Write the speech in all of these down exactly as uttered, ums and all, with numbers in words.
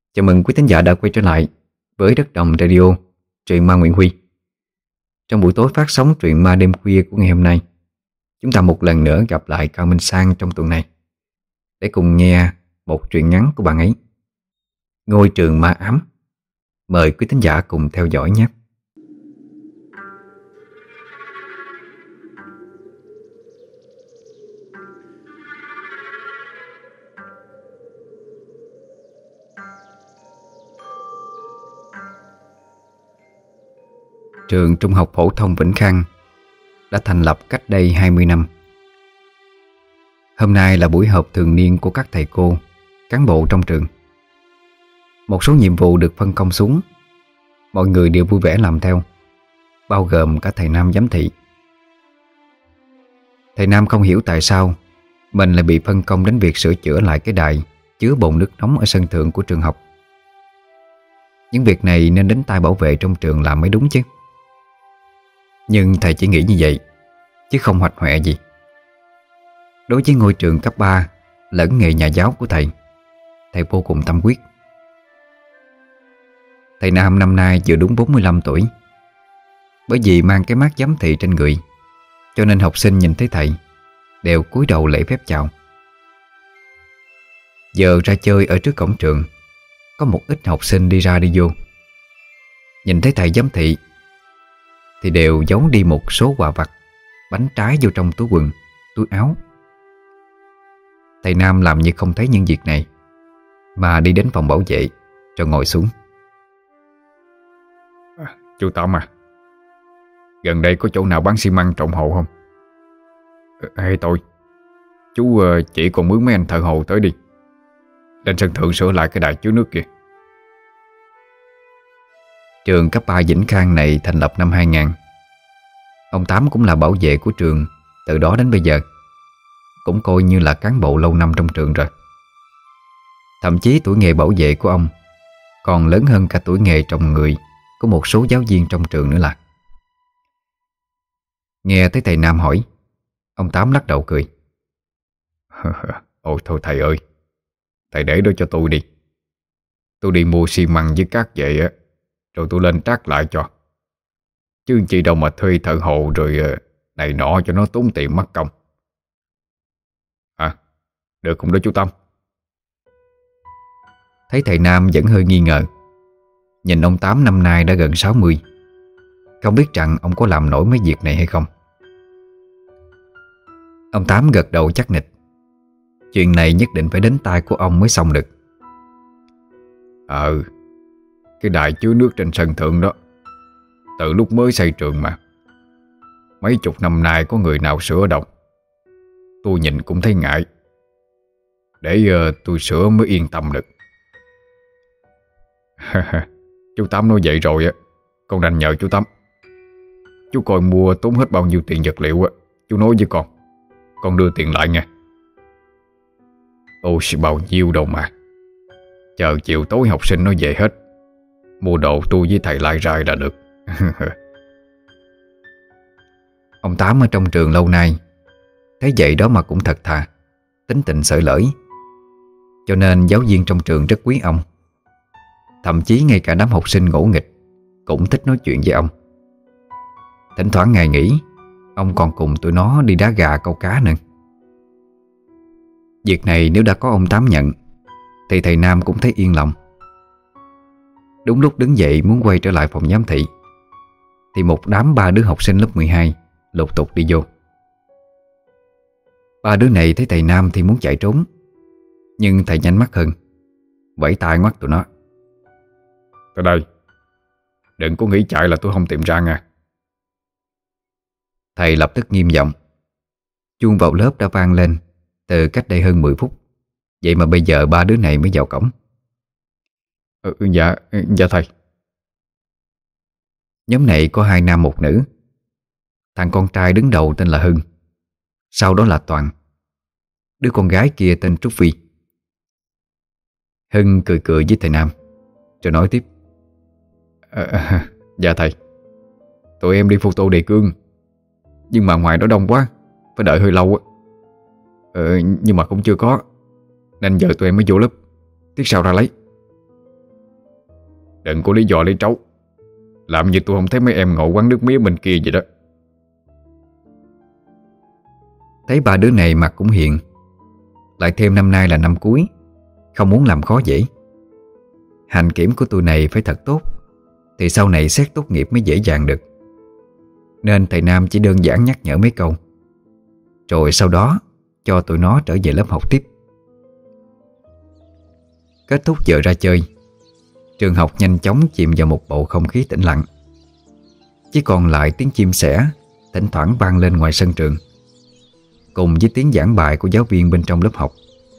Chào mừng quý thính giả đã quay trở lại với Đất Đồng Radio, truyện ma Nguyễn Huy. Trong buổi tối phát sóng truyện ma đêm khuya của ngày hôm nay, chúng ta một lần nữa gặp lại Cao Minh Sang trong tuần này để cùng nghe một truyện ngắn của bạn ấy, Ngôi trường ma ám. Mời quý thính giả cùng theo dõi nhé. Trường Trung học phổ thông Vĩnh Khang đã thành lập cách đây hai mươi năm. Hôm nay là buổi họp thường niên của các thầy cô, cán bộ trong trường. Một số nhiệm vụ được phân công xuống, mọi người đều vui vẻ làm theo, bao gồm cả thầy Nam giám thị. Thầy Nam không hiểu tại sao mình lại bị phân công đến việc sửa chữa lại cái đài chứa bồn nước nóng ở sân thượng của trường học. Những việc này nên đến tay bảo vệ trong trường làm mới đúng chứ. Nhưng thầy chỉ nghĩ như vậy, chứ không hoạch hoẹ gì. Đối với ngôi trường cấp ba lẫn nghề nhà giáo của thầy, thầy vô cùng tâm huyết. Thầy Nam năm nay vừa đúng bốn mươi lăm tuổi. Bởi vì mang cái mác giám thị trên người, cho nên học sinh nhìn thấy thầy đều cúi đầu lễ phép chào. Giờ ra chơi ở trước cổng trường, có một ít học sinh đi ra đi vô. Nhìn thấy thầy giám thị thì đều giấu đi một số quà vặt, bánh trái vô trong túi quần, túi áo. Thầy Nam làm như không thấy những việc này, mà đi đến phòng bảo vệ rồi ngồi xuống. à, Chú Tâm à, gần đây có chỗ nào bán xi măng trộn hồ không? Hay tôi Chú chỉ còn mướn mấy anh thợ hồ tới đi, lên sân thượng sửa lại cái đài chứa nước kìa. Trường cấp ba Vĩnh Khang này thành lập năm hai nghìn. Ông Tám cũng là bảo vệ của trường từ đó đến bây giờ, cũng coi như là cán bộ lâu năm trong trường rồi. Thậm chí tuổi nghề bảo vệ của ông còn lớn hơn cả tuổi nghề trồng người của một số giáo viên trong trường nữa là. Nghe thấy thầy Nam hỏi, ông Tám lắc đầu cười. Ôi thôi thầy ơi, thầy để đó cho tôi đi. Tôi đi mua xi măng với cát về á, rồi tôi lên trát lại cho. Chứ chị đâu mà thuê thợ hồ rồi này nọ cho nó tốn tiền mất công. À, được không đó chú Tâm? Thấy thầy Nam vẫn hơi nghi ngờ. Nhìn ông Tám năm nay đã gần sáu mươi, không biết rằng ông có làm nổi mấy việc này hay không. Ông Tám gật đầu chắc nịch. Chuyện này nhất định phải đến tai của ông mới xong được. Ờ, cái đài chứa nước trên sân thượng đó, từ lúc mới xây trường mà, mấy chục năm nay có người nào sửa đâu. Tôi nhìn cũng thấy ngại. Để uh, tôi sửa mới yên tâm được. Chú Tám nói vậy rồi á, con đành nhờ chú Tám. Chú coi mua tốn hết bao nhiêu tiền vật liệu á, chú nói với con, con đưa tiền lại nha. Ôi bao nhiêu đâu mà, chờ chiều tối học sinh nó về hết, mua đồ tôi với thầy lại rai là được. Ông Tám ở trong trường lâu nay, thấy vậy đó mà cũng thật thà, tính tình xởi lởi, cho nên giáo viên trong trường rất quý ông. Thậm chí ngay cả đám học sinh ngỗ nghịch cũng thích nói chuyện với ông. Thỉnh thoảng ngày nghỉ, ông còn cùng tụi nó đi đá gà câu cá nữa. Việc này nếu đã có ông Tám nhận thì thầy Nam cũng thấy yên lòng. Đúng lúc đứng dậy muốn quay trở lại phòng giám thị thì một đám ba đứa học sinh lớp mười hai lục tục đi vô. Ba đứa này thấy thầy Nam thì muốn chạy trốn, nhưng thầy nhanh mắt hơn, vẫy tay ngoắt tụi nó. Tới đây, đừng có nghĩ chạy là tôi không tìm ra nha. Thầy lập tức nghiêm giọng. Chuông vào lớp đã vang lên từ cách đây hơn mười phút. Vậy mà bây giờ ba đứa này mới vào cổng. ừ, Dạ, dạ thầy. Nhóm này có hai nam một nữ. Thằng con trai đứng đầu tên là Hưng, sau đó là Toàn. Đứa con gái kia tên Trúc Phi. Hưng cười cười với thầy Nam rồi nói tiếp. à, à, Dạ thầy, tụi em đi photo đề cương, nhưng mà ngoài đó đông quá, phải đợi hơi lâu á. ờ, Nhưng mà cũng chưa có, nên giờ tụi em mới vô lớp, tiết sau ra lấy. Đừng có lý do lấy trấu, làm như tôi không thấy mấy em ngồi quán nước mía bên kia vậy đó. Thấy ba đứa này mặt cũng hiền, lại thêm năm nay là năm cuối, không muốn làm khó dễ. Hạnh kiểm của tôi này phải thật tốt thì sau này xét tốt nghiệp mới dễ dàng được. Nên thầy Nam chỉ đơn giản nhắc nhở mấy câu, rồi sau đó cho tụi nó trở về lớp học tiếp. Kết thúc giờ ra chơi, trường học nhanh chóng chìm vào một bầu không khí tĩnh lặng. Chỉ còn lại tiếng chim sẻ thỉnh thoảng vang lên ngoài sân trường, cùng với tiếng giảng bài của giáo viên bên trong lớp học.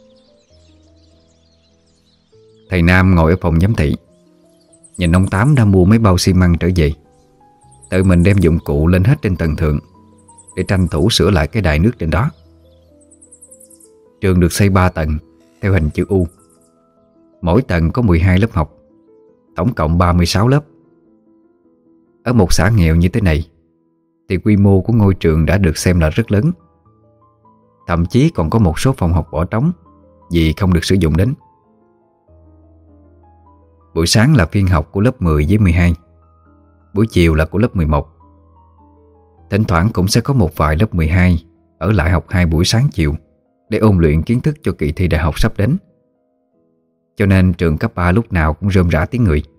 Thầy Nam ngồi ở phòng giám thị, nhìn ông Tám đã mua mấy bao xi măng trở về, tự mình đem dụng cụ lên hết trên tầng thượng để tranh thủ sửa lại cái đài nước trên đó. Trường được xây ba tầng theo hình chữ U. Mỗi tầng có mười hai lớp học, tổng cộng ba mươi sáu lớp. Ở một xã nghèo như thế này thì quy mô của ngôi trường đã được xem là rất lớn. Thậm chí còn có một số phòng học bỏ trống vì không được sử dụng đến. Buổi sáng là phiên học của lớp mười với mười hai, buổi chiều là của lớp mười một. Thỉnh thoảng cũng sẽ có một vài lớp mười hai ở lại học hai buổi sáng chiều để ôn luyện kiến thức cho kỳ thi đại học sắp đến. Cho nên trường cấp ba lúc nào cũng rôm rả tiếng người.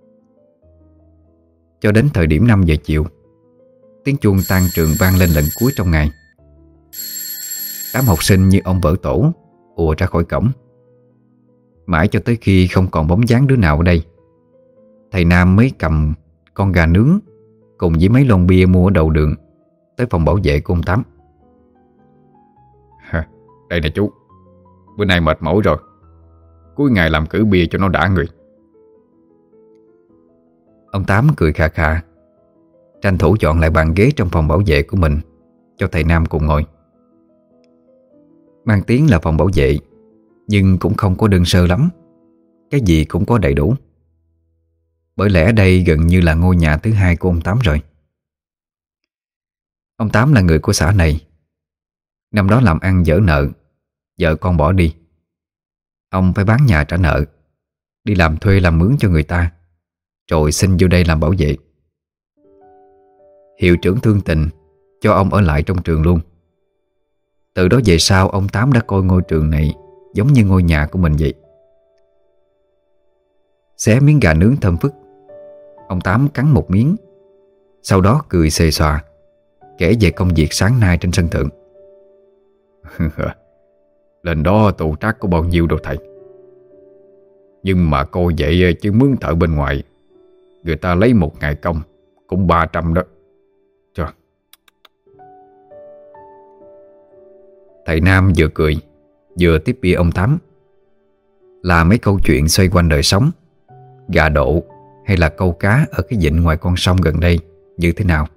Cho đến thời điểm năm giờ chiều, tiếng chuông tan trường vang lên lần cuối trong ngày. Đám học sinh như ông vỡ tổ ùa ra khỏi cổng. Mãi cho tới khi không còn bóng dáng đứa nào ở đây, thầy Nam mới cầm con gà nướng cùng với mấy lon bia mua ở đầu đường tới phòng bảo vệ của ông Tám. Đây nè chú, bữa nay mệt mỏi rồi, cuối ngày làm cử bia cho nó đã người. Ông Tám cười khà khà, tranh thủ chọn lại bàn ghế trong phòng bảo vệ của mình cho thầy Nam cùng ngồi. Mang tiếng là phòng bảo vệ, nhưng cũng không có đơn sơ lắm, cái gì cũng có đầy đủ. Bởi lẽ đây gần như là ngôi nhà thứ hai của ông Tám rồi. Ông Tám là người của xã này. Năm đó làm ăn dở nợ, vợ con bỏ đi. Ông phải bán nhà trả nợ, đi làm thuê làm mướn cho người ta, rồi xin vô đây làm bảo vệ. Hiệu trưởng thương tình cho ông ở lại trong trường luôn. Từ đó về sau ông Tám đã coi ngôi trường này giống như ngôi nhà của mình vậy. Xé miếng gà nướng thơm phức, ông Tám cắn một miếng, sau đó cười xề xòa kể về công việc sáng nay trên sân thượng. Lên đó tù trác có bao nhiêu đâu thầy. Nhưng mà cô vậy chứ mướn thợ bên ngoài, người ta lấy một ngày công cũng ba trăm đó. Cho. Thầy Nam vừa cười vừa tiếp bia ông Tám, là mấy câu chuyện xoay quanh đời sống, gà độ hay là câu cá ở cái vịnh ngoài con sông gần đây như thế nào.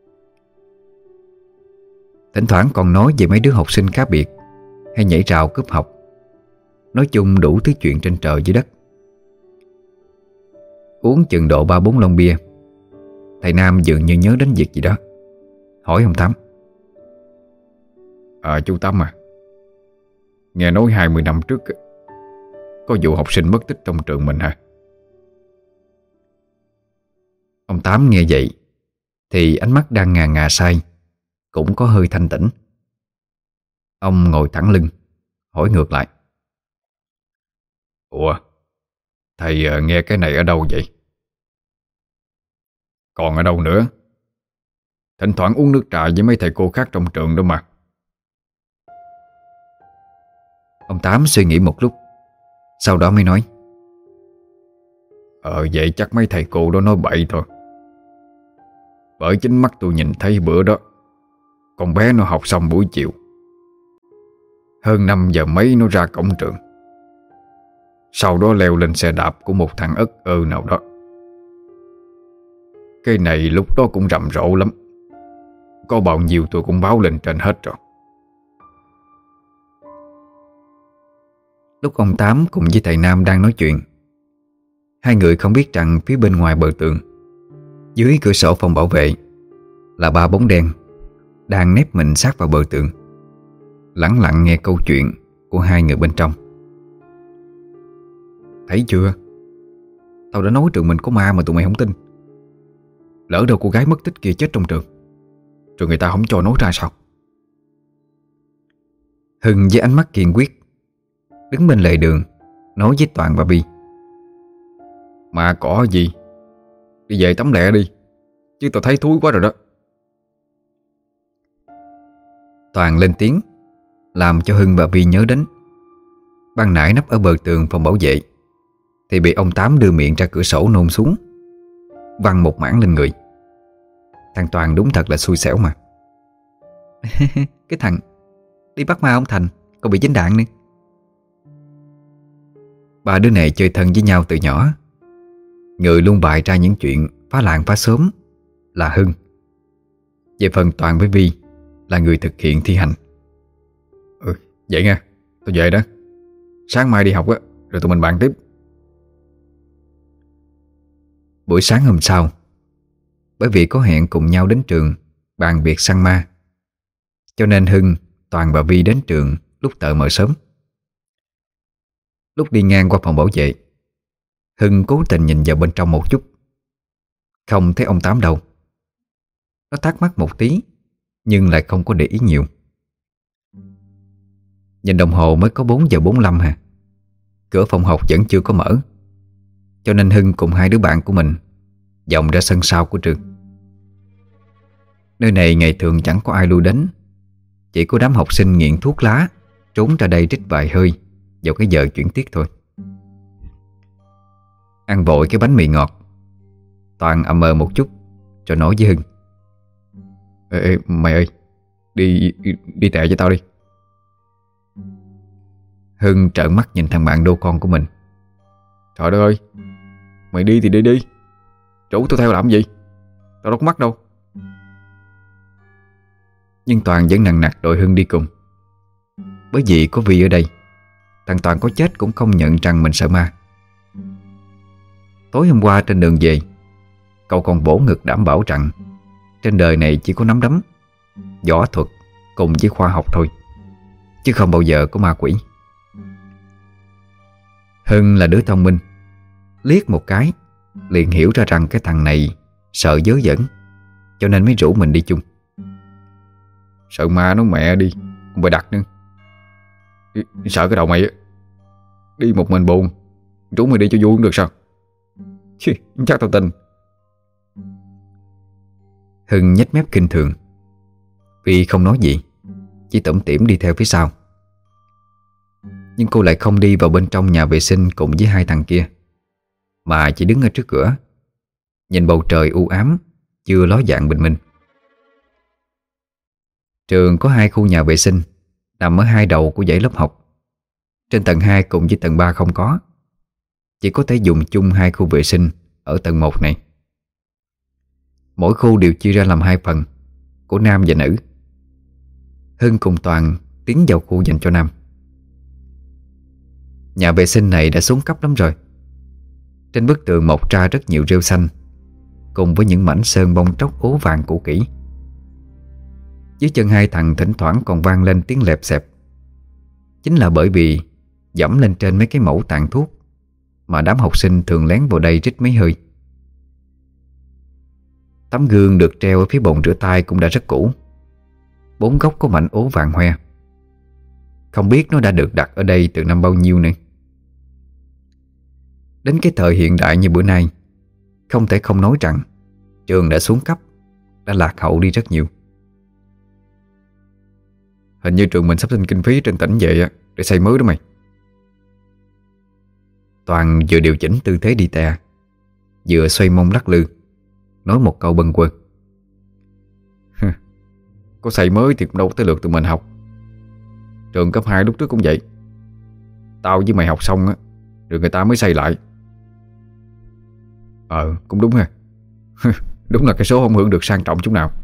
Thỉnh thoảng còn nói về mấy đứa học sinh khác biệt hay nhảy rào cúp học. Nói chung đủ thứ chuyện trên trời dưới đất. Uống chừng độ ba bốn lon bia, thầy Nam dường như nhớ đến việc gì đó, hỏi ông Tám. À chú Tám à, nghe nói hai mươi năm trước có vụ học sinh mất tích trong trường mình hả? Ông Tám nghe vậy thì ánh mắt đang ngà ngà say cũng có hơi thanh tỉnh. Ông ngồi thẳng lưng, hỏi ngược lại. Ủa, thầy nghe cái này ở đâu vậy? Còn ở đâu nữa? Thỉnh thoảng uống nước trà với mấy thầy cô khác trong trường đó mà. Ông Tám suy nghĩ một lúc, sau đó mới nói. Ờ vậy chắc mấy thầy cô đó nói bậy thôi. Bởi chính mắt tôi nhìn thấy bữa đó, con bé nó học xong buổi chiều, hơn năm giờ mấy nó ra cổng trường, sau đó leo lên xe đạp của một thằng ất ơ nào đó. Cái này lúc đó cũng rầm rộ lắm, có bao nhiêu tôi cũng báo lên trên hết rồi. Lúc ông Tám cùng với thầy Nam đang nói chuyện, hai người không biết rằng phía bên ngoài bờ tường, dưới cửa sổ phòng bảo vệ, là ba bóng đen đang nép mình sát vào bờ tường, lẳng lặng nghe câu chuyện của hai người bên trong. Thấy chưa? Tao đã nói trường mình có ma mà tụi mày không tin. Lỡ đâu cô gái mất tích kia chết trong trường, rồi người ta không cho nói ra sao? Hưng với ánh mắt kiên quyết đứng bên lề đường nói với Toàn và Bi: Mà có gì, đi về tắm lẹ đi, chứ tao thấy thúi quá rồi đó. Toàn lên tiếng làm cho Hưng và Vi nhớ đến ban nãy nấp ở bờ tường phòng bảo vệ thì bị ông Tám đưa miệng ra cửa sổ nôn xuống, văng một mảng lên người. Thằng Toàn đúng thật là xui xẻo mà. Cái thằng đi bắt ma ông Thành còn bị dính đạn nữa. Ba đứa này chơi thân với nhau từ nhỏ. Người luôn bày ra những chuyện phá làng phá xóm là Hưng. Về phần Toàn với Vi là người thực hiện thi hành. Ừ, vậy nha, tôi về đó. Sáng mai đi học á, rồi tụi mình bàn tiếp. Buổi sáng hôm sau, bởi vì có hẹn cùng nhau đến trường bàn việc săn ma, cho nên Hưng, Toàn và Vi đến trường lúc tờ mờ sớm. Lúc đi ngang qua phòng bảo vệ, Hưng cố tình nhìn vào bên trong một chút. Không thấy ông Tám đâu. Nó thắc mắc một tí, nhưng lại không có để ý nhiều. Nhìn đồng hồ mới có bốn giờ bốn mươi lăm hả. Cửa phòng học vẫn chưa có mở, cho nên Hưng cùng hai đứa bạn của mình vòng ra sân sau của trường. Nơi này ngày thường chẳng có ai lui đến, chỉ có đám học sinh nghiện thuốc lá trốn ra đây rít vài hơi vào cái giờ chuyển tiết thôi. Ăn vội cái bánh mì ngọt, Toàn ậm ờ một chút rồi nói với Hưng: Ê, ê mày ơi, đi đi, đi tẹ cho tao đi. Hưng trợn mắt nhìn thằng bạn đô con của mình. Trời đất ơi, mày đi thì đi đi, rủ tao theo làm gì? Tao đâu có mắc đâu. Nhưng Toàn vẫn nằng nặc đội Hưng đi cùng. Bởi vì có Vi ở đây, thằng Toàn có chết cũng không nhận rằng mình sợ ma. Tối hôm qua trên đường về, cậu còn vỗ ngực đảm bảo rằng trên đời này chỉ có nắm đấm, võ thuật cùng với khoa học thôi, chứ không bao giờ có ma quỷ. Hưng là đứa thông minh, liếc một cái liền hiểu ra rằng cái thằng này sợ dớ dẫn, cho nên mới rủ mình đi chung. Sợ ma nó mẹ đi, không phải đặt nữa. Đi, sợ cái đầu mày á. Đi một mình buồn, rủ mày đi cho vui cũng được sao? Chứ, chắc tao tin. Hưng nhếch mép kinh thường. Vì không nói gì, chỉ tủm tỉm đi theo phía sau. Nhưng cô lại không đi vào bên trong nhà vệ sinh cùng với hai thằng kia, mà chỉ đứng ở trước cửa, nhìn bầu trời u ám chưa ló dạng bình minh. Trường có hai khu nhà vệ sinh nằm ở hai đầu của dãy lớp học. Trên tầng hai cùng với tầng ba không có, chỉ có thể dùng chung hai khu vệ sinh ở tầng một này. Mỗi khu đều chia ra làm hai phần, của nam và nữ. Hưng cùng Toàn tiến vào khu dành cho nam. Nhà vệ sinh này đã xuống cấp lắm rồi. Trên bức tường mọc ra rất nhiều rêu xanh, cùng với những mảnh sơn bông tróc ố vàng cũ kỹ. Dưới chân hai thằng thỉnh thoảng còn vang lên tiếng lẹp xẹp. Chính là bởi vì dẫm lên trên mấy cái mẩu tàn thuốc mà đám học sinh thường lén vào đây rít mấy hơi. Tấm gương được treo ở phía bồn rửa tay cũng đã rất cũ, bốn góc có mảnh ố vàng hoe. Không biết nó đã được đặt ở đây từ năm bao nhiêu nữa. Đến cái thời hiện đại như bữa nay, không thể không nói rằng trường đã xuống cấp, đã lạc hậu đi rất nhiều. Hình như trường mình sắp xin kinh phí trên tỉnh về á, để xây mới đó mày. Toàn vừa điều chỉnh tư thế đi tè, vừa xoay mông lắc lư, nói một câu bâng quơ. Có xây mới thì cũng đâu có tới lượt tụi mình học. Trường cấp hai lúc trước cũng vậy. Tao với mày học xong á, rồi người ta mới xây lại. Ờ, cũng đúng ha. Đúng là cái số không hưởng được sang trọng chút nào.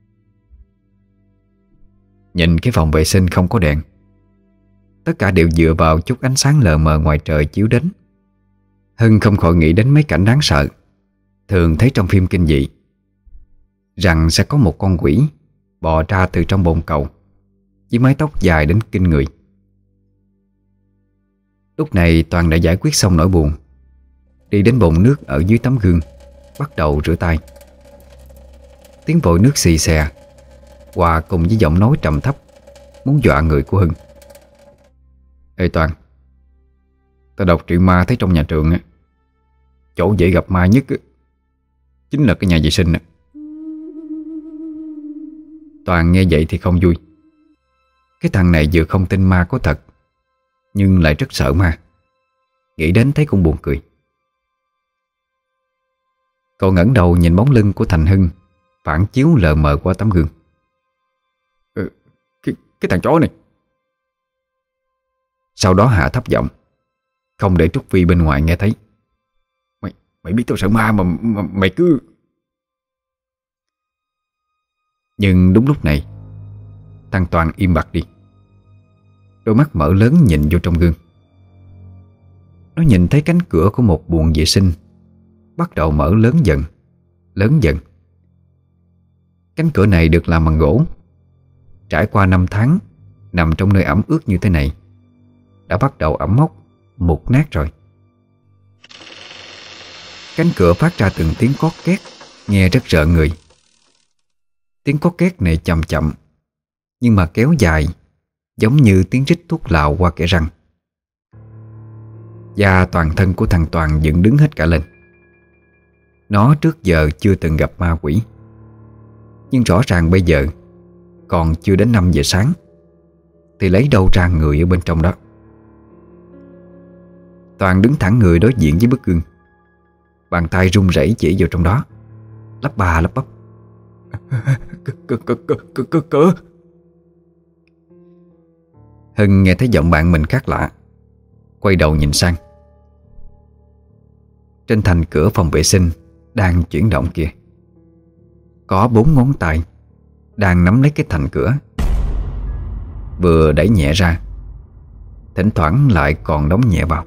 Nhìn cái phòng vệ sinh không có đèn, tất cả đều dựa vào chút ánh sáng lờ mờ ngoài trời chiếu đến. Hưng không khỏi nghĩ đến mấy cảnh đáng sợ thường thấy trong phim kinh dị, rằng sẽ có một con quỷ bò ra từ trong bồn cầu với mái tóc dài đến kinh người. Lúc này Toàn đã giải quyết xong nỗi buồn. đi đến bồn nước ở dưới tấm gương, bắt đầu rửa tay. Tiếng vội nước xì xè hòa cùng với giọng nói trầm thấp muốn dọa người của Hưng. Ê Toàn, tao đọc truyện ma thấy trong nhà trường á, chỗ dễ gặp ma nhất á, chính là cái nhà vệ sinh á. Toàn nghe vậy thì không vui. Cái thằng này vừa không tin ma có thật, nhưng lại rất sợ ma. Nghĩ đến thấy cũng buồn cười. Cậu ngẩng đầu nhìn bóng lưng của Thành Hưng phản chiếu lờ mờ qua tấm gương. Ừ, cái, cái thằng chó này. Sau đó hạ thấp giọng, không để Trúc Vi bên ngoài nghe thấy. Mày, mày biết tao sợ ma mà, mà mày cứ... Nhưng đúng lúc này, thằng Toàn im bặt đi. Đôi mắt mở lớn nhìn vô trong gương. Nó nhìn thấy cánh cửa của một buồng vệ sinh bắt đầu mở lớn dần, lớn dần. Cánh cửa này được làm bằng gỗ, trải qua năm tháng nằm trong nơi ẩm ướt như thế này, đã bắt đầu ẩm mốc, mục nát rồi. Cánh cửa phát ra từng tiếng cót két, nghe rất rợn người. Tiếng cót két này chậm chậm, nhưng mà kéo dài, giống như tiếng rít thuốc lào qua kẽ răng. Da toàn thân của thằng Toàn dựng đứng hết cả lên. Nó trước giờ chưa từng gặp ma quỷ, nhưng rõ ràng bây giờ còn chưa đến năm giờ sáng thì lấy đâu ra người ở bên trong đó. Toàn đứng thẳng người đối diện với bức gương, bàn tay run rẩy chỉ vào trong đó, lắp ba lắp bắp. Cửa. Hưng nghe thấy giọng bạn mình khác lạ, quay đầu nhìn sang. Trên thành cửa phòng vệ sinh đang chuyển động kìa, có bốn ngón tay đang nắm lấy cái thành cửa, vừa đẩy nhẹ ra, thỉnh thoảng lại còn đóng nhẹ vào.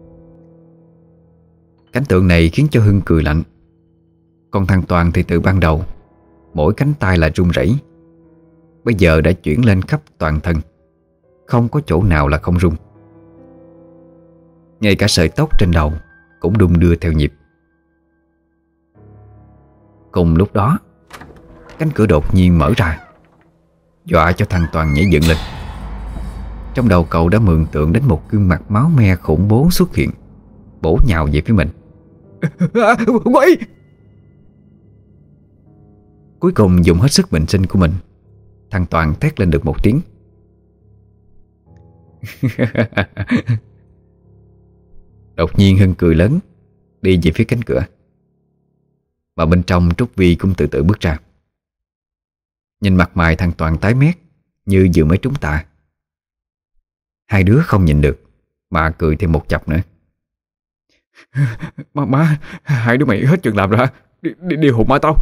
Cảnh tượng này khiến cho Hưng cười lạnh. Còn thằng Toàn thì từ ban đầu mỗi cánh tay là run rẩy, bây giờ đã chuyển lên khắp toàn thân, không có chỗ nào là không run. Ngay cả sợi tóc trên đầu cũng đung đưa theo nhịp. Cùng lúc đó, cánh cửa đột nhiên mở ra, dọa cho thằng Toàn nhảy dựng lên. Trong đầu cậu đã mường tượng đến một gương mặt máu me khủng bố xuất hiện, bổ nhào về phía mình. Quay! Cuối cùng dùng hết sức bình sinh của mình, thằng Toàn thét lên được một tiếng. Đột nhiên Hưng cười lớn, đi về phía cánh cửa. Mà bên trong Trúc Vi cũng từ từ bước ra. Nhìn mặt mày thằng Toàn tái mét như vừa mới trúng tà. Hai đứa không nhìn được mà cười thêm một chập nữa. Má, má, hai đứa mày hết chuyện làm rồi hả? Đi, đi, đi hụt má tao.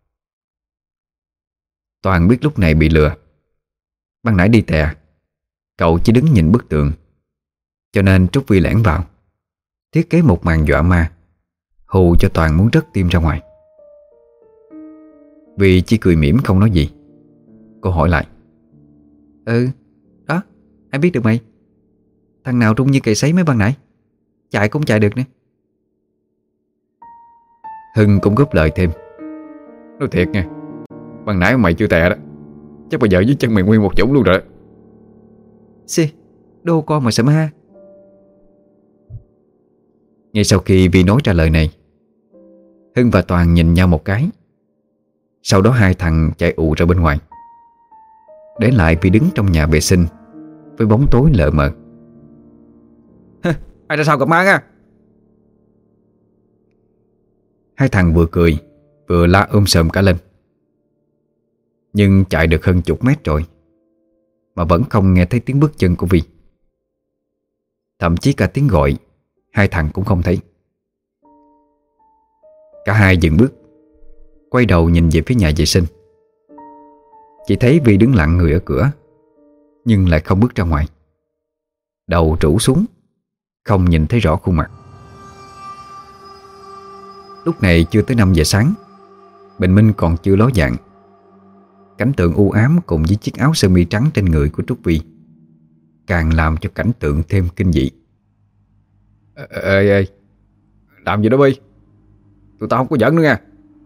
Toàn biết lúc này bị lừa. Ban nãy đi tè, cậu chỉ đứng nhìn bức tường, cho nên Trúc Vi lẻn vào, thiết kế một màn dọa ma, hù cho Toàn muốn rớt tim ra ngoài. Vi chỉ cười mỉm không nói gì. Cô hỏi lại. Ừ, đó, ai biết được mày? Thằng nào rung như cày sấy mấy ban nãy, chạy cũng chạy được nữa. Hưng cũng góp lời thêm. Nói thiệt nha, ban nãy mày chưa tè đó, chắc bây giờ dưới chân mày nguyên một chủng luôn rồi. Xì, đô con mà sợ ma. Ngay sau khi Vi nói ra lời này, Hưng và Toàn nhìn nhau một cái. Sau đó hai thằng chạy ù ra bên ngoài, để lại Vi đứng trong nhà vệ sinh với bóng tối lờ mờ. Ai ra sao gặp ma nha? Hai thằng vừa cười vừa la ôm sờm cả lên. Nhưng chạy được hơn chục mét rồi mà vẫn không nghe thấy tiếng bước chân của Vi. Thậm chí cả tiếng gọi hai thằng cũng không thấy. Cả hai dừng bước, quay đầu nhìn về phía nhà vệ sinh. Chỉ thấy Vi đứng lặng người ở cửa, nhưng lại không bước ra ngoài, đầu rũ xuống, không nhìn thấy rõ khuôn mặt. Lúc này chưa tới năm giờ sáng, bình minh còn chưa ló dạng. Cảnh tượng u ám cùng với chiếc áo sơ mi trắng trên người của Trúc Vi càng làm cho cảnh tượng thêm kinh dị. Ê ê, Làm gì đó Bi, tụi tao không có giỡn nữa nha.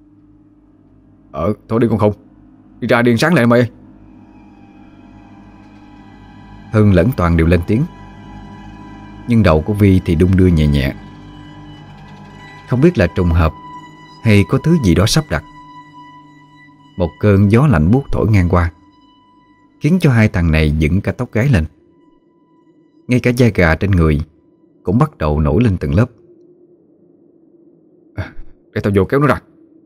Ờ thôi đi con khùng, đi ra điên sáng lại mày. Hưng lẫn Toàn đều lên tiếng, nhưng đầu của Vi thì đung đưa nhẹ nhẹ. Không biết là trùng hợp hay có thứ gì đó sắp đặt. Một cơn gió lạnh buốt thổi ngang qua, khiến cho hai thằng này dựng cả tóc gáy lên. Ngay cả da gà trên người cũng bắt đầu nổi lên từng lớp. À, để tao vô kéo nó ra.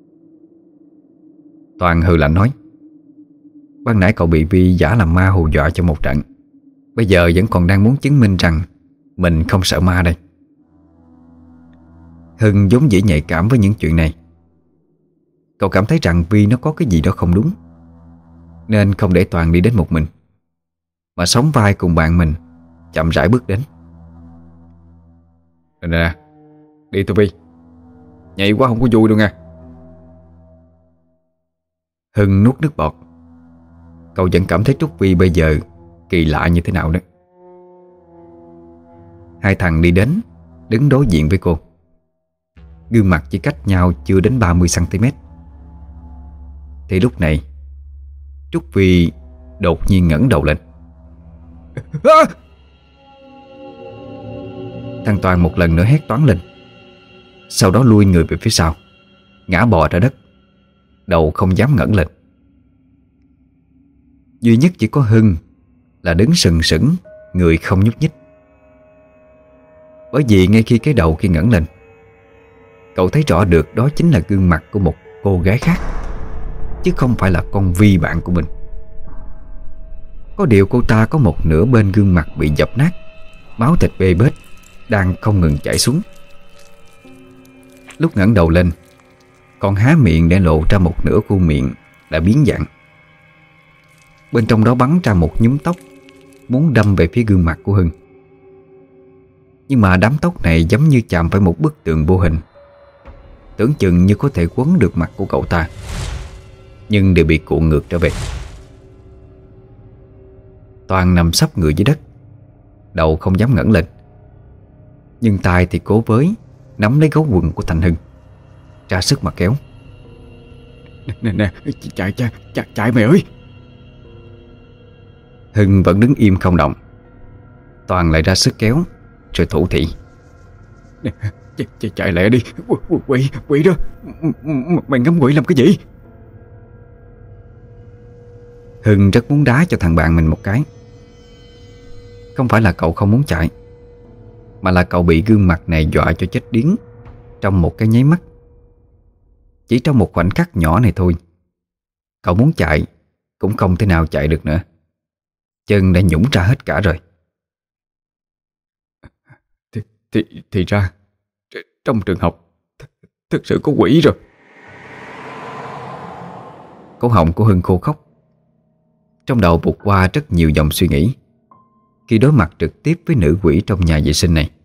Toàn hừ lạnh nói. Ban nãy cậu bị Vi giả làm ma hù dọa cho một trận, bây giờ vẫn còn đang muốn chứng minh rằng mình không sợ ma đây. Hưng vốn dĩ nhạy cảm với những chuyện này. Cậu cảm thấy rằng Vi nó có cái gì đó không đúng, nên không để Toàn đi đến một mình, mà sóng vai cùng bạn mình chậm rãi bước đến. Nè nè, đi thôi Vi, nhảy quá không có vui đâu nha. Hưng nuốt nước bọt. Cậu vẫn cảm thấy Trúc Vi bây giờ kỳ lạ như thế nào đó. Hai thằng đi đến, đứng đối diện với cô. Gương mặt chỉ cách nhau chưa đến ba mươi xăng-ti-mét. Thì lúc này Trúc Vi đột nhiên ngẩng đầu lên. À! Thằng Toàn một lần nữa hét toáng lên, sau đó lui người về phía sau, ngã bò ra đất, đầu không dám ngẩng lên. Duy nhất chỉ có Hưng là đứng sừng sững, người không nhúc nhích. Bởi vì ngay khi cái đầu kia ngẩng lên, cậu thấy rõ được đó chính là gương mặt của một cô gái khác, chứ không phải là con Vi bạn của mình. Có điều cô ta có một nửa bên gương mặt bị dập nát, máu thịt bê bết đang không ngừng chảy xuống. Lúc ngẩng đầu lên, còn há miệng để lộ ra một nửa khuôn miệng đã biến dạng. Bên trong đó bắn ra một nhúm tóc, muốn đâm về phía gương mặt của Hưng. Nhưng mà đám tóc này giống như chạm phải một bức tường vô hình, tưởng chừng như có thể quấn được mặt của cậu ta, nhưng đều bị cuộn ngược trở về. Toàn nằm sấp người dưới đất, đầu không dám ngẩng lên, nhưng tay thì cố với nắm lấy gấu quần của Thành Hưng, ra sức mà kéo. Nè nè, chạy chạy chạy chạy mày ơi. Hưng vẫn đứng im không động. Toàn lại ra sức kéo, rồi thủ thị. Nè, chạy, chạy, chạy lẹ đi. Quỷ, quỷ đó. Mày ngắm quỷ làm cái gì? Hưng rất muốn đá cho thằng bạn mình một cái. Không phải là cậu không muốn chạy, mà là cậu bị gương mặt này dọa cho chết điếng trong một cái nháy mắt. Chỉ trong một khoảnh khắc nhỏ này thôi, cậu muốn chạy cũng không thể nào chạy được nữa. Chân đã nhũng ra hết cả rồi. Thì, thì, thì ra trong trường học th thực sự có quỷ rồi. Cổ họng của Hưng khô khóc. Trong đầu vụt qua rất nhiều dòng suy nghĩ khi đối mặt trực tiếp với nữ quỷ trong nhà vệ sinh này.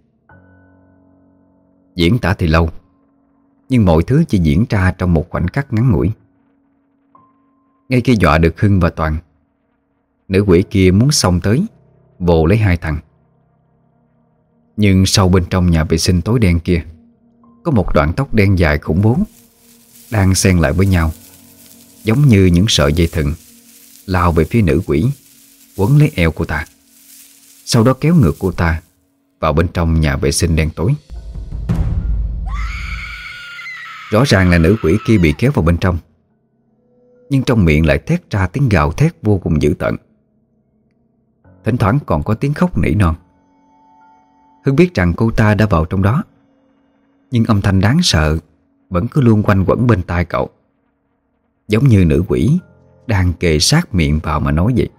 Diễn tả thì lâu, nhưng mọi thứ chỉ diễn ra trong một khoảnh khắc ngắn ngủi. Ngay khi dọa được Hưng và Toàn, nữ quỷ kia muốn xông tới vồ lấy hai thằng. Nhưng sâu bên trong nhà vệ sinh tối đen kia có một đoạn tóc đen dài khủng bố đang xen lại với nhau, giống như những sợi dây thừng, lao về phía nữ quỷ, quấn lấy eo cô ta, sau đó kéo ngược cô ta vào bên trong nhà vệ sinh đen tối. Rõ ràng là nữ quỷ kia bị kéo vào bên trong, nhưng trong miệng lại thét ra tiếng gào thét vô cùng dữ tợn. Thỉnh thoảng còn có tiếng khóc nỉ non. Hưng biết rằng cô ta đã vào trong đó, nhưng âm thanh đáng sợ vẫn cứ luôn quanh quẩn bên tai cậu, giống như nữ quỷ đang kề sát miệng vào mà nói vậy.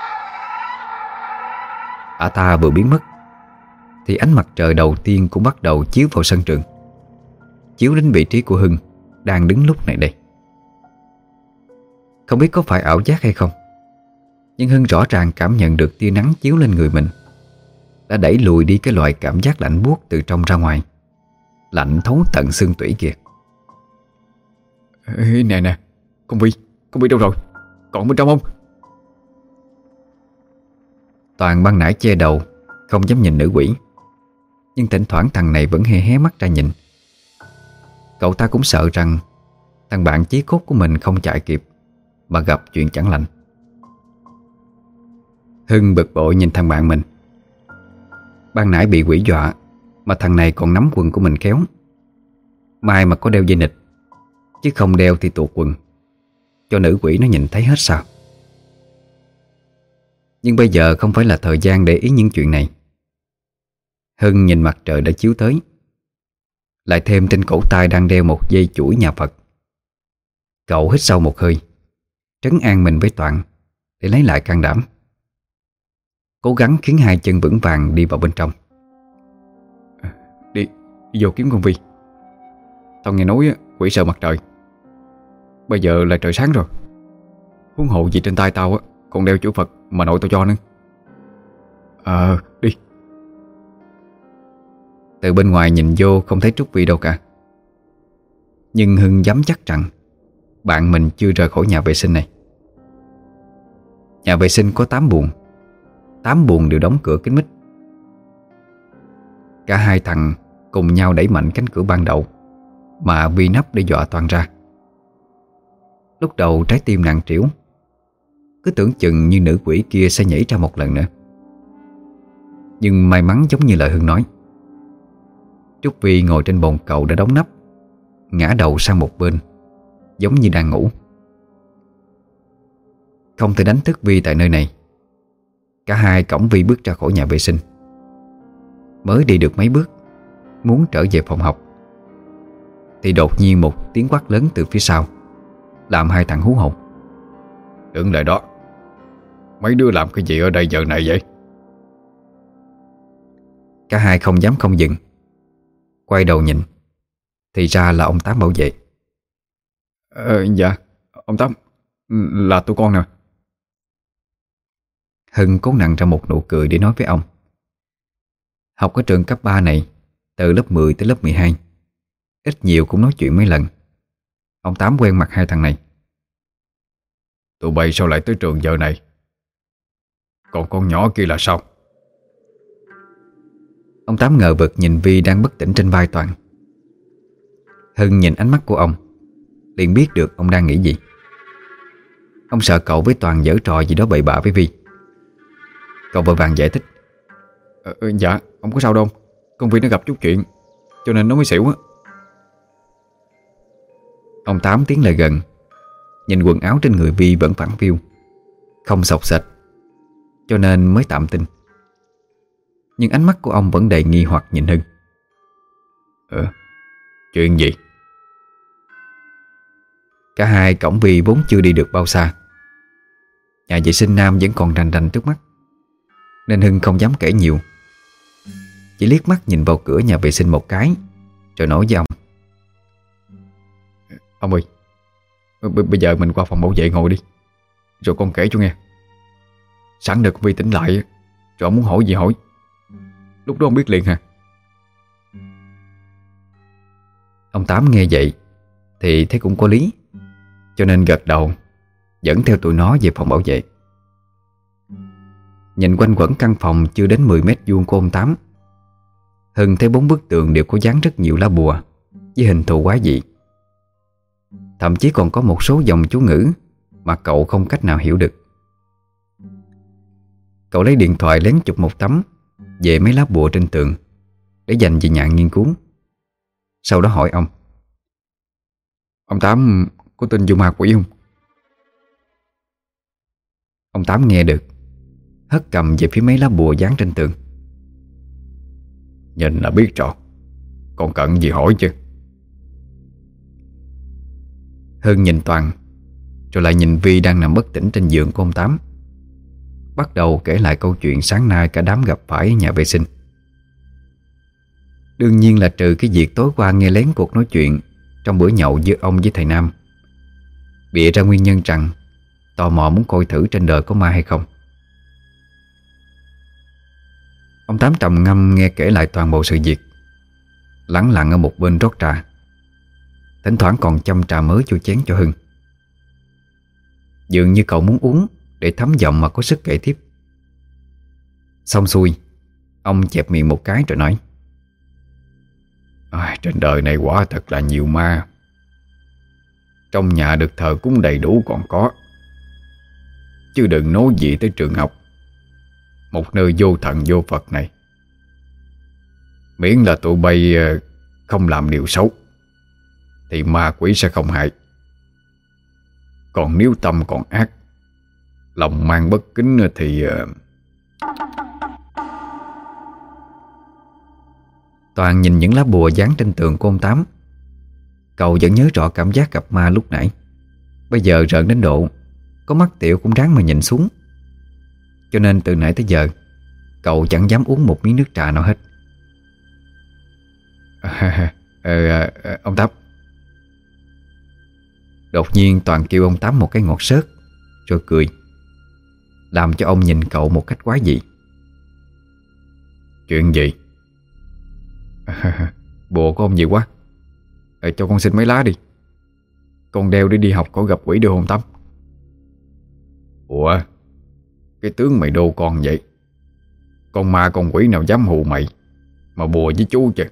Ả ta vừa biến mất thì ánh mặt trời đầu tiên cũng bắt đầu chiếu vào sân trường, chiếu đến vị trí của Hưng đang đứng lúc này đây. Không biết có phải ảo giác hay không, nhưng Hưng rõ ràng cảm nhận được tia nắng chiếu lên người mình đã đẩy lùi đi cái loại cảm giác lạnh buốt từ trong ra ngoài, lạnh thấu tận xương tủy kìa. Ê, nè nè, con Vi, con Vi đâu rồi? Còn bên trong không? Toàn ban nãy che đầu không dám nhìn nữ quỷ, nhưng thỉnh thoảng thằng này vẫn hé hé mắt ra nhìn, Cậu ta cũng sợ rằng thằng bạn chí cốt của mình không chạy kịp mà gặp chuyện chẳng lành. Hưng bực bội nhìn thằng bạn mình. Ban nãy bị quỷ dọa mà thằng này còn nắm quần của mình kéo. Mai mà có đeo dây nịt, chứ không đeo thì tuột quần, cho nữ quỷ nó nhìn thấy hết sao. Nhưng bây giờ không phải là thời gian để ý những chuyện này. Hưng nhìn mặt trời đã chiếu tới, lại thêm trên cổ tay đang đeo một dây chuỗi nhà Phật. Cậu hít sâu một hơi, trấn an mình với Toàn để lấy lại can đảm, cố gắng khiến hai chân vững vàng đi vào bên trong. Đi, đi vô kiếm con Vi. Tao nghe nói quỷ sợ mặt trời. Bây giờ là trời sáng rồi, huống hộ gì trên tay tao á còn đeo chuỗi Phật mà nội tao cho nữa. Ờ, đi. Từ bên ngoài nhìn vô không thấy Trúc Vi đâu cả. Nhưng Hưng dám chắc rằng bạn mình chưa rời khỏi nhà vệ sinh này. Nhà vệ sinh có tám buồng, tám buồng đều đóng cửa kín mít. Cả hai thằng cùng nhau đẩy mạnh cánh cửa ban đầu mà Vi nắp để dọa Toàn ra. Lúc đầu trái tim nặng trĩu, cứ tưởng chừng như nữ quỷ kia sẽ nhảy ra một lần nữa. Nhưng may mắn giống như lời Hưng nói, Trúc Vi ngồi trên bồn cầu đã đóng nắp, ngã đầu sang một bên, giống như đang ngủ. Không thể đánh thức Vi tại nơi này. Cả hai cõng Vi bước ra khỏi nhà vệ sinh. Mới đi được mấy bước, muốn trở về phòng học, thì đột nhiên một tiếng quát lớn từ phía sau làm hai thằng hú hồn. Đứng lại đó. Mấy đứa làm cái gì ở đây giờ này vậy? Cả hai không dám không dừng, quay đầu nhìn thì ra là ông Tám bảo vệ. Ờ, dạ, ông Tám, là tụi con nè. Hưng cố nặn ra một nụ cười để nói với ông. Học ở trường cấp ba này, từ lớp mười tới lớp mười hai, ít nhiều cũng nói chuyện mấy lần. Ông Tám quen mặt hai thằng này. Tụi bay sao lại tới trường giờ này? Còn con nhỏ kia là sao? Ông Tám ngờ vực nhìn Vi đang bất tỉnh trên vai Toàn. Hưng nhìn ánh mắt của ông, liền biết được ông đang nghĩ gì. Ông sợ cậu với Toàn giở trò gì đó bậy bạ với Vi. Cậu vội vàng giải thích. Ờ, dạ, không có sao đâu. Con Vi nó gặp chút chuyện, cho nên nó mới xỉu á. Ông Tám tiến lại gần, nhìn quần áo trên người Vi vẫn phẳng phiu, không xộc xệch, cho nên mới tạm tin. Nhưng ánh mắt của ông vẫn đầy nghi hoặc nhìn Hưng. Ờ, chuyện gì? Cả hai cổng Vi vốn chưa đi được bao xa. Nhà vệ sinh nam vẫn còn rành rành trước mắt, nên Hưng không dám kể nhiều, chỉ liếc mắt nhìn vào cửa nhà vệ sinh một cái, rồi nói với ông. Ông ơi, b- bây giờ mình qua phòng bảo vệ ngồi đi, rồi con kể cho nghe. Sẵn được Vi tỉnh lại, rồi ông muốn hỏi gì hỏi, lúc đó ông biết liền hả? Ông Tám nghe vậy thì thấy cũng có lý, cho nên gật đầu, dẫn theo tụi nó về phòng bảo vệ. Nhìn quanh quẩn căn phòng chưa đến mười mét vuông của ông Tám, Hưng thấy bốn bức tường đều có dán rất nhiều lá bùa với hình thù quái dị. Thậm chí còn có một số dòng chú ngữ mà cậu không cách nào hiểu được. Cậu lấy điện thoại lén chụp một tấm về mấy lá bùa trên tường để dành về nhà nghiên cứu. Sau đó hỏi ông. Ông Tám có tin vô ma quỷ không? Ông Tám nghe được, hất cầm về phía mấy lá bùa dán trên tường. Nhìn là biết rồi, còn cần gì hỏi chứ? Hưng nhìn Toàn, rồi lại nhìn Vi đang nằm bất tỉnh trên giường của ông Tám, bắt đầu kể lại câu chuyện sáng nay cả đám gặp phải ở nhà vệ sinh. Đương nhiên là trừ cái việc tối qua nghe lén cuộc nói chuyện trong bữa nhậu giữa ông với thầy Nam, bịa ra nguyên nhân rằng tò mò muốn coi thử trên đời có ma hay không. Ông Tám trầm ngâm nghe kể lại toàn bộ sự việc, lẳng lặng ở một bên rót trà, thỉnh thoảng còn châm trà mới cho chén cho Hưng. Dường như cậu muốn uống để thấm giọng mà có sức kể tiếp. Xong xuôi, ông chẹp miệng một cái rồi nói. À, trên đời này quả thật là nhiều ma. Trong nhà được thờ cúng đầy đủ còn có, chứ đừng nói gì tới trường học, một nơi vô thần vô Phật này. Miễn là tụi bay không làm điều xấu thì ma quỷ sẽ không hại. Còn nếu tâm còn ác, lòng mang bất kính thì... Toàn nhìn những lá bùa dán trên tường của ông Tám. Cậu vẫn nhớ rõ cảm giác gặp ma lúc nãy. Bây giờ rợn đến độ có mắt tiểu cũng ráng mà nhìn xuống. Cho nên từ nãy tới giờ cậu chẳng dám uống một miếng nước trà nào hết. à, à, à, Ông Tám. Đột nhiên Toàn kêu ông Tám một cái ngọt xớt, rồi cười, làm cho ông nhìn cậu một cách quái dị. Chuyện gì? à, Bùa của ông nhiều quá. à, Cho con xin mấy lá đi. Con đeo để đi học có gặp quỷ được không Tám? Ủa, cái tướng mày đô con vậy? Con ma con quỷ nào dám hù mày mà bùa với chú chứ?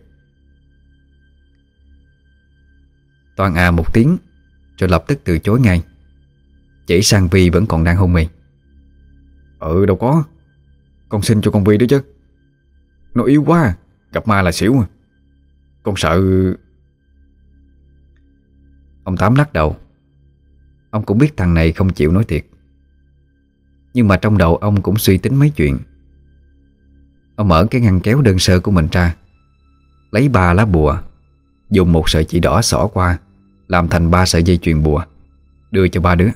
Toàn à một tiếng, rồi lập tức từ chối ngay, chỉ sang Vi vẫn còn đang hôn mê. Ừ đâu có, con xin cho con Vi đó chứ. Nó yếu quá, gặp ma là xỉu. Con sợ. Ông Tám lắc đầu. Ông cũng biết thằng này không chịu nói thiệt, nhưng mà trong đầu ông cũng suy tính mấy chuyện. Ông mở cái ngăn kéo đơn sơ của mình ra, lấy ba lá bùa, dùng một sợi chỉ đỏ xỏ qua làm thành ba sợi dây chuyền bùa, đưa cho ba đứa.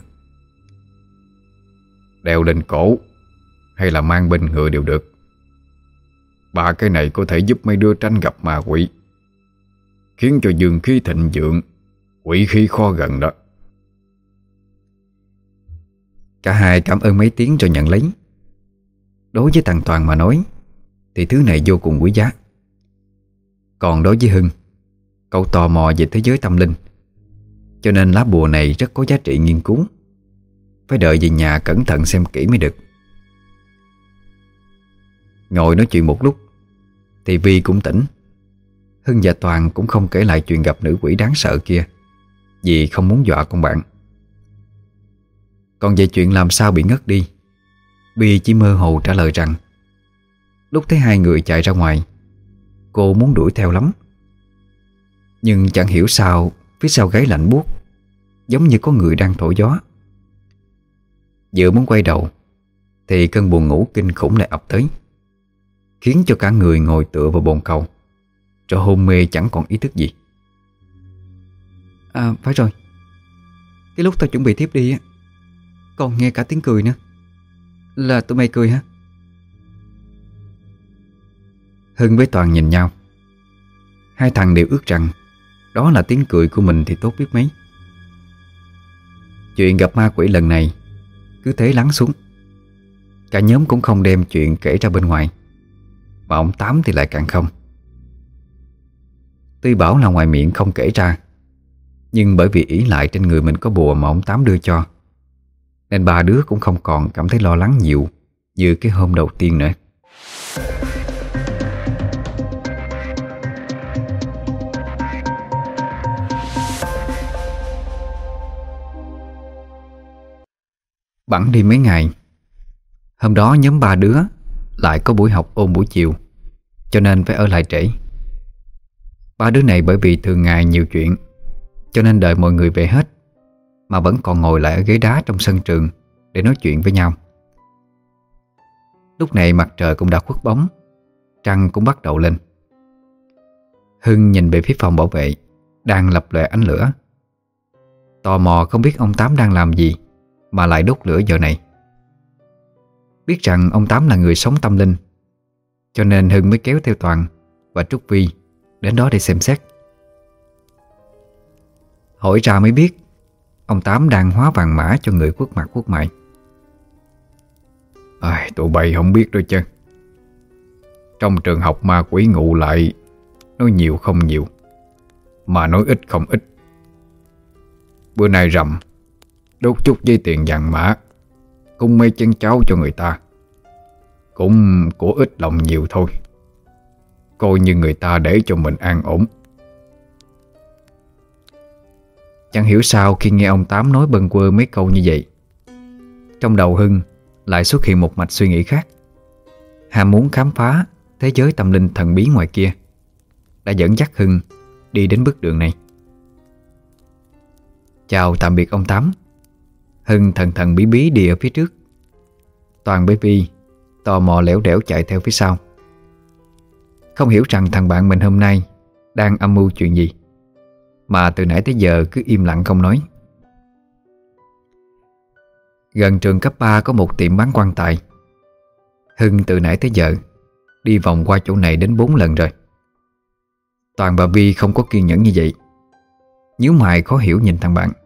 Đeo lên cổ hay là mang bên người đều được. Ba cái này có thể giúp mấy đứa tránh gặp ma quỷ, khiến cho dương khí thịnh vượng, quỷ khí khó gần đó. Cả hai cảm ơn mấy tiếng rồi nhận lấy. Đối với thằng Toàn mà nói thì thứ này vô cùng quý giá. Còn đối với Hưng, cậu tò mò về thế giới tâm linh, cho nên lá bùa này rất có giá trị nghiên cứu. Phải đợi về nhà cẩn thận xem kỹ mới được. Ngồi nói chuyện một lúc thì Vi cũng tỉnh. Hưng và Toàn cũng không kể lại chuyện gặp nữ quỷ đáng sợ kia, vì không muốn dọa con bạn. Còn về chuyện làm sao bị ngất đi, Vi chỉ mơ hồ trả lời rằng lúc thấy hai người chạy ra ngoài, cô muốn đuổi theo lắm, nhưng chẳng hiểu sao phía sau gáy lạnh buốt, giống như có người đang thổi gió. Vừa muốn quay đầu thì cơn buồn ngủ kinh khủng lại ập tới, khiến cho cả người ngồi tựa vào bồn cầu, rồi hôn mê chẳng còn ý thức gì. À phải rồi, cái lúc tao chuẩn bị tiếp đi á, còn nghe cả tiếng cười nữa. Là tụi mày cười hả? Hưng với Toàn nhìn nhau. Hai thằng đều ước rằng đó là tiếng cười của mình thì tốt biết mấy. Chuyện gặp ma quỷ lần này cứ thế lắng xuống. Cả nhóm cũng không đem chuyện kể ra bên ngoài, mà ông Tám thì lại càng không. Tuy bảo là ngoài miệng không kể ra, nhưng bởi vì ỷ lại trên người mình có bùa mà ông Tám đưa cho, nên ba đứa cũng không còn cảm thấy lo lắng nhiều như cái hôm đầu tiên nữa. Bẵng đi mấy ngày, hôm đó nhóm ba đứa lại có buổi học ôn buổi chiều, cho nên phải ở lại trễ. Ba đứa này bởi vì thường ngày nhiều chuyện, cho nên đợi mọi người về hết mà vẫn còn ngồi lại ở ghế đá trong sân trường để nói chuyện với nhau. Lúc này mặt trời cũng đã khuất bóng, trăng cũng bắt đầu lên. Hưng nhìn về phía phòng bảo vệ đang lập lòe ánh lửa, tò mò không biết ông Tám đang làm gì mà lại đốt lửa giờ này. Biết rằng ông Tám là người sống tâm linh, cho nên Hưng mới kéo theo Toàn và Trúc Vi đến đó để xem xét. Hỏi ra mới biết ông Tám đang hóa vàng mã cho người khuất mặt khuất mày. À, tụi bay không biết đâu chứ. Trong trường học ma quỷ ngụ lại, nói nhiều không nhiều, mà nói ít không ít. Bữa nay rằm đốt chút dây tiền vàng mã, cúng mấy chén cháo cho người ta, cũng của ít lòng nhiều thôi, coi như người ta để cho mình an ổn, Chẳng hiểu sao khi nghe ông Tám nói bâng quơ mấy câu như vậy, trong đầu Hưng lại xuất hiện một mạch suy nghĩ khác. Ham muốn khám phá thế giới tâm linh thần bí ngoài kia đã dẫn dắt Hưng đi đến bước đường này. Chào tạm biệt ông Tám. Hưng thần thần bí bí đi ở phía trước. Toàn với Vi tò mò lẻo đẻo chạy theo phía sau, không hiểu rằng thằng bạn mình hôm nay đang âm mưu chuyện gì mà từ nãy tới giờ cứ im lặng không nói. Gần trường cấp ba có một tiệm bán quan tài. Hưng từ nãy tới giờ đi vòng qua chỗ này đến bốn lần rồi. Toàn và Vi không có kiên nhẫn như vậy, nhíu mày khó hiểu nhìn thằng bạn.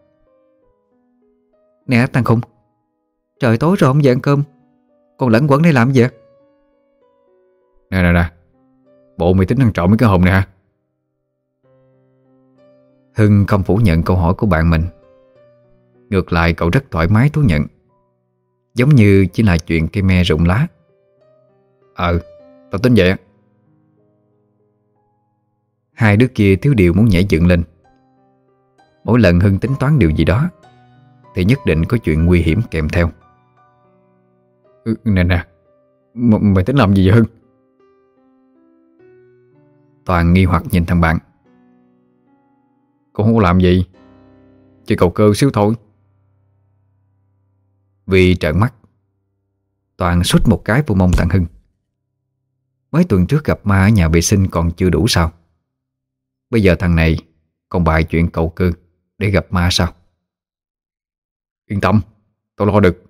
Nè thằng khùng, trời tối rồi không về ăn cơm, còn lẫn quẩn đây làm gì vậy? Nè nè nè, bộ mày tính ăn trộm mấy cái hồn nè hả? Hưng không phủ nhận câu hỏi của bạn mình. Ngược lại cậu rất thoải mái thú nhận, giống như chỉ là chuyện cây me rụng lá. Ờ, tao tính vậy á. Hai đứa kia thiếu điều muốn nhảy dựng lên. Mỗi lần Hưng tính toán điều gì đó thì nhất định có chuyện nguy hiểm kèm theo. Ừ, nè nè, M- mày tính làm gì vậy Hưng? Toàn nghi hoặc nhìn thằng bạn. Cũng không có làm gì, chỉ cầu cơ xíu thôi. Vì trợn mắt. Toàn sút một cái vô mông thằng Hưng. Mấy tuần trước gặp ma ở nhà vệ sinh còn chưa đủ sao? Bây giờ thằng này còn bài chuyện cầu cơ để gặp ma sao? Yên tâm, tao lo được.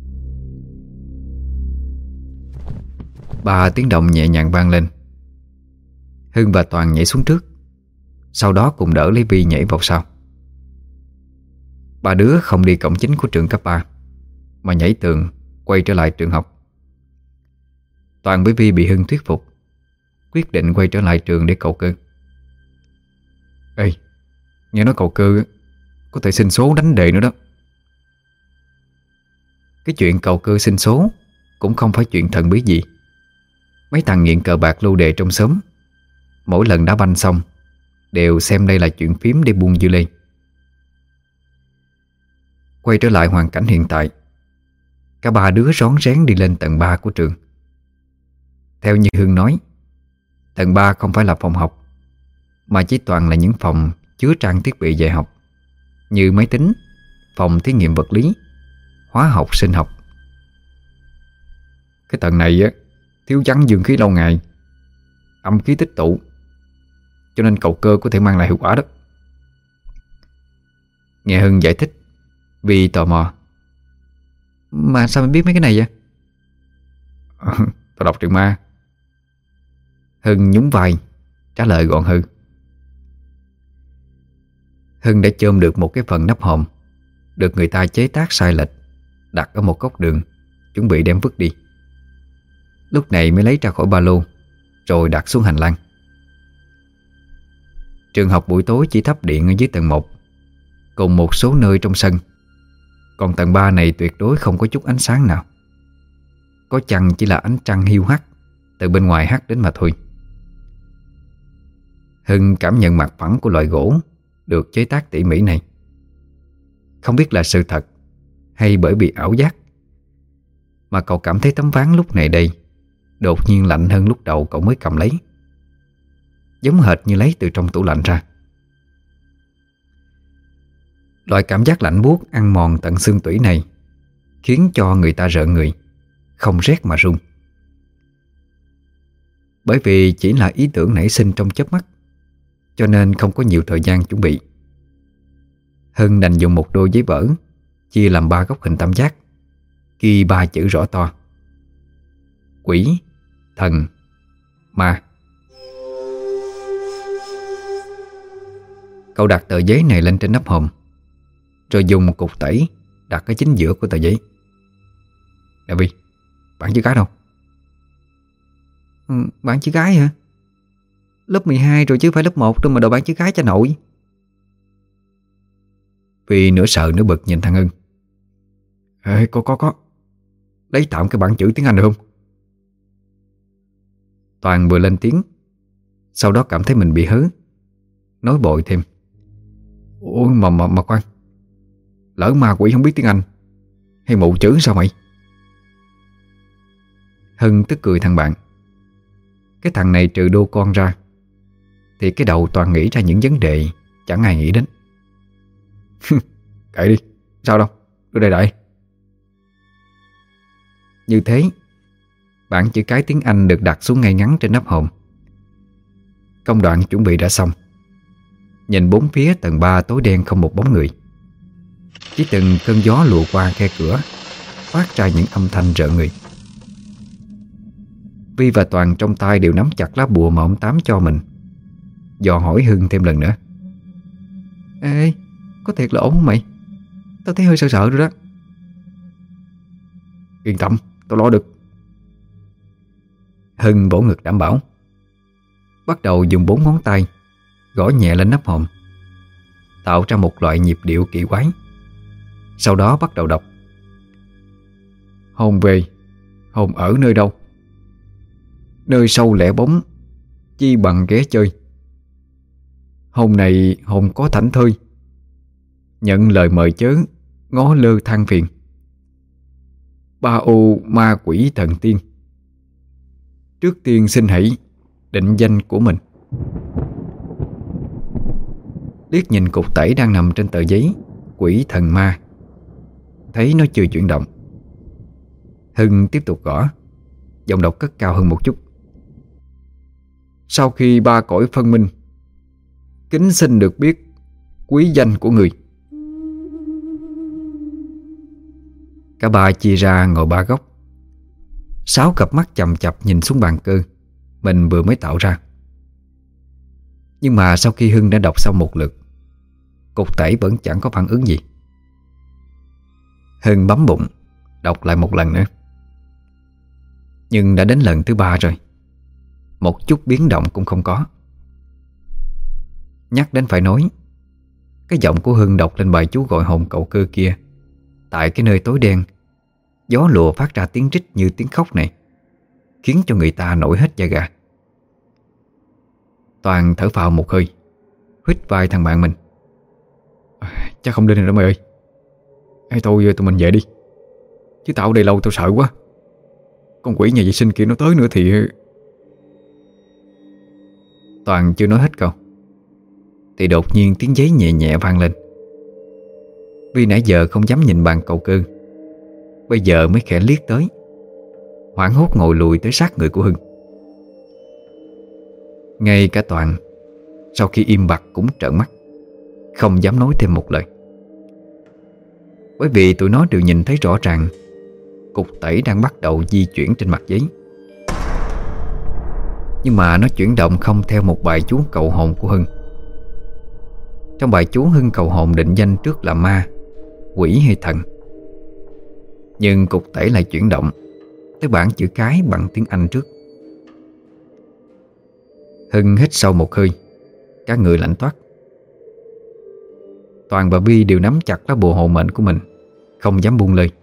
Ba tiếng động nhẹ nhàng vang lên. Hưng và Toàn nhảy xuống trước, sau đó cùng đỡ lấy Vi nhảy vào sau. Ba đứa không đi cổng chính của trường cấp ba mà nhảy tường quay trở lại trường học. Toàn với Vi bị Hưng thuyết phục, quyết định quay trở lại trường để cầu cơ. Ê, nghe nói cầu cơ có thể xin số đánh đề nữa đó. Cái chuyện cầu cơ xin số cũng không phải chuyện thần bí gì. Mấy thằng nghiện cờ bạc lô đề trong xóm mỗi lần đá banh xong đều xem đây là chuyện phím để buông dưa lê. Quay trở lại hoàn cảnh hiện tại, cả ba đứa rón rén đi lên tầng ba của trường. Theo như Hưng nói, tầng ba không phải là phòng học, mà chỉ toàn là những phòng chứa trang thiết bị dạy học như máy tính, phòng thí nghiệm vật lý, hóa học, sinh học. Cái tầng này á thiếu vắng dương khí lâu ngày, âm khí tích tụ, cho nên cầu cơ có thể mang lại hiệu quả đó. Nghe Hưng giải thích, vì tò mò. Mà sao mày biết mấy cái này vậy? Tao đọc truyện ma. Hưng nhún vai trả lời gọn hư. Hưng đã chôm được một cái phần nắp hòm được người ta chế tác sai lệch, đặt ở một góc đường, chuẩn bị đem vứt đi. Lúc này mới lấy ra khỏi ba lô rồi đặt xuống hành lang. Trường học buổi tối chỉ thắp điện ở dưới tầng một, cùng một số nơi trong sân. Còn tầng ba này tuyệt đối không có chút ánh sáng nào. Có chăng chỉ là ánh trăng hiu hắt từ bên ngoài hắt đến mà thôi. Hưng cảm nhận mặt phẳng của loại gỗ được chế tác tỉ mỉ này. Không biết là sự thật hay bởi vì ảo giác, mà cậu cảm thấy tấm ván lúc này đây đột nhiên lạnh hơn lúc đầu cậu mới cầm lấy, giống hệt như lấy từ trong tủ lạnh ra. Loại cảm giác lạnh buốt ăn mòn tận xương tủy này khiến cho người ta rợn người, không rét mà run. Bởi vì chỉ là ý tưởng nảy sinh trong chớp mắt, cho nên không có nhiều thời gian chuẩn bị. Hưng đành dùng một đôi giấy vỡ chia làm ba góc hình tam giác, ghi ba chữ rõ to: quỷ, thần, ma. Cậu đặt tờ giấy này lên trên nắp hòm, rồi dùng một cục tẩy đặt ở chính giữa của tờ giấy. Nè Vi, bảng chữ cái đâu? Ừ, bảng chữ cái hả? Lớp mười hai rồi chứ phải lớp một đâu mà đồ bảng chữ cái cho nội. Vi nửa sợ nửa bực nhìn thằng Hưng. Ê, có có có lấy tạm cái bảng chữ tiếng Anh được không? Toàn vừa lên tiếng, sau đó cảm thấy mình bị hớ, nói bội thêm: Ủa mà, mà, mà khoan, lỡ ma quỷ không biết tiếng Anh hay mụ chữ sao mày? Hưng tức cười thằng bạn. Cái thằng này trừ đô con ra thì cái đầu toàn nghĩ ra những vấn đề chẳng ai nghĩ đến. Kệ đi, sao đâu, đưa đây đại. Như thế, bảng chữ cái tiếng Anh được đặt xuống ngay ngắn trên nắp hòm. Công đoạn chuẩn bị đã xong. Nhìn bốn phía tầng ba tối đen không một bóng người. Chỉ từng cơn gió lùa qua khe cửa, phát ra những âm thanh rợn người. Vi và Toàn trong tay đều nắm chặt lá bùa mà ông Tám cho mình, dò hỏi Hưng thêm lần nữa. Ê, có thiệt là ổn không mày? Tao thấy hơi sợ sợ rồi đó. Yên tâm, tao lo được. Hưng vỗ ngực đảm bảo. Bắt đầu dùng bốn ngón tay gõ nhẹ lên nắp hòm, tạo ra một loại nhịp điệu kỳ quái. Sau đó bắt đầu đọc. Hồn về, hồn ở nơi đâu? Nơi sâu lẻ bóng, chi bằng ghé chơi. Hồn này hồn có thảnh thơi, nhận lời mời chớ, ngó lơ than phiền. Ba ô ma quỷ thần tiên, trước tiên xin hãy định danh của mình. Liếc nhìn cục tẩy đang nằm trên tờ giấy quỷ thần ma, thấy nó chưa chuyển động. Hưng tiếp tục gõ, giọng đọc cất cao hơn một chút. Sau khi ba cõi phân minh, kính xin được biết quý danh của người. Cả ba chia ra ngồi ba góc. Sáu cặp mắt chằm chặp nhìn xuống bàn cơ mình vừa mới tạo ra. Nhưng mà sau khi Hưng đã đọc xong một lượt, cục tẩy vẫn chẳng có phản ứng gì. Hưng bấm bụng đọc lại một lần nữa. Nhưng đã đến lần thứ ba rồi, một chút biến động cũng không có. Nhắc đến phải nói, cái giọng của Hưng đọc lên bài chú gọi hồn cậu cơ kia, tại cái nơi tối đen, gió lùa phát ra tiếng rít như tiếng khóc này, khiến cho người ta nổi hết da gà. Toàn thở phào một hơi, huýt vai thằng bạn mình. À, chắc không lên rồi đó mày ơi. Hay thôi tụi mình về đi, chứ tao ở đây lâu tao sợ quá. Con quỷ nhà vệ sinh kia nó tới nữa thì... Toàn chưa nói hết câu thì đột nhiên tiếng giấy nhẹ nhẹ vang lên. Vì nãy giờ không dám nhìn bàn cầu cơ, bây giờ mới khẽ liếc tới, hoảng hốt ngồi lùi tới sát người của Hưng. Ngay cả Toàn sau khi im bặt cũng trợn mắt, không dám nói thêm một lời. Bởi vì tụi nó đều nhìn thấy rõ ràng cục tẩy đang bắt đầu di chuyển trên mặt giấy. Nhưng mà nó chuyển động không theo một bài chú cầu hồn của Hưng. Trong bài chú Hưng cầu hồn định danh trước là ma, quỷ hay thần. Nhưng cục tẩy lại chuyển động tới bảng chữ cái bằng tiếng Anh trước. Hưng hít sâu một hơi, cả người lạnh toát. Toàn và Vi đều nắm chặt lá bùa hộ mệnh của mình, không dám buông lơi.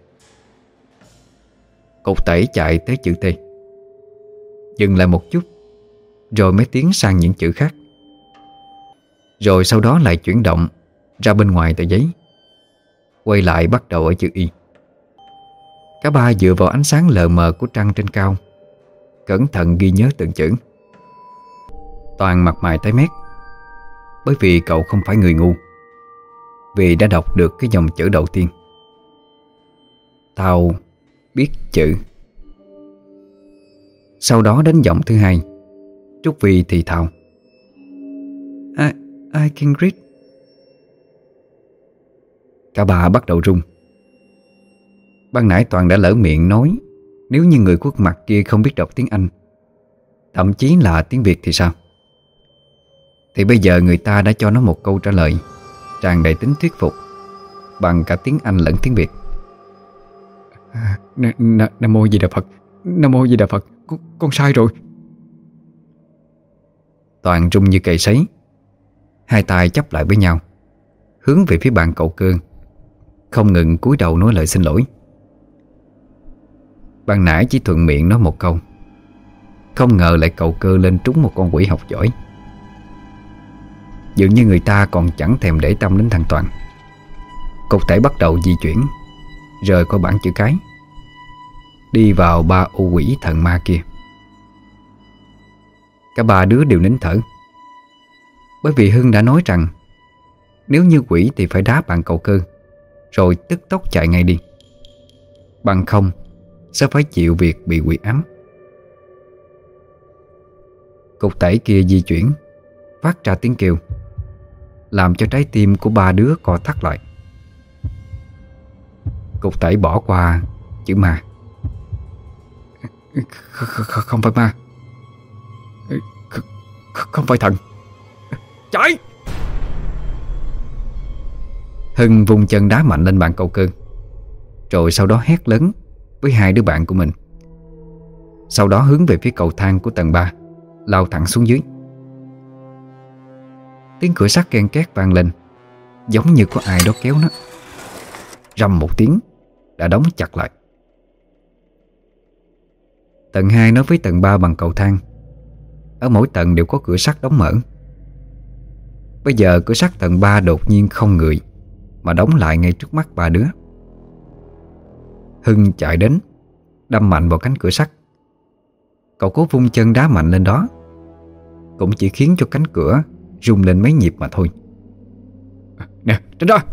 Cục tẩy chạy tới chữ T, dừng lại một chút, rồi mới tiến sang những chữ khác. Rồi sau đó lại chuyển động ra bên ngoài tờ giấy, quay lại bắt đầu ở chữ Y. Cả ba dựa vào ánh sáng lờ mờ của trăng trên cao, cẩn thận ghi nhớ từng chữ. Toàn mặt mày tái mét, bởi vì cậu không phải người ngu, vì đã đọc được cái dòng chữ đầu tiên. Tao biết chữ. Sau đó đến giọng thứ hai, Trúc Vi thì thào, I, I can read. Cả ba bắt đầu run. Ban nãy Toàn đã lỡ miệng nói nếu như người khuất mặt kia không biết đọc tiếng Anh, thậm chí là tiếng Việt thì sao? Thì bây giờ người ta đã cho nó một câu trả lời tràn đầy tính thuyết phục bằng cả tiếng Anh lẫn tiếng Việt. Nam mô Di Đà Phật, Nam mô Di Đà Phật, con, con sai rồi. Toàn rung như cầy sấy, hai tay chắp lại với nhau, hướng về phía bàn cậu cơ, không ngừng cúi đầu nói lời xin lỗi. Ban nãy chỉ thuận miệng nói một câu, không ngờ lại cậu cơ lên trúng một con quỷ học giỏi. Dường như người ta còn chẳng thèm để tâm đến thằng Toàn. Cục thể bắt đầu di chuyển, rời khỏi bảng chữ cái, đi vào ba u quỷ thần ma kia. Cả ba đứa đều nín thở, bởi vì Hưng đã nói rằng nếu như quỷ thì phải đá bạn cầu cơ, rồi tức tốc chạy ngay đi, bằng không sẽ phải chịu việc bị quỷ ám. Cục tẩy kia di chuyển, phát ra tiếng kêu, làm cho trái tim của ba đứa co thắt lại. Cục tẩy bỏ qua chữ ma. Không phải ma, không phải thần. Chạy! Hưng vung chân đá mạnh lên bàn cầu cơ, rồi sau đó hét lớn với hai đứa bạn của mình. Sau đó hướng về phía cầu thang của tầng ba, lao thẳng xuống dưới. Tiếng cửa sắt ken két vang lên, giống như có ai đó kéo nó. Rầm một tiếng đã đóng chặt lại. Tầng hai nối với tầng ba bằng cầu thang. Ở mỗi tầng đều có cửa sắt đóng mở. Bây giờ cửa sắt tầng ba đột nhiên không người, mà đóng lại ngay trước mắt ba đứa. Hưng chạy đến, đâm mạnh vào cánh cửa sắt. Cậu cố vung chân đá mạnh lên đó, cũng chỉ khiến cho cánh cửa rung lên mấy nhịp mà thôi. Nè, tránh ra!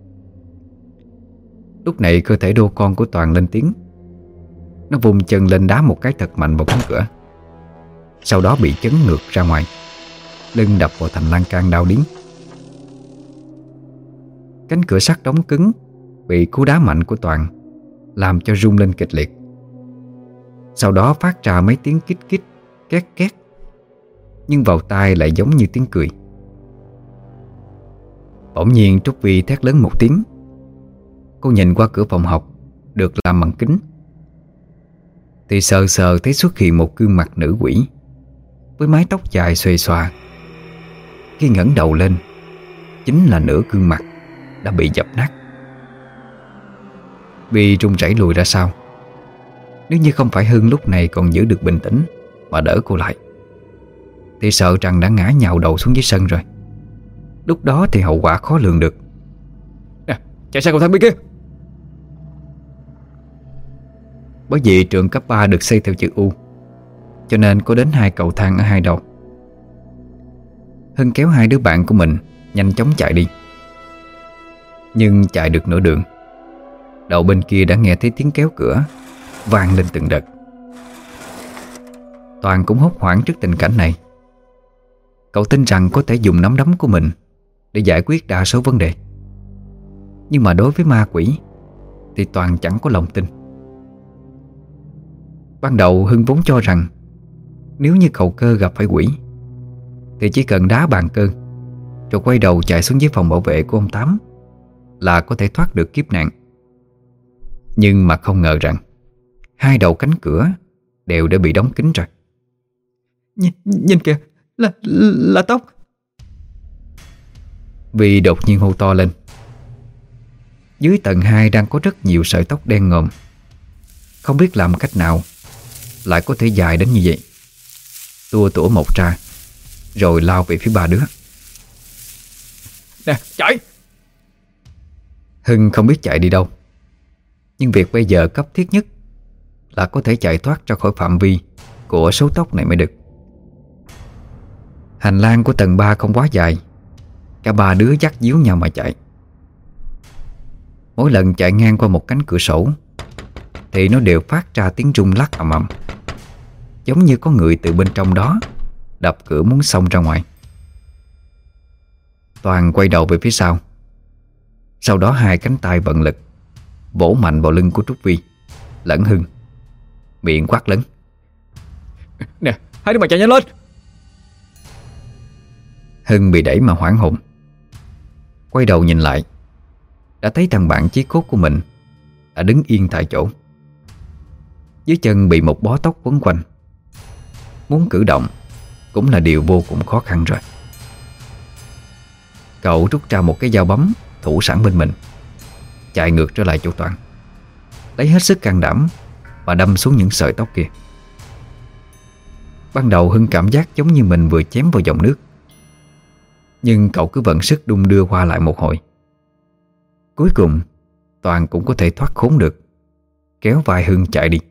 Lúc này cơ thể đô con của Toàn lên tiếng. Nó vung chân lên đá một cái thật mạnh vào cánh cửa, sau đó bị chấn ngược ra ngoài, lưng đập vào thành lan can đau điếng. Cánh cửa sắt đóng cứng bị cú đá mạnh của Toàn làm cho rung lên kịch liệt. Sau đó phát ra mấy tiếng kít kít, két két, nhưng vào tai lại giống như tiếng cười. Bỗng nhiên Trúc Vi thét lớn một tiếng. Cô nhìn qua cửa phòng học được làm bằng kính, thì sờ sờ thấy xuất hiện một gương mặt nữ quỷ với mái tóc dài xuề xòa. Khi ngẩng đầu lên, chính là nửa gương mặt đã bị dập nát. Vi run rẩy lùi ra sau. Nếu như không phải Hưng lúc này còn giữ được bình tĩnh mà đỡ cô lại, thì sợ rằng đã ngã nhào đầu xuống dưới sân rồi. Lúc đó thì hậu quả khó lường được. Nè, chạy sang cầu thang bên kia. Bởi vì trường cấp ba được xây theo chữ U, cho nên có đến hai cầu thang ở hai đầu. Hưng kéo hai đứa bạn của mình nhanh chóng chạy đi. Nhưng chạy được nửa đường, đầu bên kia đã nghe thấy tiếng kéo cửa vang lên từng đợt. Toàn cũng hốt hoảng trước tình cảnh này. Cậu tin rằng có thể dùng nắm đấm của mình để giải quyết đa số vấn đề, nhưng mà đối với ma quỷ thì Toàn chẳng có lòng tin. Ban đầu Hưng vốn cho rằng nếu như cậu Cơ gặp phải quỷ thì chỉ cần đá bàn cơ rồi quay đầu chạy xuống dưới phòng bảo vệ của ông Tám là có thể thoát được kiếp nạn. Nhưng mà không ngờ rằng hai đầu cánh cửa đều đã bị đóng kín rồi. Nhìn, nhìn kìa, là, là tóc. Vì đột nhiên hô to lên. Dưới tầng hai đang có rất nhiều sợi tóc đen ngòm, không biết làm cách nào lại có thể dài đến như vậy. Tua tủa một ra, rồi lao về phía ba đứa. Nè, chạy! Hưng không biết chạy đi đâu, nhưng việc bây giờ cấp thiết nhất là có thể chạy thoát ra khỏi phạm vi của số tóc này mới được. Hành lang của tầng ba không quá dài, cả ba đứa dắt díu nhau mà chạy. Mỗi lần chạy ngang qua một cánh cửa sổ thì nó đều phát ra tiếng rung lắc ầm ầm, giống như có người từ bên trong đó đập cửa muốn xông ra ngoài. Toàn quay đầu về phía sau. Sau đó hai cánh tay vận lực vỗ mạnh vào lưng của Trúc Vi lẫn Hưng, miệng quát lớn. Nè, hai đứa mày chạy nhanh lên! Hưng bị đẩy mà hoảng hồn. Quay đầu nhìn lại, đã thấy thằng bạn chí cốt của mình đã đứng yên tại chỗ. Dưới chân bị một bó tóc quấn quanh, muốn cử động cũng là điều vô cùng khó khăn rồi. Cậu rút ra một cái dao bấm thủ sẵn bên mình, chạy ngược trở lại chỗ Toàn, lấy hết sức can đảm và đâm xuống những sợi tóc kia. Ban đầu Hưng cảm giác giống như mình vừa chém vào dòng nước, Nhưng cậu cứ vận sức đung đưa qua lại một hồi. Cuối cùng Toàn cũng có thể thoát khốn được, kéo vai Hưng chạy đi.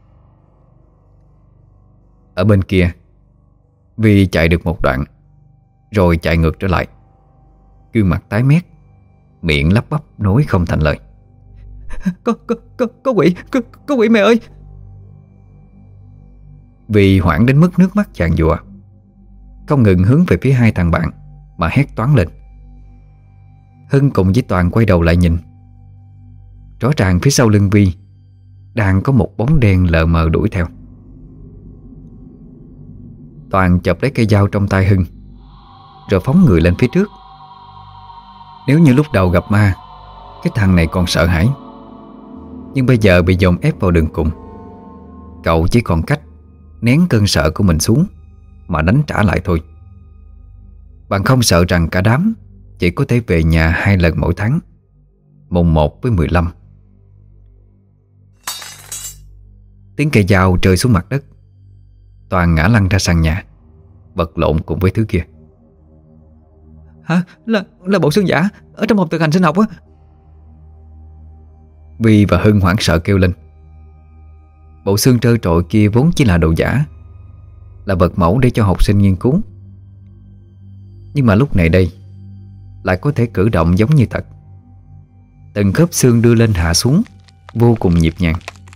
Ở bên kia, Vi chạy được một đoạn rồi chạy ngược trở lại, gương mặt tái mét, miệng lắp bắp nói không thành lời. Có, có, có, có quỷ, có, có quỷ mẹ ơi. Vi hoảng đến mức nước mắt tràn dụa, không ngừng hướng về phía hai thằng bạn mà hét toáng lên. Hưng cùng với Toàn quay đầu lại nhìn. Rõ ràng phía sau lưng Vi đang có một bóng đen lờ mờ đuổi theo. Toàn chộp lấy cây dao trong tay Hưng rồi phóng người lên phía trước. Nếu như lúc đầu gặp ma, cái thằng này còn sợ hãi, nhưng bây giờ bị dồn ép vào đường cùng, cậu chỉ còn cách nén cơn sợ của mình xuống mà đánh trả lại thôi. Bạn không sợ rằng cả đám chỉ có thể về nhà hai lần mỗi tháng, mùng một với mười lăm. Tiếng cây dao rơi xuống mặt đất. Toàn ngã lăn ra sàn nhà, vật lộn cùng với thứ kia. Hả? Là, là bộ xương giả ở trong hộp thực hành sinh học á? Vi và Hưng hoảng sợ kêu lên. Bộ xương trơ trội kia vốn chỉ là đồ giả, là vật mẫu để cho học sinh nghiên cứu. Nhưng mà lúc này đây lại có thể cử động giống như thật. Từng khớp xương đưa lên hạ xuống vô cùng nhịp nhàng.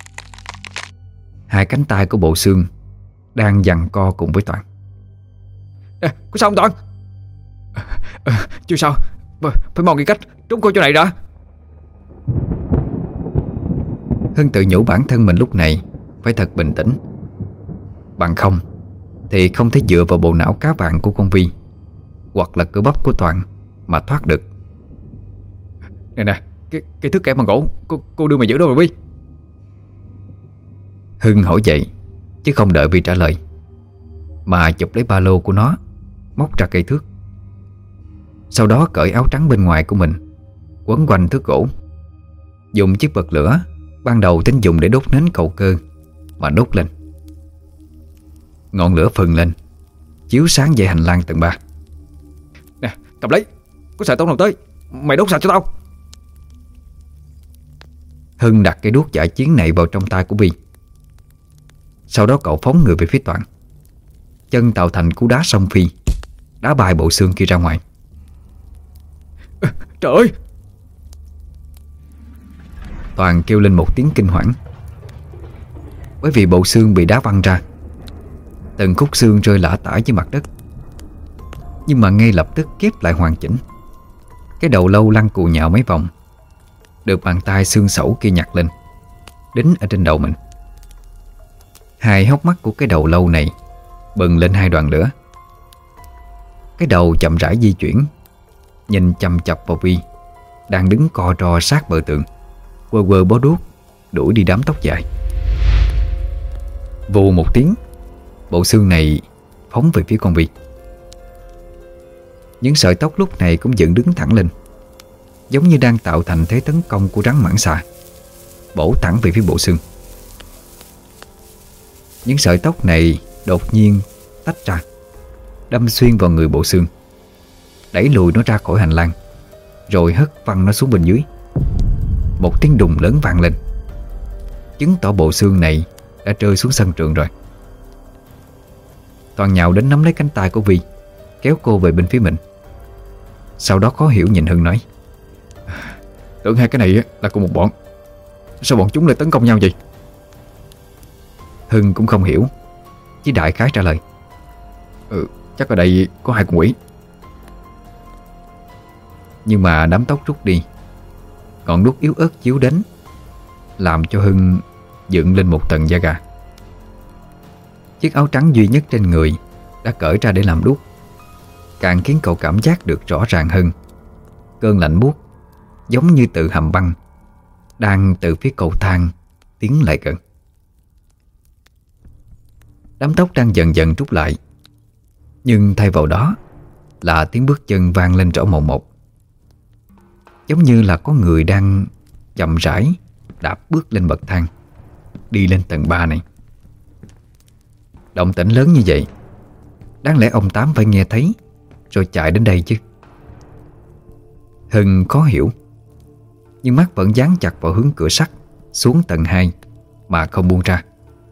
Hai cánh tay của bộ xương đang giằng co cùng với Toàn. À, có sao không Toàn? À, à, chưa sao, phải mong nghĩ cách trốn khỏi chỗ này đã. Hưng tự nhủ bản thân mình lúc này phải thật bình tĩnh, bằng không thì không thể dựa vào bộ não cá vàng của con Vi hoặc là cơ bắp của Toàn mà thoát được. Nè nè, cái, cái thước kẻ bằng gỗ cô, cô đưa mày giữ đâu rồi Vi? Hưng hỏi vậy chứ không đợi Vi trả lời, mà chụp lấy ba lô của nó, móc ra cây thước. Sau đó cởi áo trắng bên ngoài của mình quấn quanh thước gỗ, dùng chiếc bật lửa ban đầu tính dùng để đốt nến cầu cơ mà đốt lên. Ngọn lửa phừng lên, chiếu sáng dãy hành lang tầng ba. Nè, cầm lấy, có xài tông nào tới, mày đốt sạch cho tao. Hưng đặt cây đuốc giải chiến này vào trong tay của Vi. Sau đó cậu phóng người về phía Toàn, chân tạo thành cú đá song phi, đá bài bộ xương kia ra ngoài. À, trời ơi! Toàn kêu lên một tiếng kinh hoảng, bởi vì bộ xương bị đá văng ra. Từng khúc xương rơi lả tả dưới mặt đất, nhưng mà ngay lập tức ghép lại hoàn chỉnh. Cái đầu lâu lăn cù nhào mấy vòng, được bàn tay xương sẩu kia nhặt lên, đính ở trên đầu mình. Hai hốc mắt của cái đầu lâu này bừng lên hai đoàn lửa. Cái đầu chậm rãi di chuyển, nhìn chằm chặp vào Vi đang đứng co ro sát bờ tường, quơ quơ bó đuốc đuổi đi đám tóc dài. Vù một tiếng, bộ xương này phóng về phía con Vi. Những sợi tóc lúc này cũng dựng đứng thẳng lên, giống như đang tạo thành thế tấn công của rắn mãng xà, bổ thẳng về phía bộ xương. Những sợi tóc này đột nhiên tách ra, đâm xuyên vào người bộ xương, đẩy lùi nó ra khỏi hành lang, rồi hất văng nó xuống bên dưới. Một tiếng đùng lớn vang lên, chứng tỏ bộ xương này đã rơi xuống sân trường rồi. Toàn nhào đến nắm lấy cánh tay của Vi, kéo cô về bên phía mình. Sau đó khó hiểu nhìn Hưng nói: Tưởng hai cái này là cùng một bọn, sao bọn chúng lại tấn công nhau vậy? Hưng cũng không hiểu, chỉ đại khái trả lời: Ừ, chắc ở đây có hai con quỷ. Nhưng mà đám tóc rút đi, ngọn đuốc yếu ớt chiếu đến, làm cho Hưng dựng lên một tầng da gà. Chiếc áo trắng duy nhất trên người đã cởi ra để làm đuốc, càng khiến cậu cảm giác được rõ ràng hơn cơn lạnh buốt giống như từ hầm băng đang từ phía cầu thang tiến lại gần. Đám tóc đang dần dần rút lại, nhưng thay vào đó là tiếng bước chân vang lên rõ mồn một, giống như là có người đang chậm rãi đạp bước lên bậc thang đi lên tầng ba này. Động tĩnh lớn như vậy, đáng lẽ ông Tám phải nghe thấy rồi chạy đến đây chứ? Hưng khó hiểu, nhưng mắt vẫn dán chặt vào hướng cửa sắt xuống tầng hai mà không buông ra.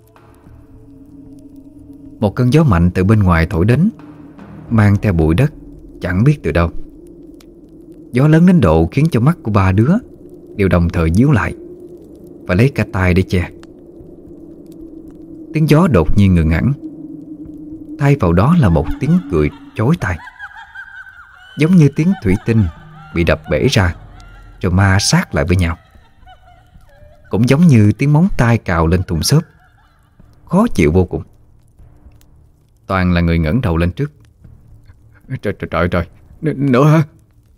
Một cơn gió mạnh từ bên ngoài thổi đến, mang theo bụi đất chẳng biết từ đâu. Gió lớn đến độ khiến cho mắt của ba đứa đều đồng thời díu lại và lấy cả tay để che. Tiếng gió đột nhiên ngừng hẳn, thay vào đó là một tiếng cười chói tai, giống như tiếng thủy tinh bị đập bể ra rồi ma sát lại với nhau. Cũng giống như tiếng móng tay cào lên thùng xốp, khó chịu vô cùng. Toàn là người ngẩng đầu lên trước. Trời trời trời trời, N- nữa hả?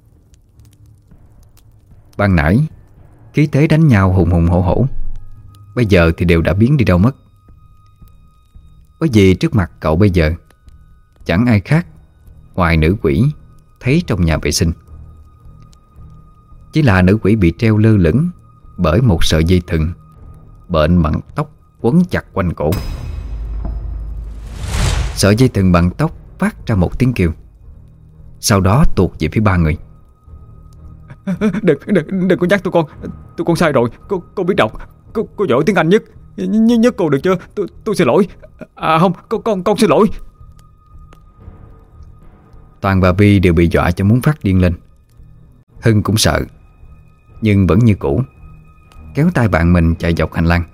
Ban nãy khí thế đánh nhau hùng hùng hổ hổ, bây giờ thì đều đã biến đi đâu mất. Bởi vì trước mặt cậu bây giờ chẳng ai khác ngoài nữ quỷ thấy trong nhà vệ sinh. Chỉ là nữ quỷ bị treo lơ lửng bởi một sợi dây thừng bệnh bằng tóc quấn chặt quanh cổ. Sợi dây thừng bằng tóc phát ra một tiếng kêu, sau đó tuột về phía ba người. Đừng, đừng, đừng có nhắc tụi con. Tụi con sai rồi. Cô, cô biết đọc. Cô, cô giỏi tiếng Anh nhất. Nh, nhất cô được chưa? Tôi, tôi xin lỗi. À không, con, con, con xin lỗi. Toàn và Vi đều bị dọa cho muốn phát điên lên. Hưng cũng sợ, nhưng vẫn như cũ kéo tay bạn mình chạy dọc hành lang.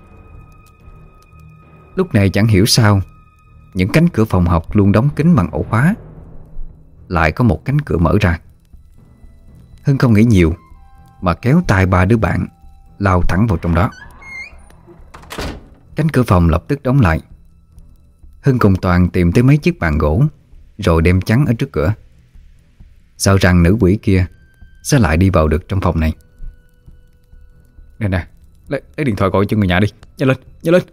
Lúc này chẳng hiểu sao những cánh cửa phòng học luôn đóng kín bằng ổ khóa lại có một cánh cửa mở ra. Hưng không nghĩ nhiều mà kéo tay ba đứa bạn lao thẳng vào trong đó. Cánh cửa phòng lập tức đóng lại. Hưng cùng Toàn tìm tới mấy chiếc bàn gỗ rồi đem chắn ở trước cửa, sợ rằng nữ quỷ kia sẽ lại đi vào được trong phòng này. Nè nè, lấy, lấy điện thoại gọi cho người nhà đi. Nhanh lên, nhanh lên.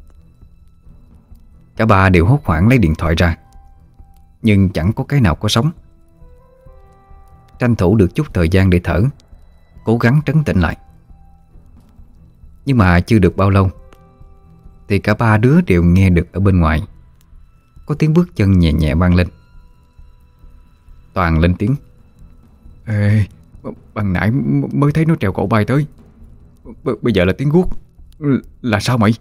Cả ba đều hốt hoảng lấy điện thoại ra, nhưng chẳng có cái nào có sóng. Tranh thủ được chút thời gian để thở, cố gắng trấn tĩnh lại. Nhưng mà chưa được bao lâu thì cả ba đứa đều nghe được ở bên ngoài có tiếng bước chân nhẹ nhẹ vang lên. Toàn lên tiếng. Ê, ban nãy mới thấy nó trèo cổ bay tới. B- Bây giờ là tiếng guốc. Là sao mày?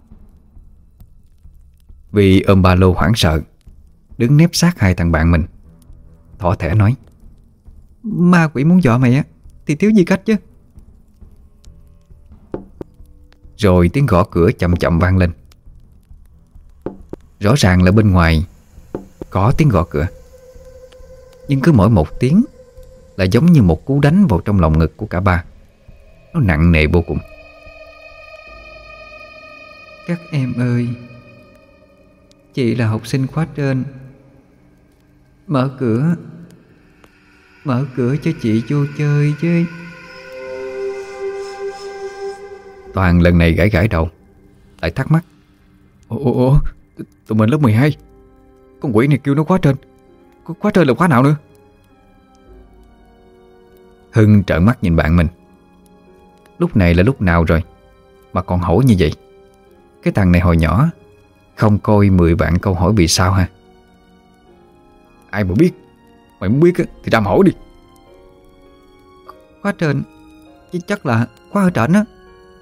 Vì ôm ba lô hoảng sợ, đứng nép sát hai thằng bạn mình, thỏ thẻ nói: Ma quỷ muốn dọa mày á thì thiếu gì cách chứ. Rồi tiếng gõ cửa chậm chậm vang lên. Rõ ràng là bên ngoài có tiếng gõ cửa, nhưng cứ mỗi một tiếng là giống như một cú đánh vào trong lòng ngực của cả ba. Nó nặng nề vô cùng. Các em ơi, chị là học sinh khóa trên. Mở cửa, mở cửa cho chị vô chơi với. Toàn lần này gãi gãi đầu, lại thắc mắc. Ủa, ủa, tụi mình lớp mười hai. Con quỷ này kêu nó khóa trên. Khóa trên là khóa nào nữa? Hưng trợn mắt nhìn bạn mình. Lúc này là lúc nào rồi mà còn hỏi như vậy? Cái thằng này hồi nhỏ không coi mười vạn câu hỏi vì sao ha? Ai mà biết. Mày muốn biết thì đam hỏi đi. Khóa trên, chứ chắc là khóa ở trển á.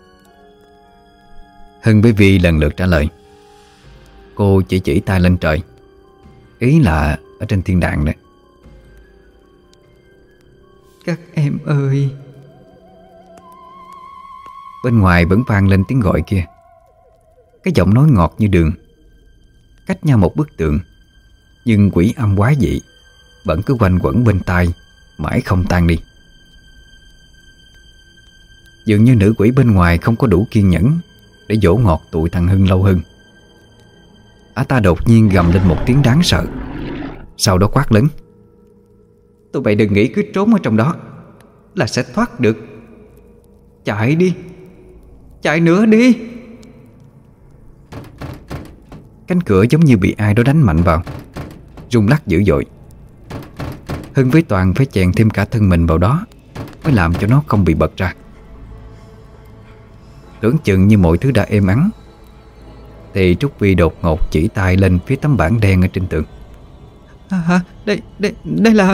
Hưng với Vi lần lượt trả lời. Cô chỉ chỉ tay lên trời, ý là ở trên thiên đàng đấy. Các em ơi. Bên ngoài vẫn vang lên tiếng gọi kia, cái giọng nói ngọt như đường. Cách nhau một bức tượng, nhưng quỷ âm quá dị vẫn cứ quanh quẩn bên tai, mãi không tan đi. Dường như nữ quỷ bên ngoài không có đủ kiên nhẫn để dỗ ngọt tụi thằng Hưng lâu hơn. Ả ta đột nhiên gầm lên một tiếng đáng sợ, sau đó quát lớn: Tụi bay đừng nghĩ cứ trốn ở trong đó là sẽ thoát được. Chạy đi, chạy nữa đi. Cánh cửa giống như bị ai đó đánh mạnh vào, rung lắc dữ dội. Hưng với Toàn phải chèn thêm cả thân mình vào đó mới làm cho nó không bị bật ra. Tưởng chừng như mọi thứ đã êm ắng thì Trúc Vi đột ngột chỉ tay lên phía tấm bảng đen ở trên tường. À, hả? Đây, đây, đây là...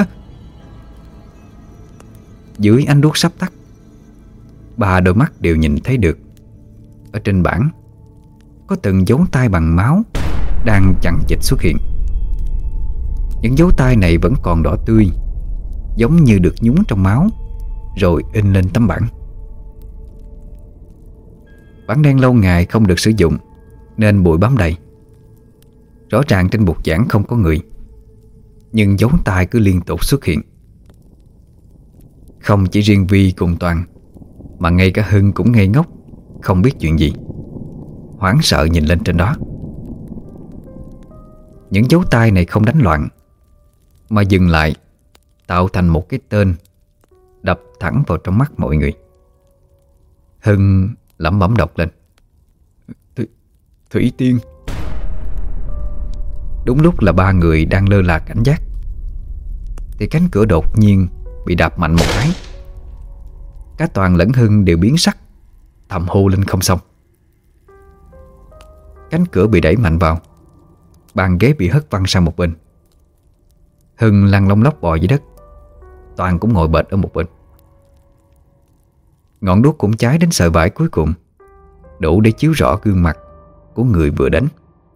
Dưới ánh đuốc sắp tắt, ba đôi mắt đều nhìn thấy được. Ở trên bảng có từng dấu tay bằng máu đang chằng chịt xuất hiện. Những dấu tay này vẫn còn đỏ tươi, giống như được nhúng trong máu rồi in lên tấm bảng. Bảng đen lâu ngày không được sử dụng nên bụi bám đầy. Rõ ràng trên bục giảng không có người, nhưng dấu tay cứ liên tục xuất hiện. Không chỉ riêng Vi cùng Toàn, mà ngay cả Hưng cũng ngây ngốc, không biết chuyện gì, hoảng sợ nhìn lên trên đó. Những dấu tay này không đánh loạn, mà dừng lại, tạo thành một cái tên đập thẳng vào trong mắt mọi người. Hưng lẩm bẩm đọc lên: Thủy, Thủy Tiên. Đúng lúc là ba người đang lơ là cảnh giác thì cánh cửa đột nhiên bị đạp mạnh một cái. Cả Toàn lẫn Hưng đều biến sắc, thầm hô lên không xong. Cánh cửa bị đẩy mạnh vào, bàn ghế bị hất văng sang một bên. Hưng lăn lông lóc bò dưới đất, Toàn cũng ngồi bệt ở một bên. Ngọn đuốc cũng cháy đến sợi vải cuối cùng, đủ để chiếu rõ gương mặt của người vừa đến.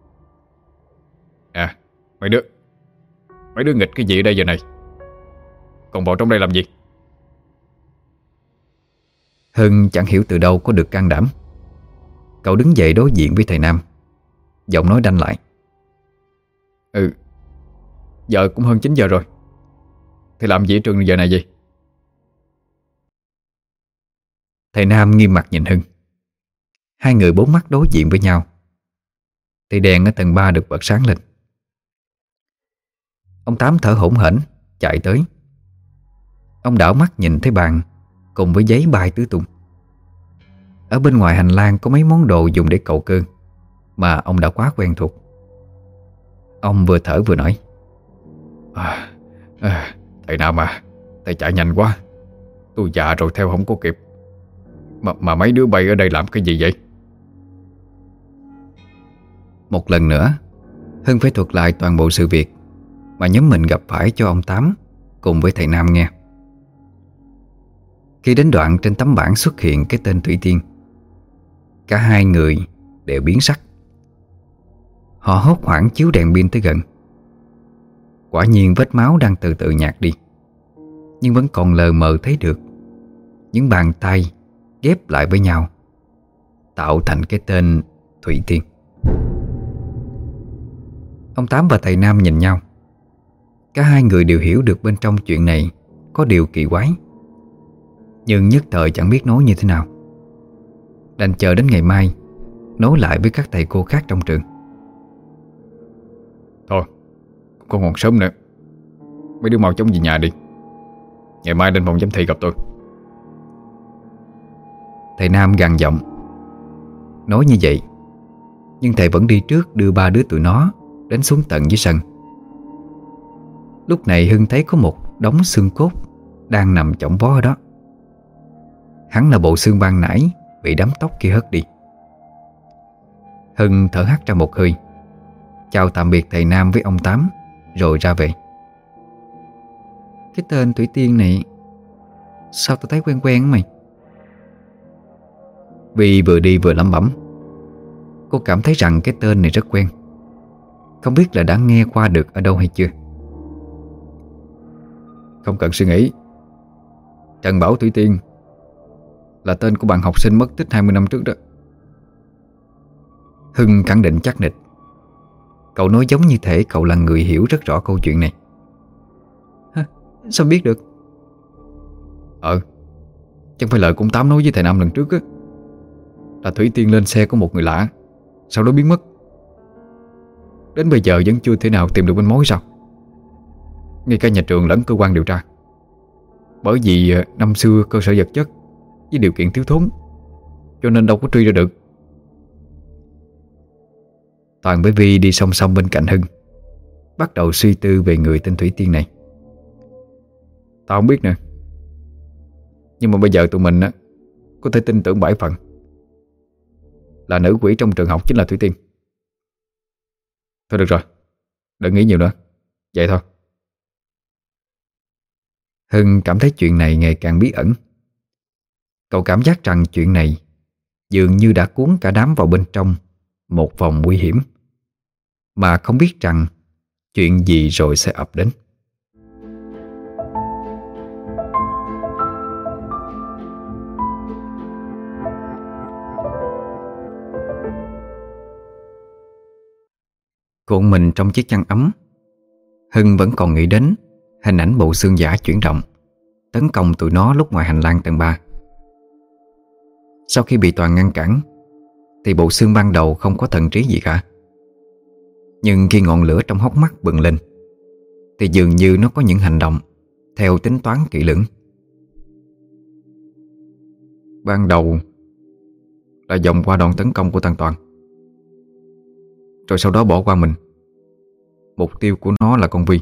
À, mấy đứa Mấy đứa nghịch cái gì ở đây giờ này? Còn vào trong đây làm gì? Hưng chẳng hiểu từ đâu có được can đảm. Cậu đứng dậy đối diện với thầy Nam, giọng nói đanh lại: Ừ, giờ cũng hơn chín giờ rồi. Thì làm gì ở trường giờ này gì? Thầy Nam nghiêm mặt nhìn Hưng. Hai người bốn mắt đối diện với nhau thì đèn ở tầng ba được bật sáng lên. Ông Tám thở hổn hển chạy tới. Ông đảo mắt nhìn thấy bàn cùng với giấy bay tứ tung. Ở bên ngoài hành lang có mấy món đồ dùng để cậu cơn mà ông đã quá quen thuộc. Ông vừa thở vừa nói: à, à, Thầy Nam à, thầy chạy nhanh quá, tôi già rồi theo không có kịp. Mà, mà mấy đứa bay ở đây làm cái gì vậy? Một lần nữa Hưng phải thuật lại toàn bộ sự việc mà nhóm mình gặp phải cho ông Tám cùng với thầy Nam nghe. Khi đến đoạn trên tấm bảng xuất hiện cái tên Thủy Tiên, cả hai người đều biến sắc. Họ hốt hoảng chiếu đèn pin tới gần. Quả nhiên vết máu đang từ từ nhạt đi, nhưng vẫn còn lờ mờ thấy được những bàn tay ghép lại với nhau tạo thành cái tên Thủy Tiên. Ông Tám và thầy Nam nhìn nhau. Cả hai người đều hiểu được bên trong chuyện này có điều kỳ quái, nhưng nhất thời chẳng biết nói như thế nào, đành chờ đến ngày mai nói lại với các thầy cô khác trong trường. Thôi, con còn sớm nữa, mấy đứa mau chóng về nhà đi. Ngày mai lên phòng giám thị gặp tôi. Thầy Nam gằn giọng. Nói như vậy, nhưng thầy vẫn đi trước đưa ba đứa tụi nó đến xuống tận dưới sân. Lúc này Hưng thấy có một đống xương cốt đang nằm chỏng vó ở đó. Hắn là bộ xương ban nãy bị đám tóc kia hất đi. Hưng thở hắt ra một hơi, chào tạm biệt thầy Nam với ông Tám rồi ra về. Cái tên Thủy Tiên này sao tôi thấy quen quen á mày? Vì vừa đi vừa lẩm bẩm. Cô cảm thấy rằng cái tên này rất quen, không biết là đã nghe qua được ở đâu hay chưa. Không cần suy nghĩ, Trần Bảo Thủy Tiên là tên của bạn học sinh mất tích hai mươi năm trước đó. Hưng khẳng định chắc nịch. Cậu nói giống như thể cậu là người hiểu rất rõ câu chuyện này. Hả? Sao biết được? Ờ, chẳng phải lời cũng Tám nói với thầy Nam lần trước á, là Thủy Tiên lên xe của một người lạ, sau đó biến mất. Đến bây giờ vẫn chưa thể nào tìm được manh mối sao? Ngay cả nhà trường lẫn cơ quan điều tra. Bởi vì năm xưa cơ sở vật chất với điều kiện thiếu thốn, cho nên đâu có truy ra được. Toàn với Vi đi song song bên cạnh Hưng, bắt đầu suy tư về người tên Thủy Tiên này. Tao không biết nè, nhưng mà bây giờ tụi mình á có thể tin tưởng bảy phần là nữ quỷ trong trường học chính là Thủy Tiên. Thôi được rồi, đừng nghĩ nhiều nữa, Vậy thôi. Hưng cảm thấy chuyện này ngày càng bí ẩn. Cậu cảm giác rằng chuyện này dường như đã cuốn cả đám vào bên trong một vòng nguy hiểm, mà không biết rằng chuyện gì rồi sẽ ập đến. Cuộn mình trong chiếc chăn ấm, Hưng vẫn còn nghĩ đến hình ảnh bộ xương giả chuyển động tấn công tụi nó lúc ngoài hành lang tầng ba. Sau khi bị Toàn ngăn cản thì bộ xương ban đầu không có thần trí gì cả. Nhưng khi ngọn lửa trong hốc mắt bừng lên thì dường như nó có những hành động theo tính toán kỹ lưỡng. Ban đầu là vòng qua đòn tấn công của thằng Toàn, rồi sau đó bỏ qua mình. Mục tiêu của nó là con Vi.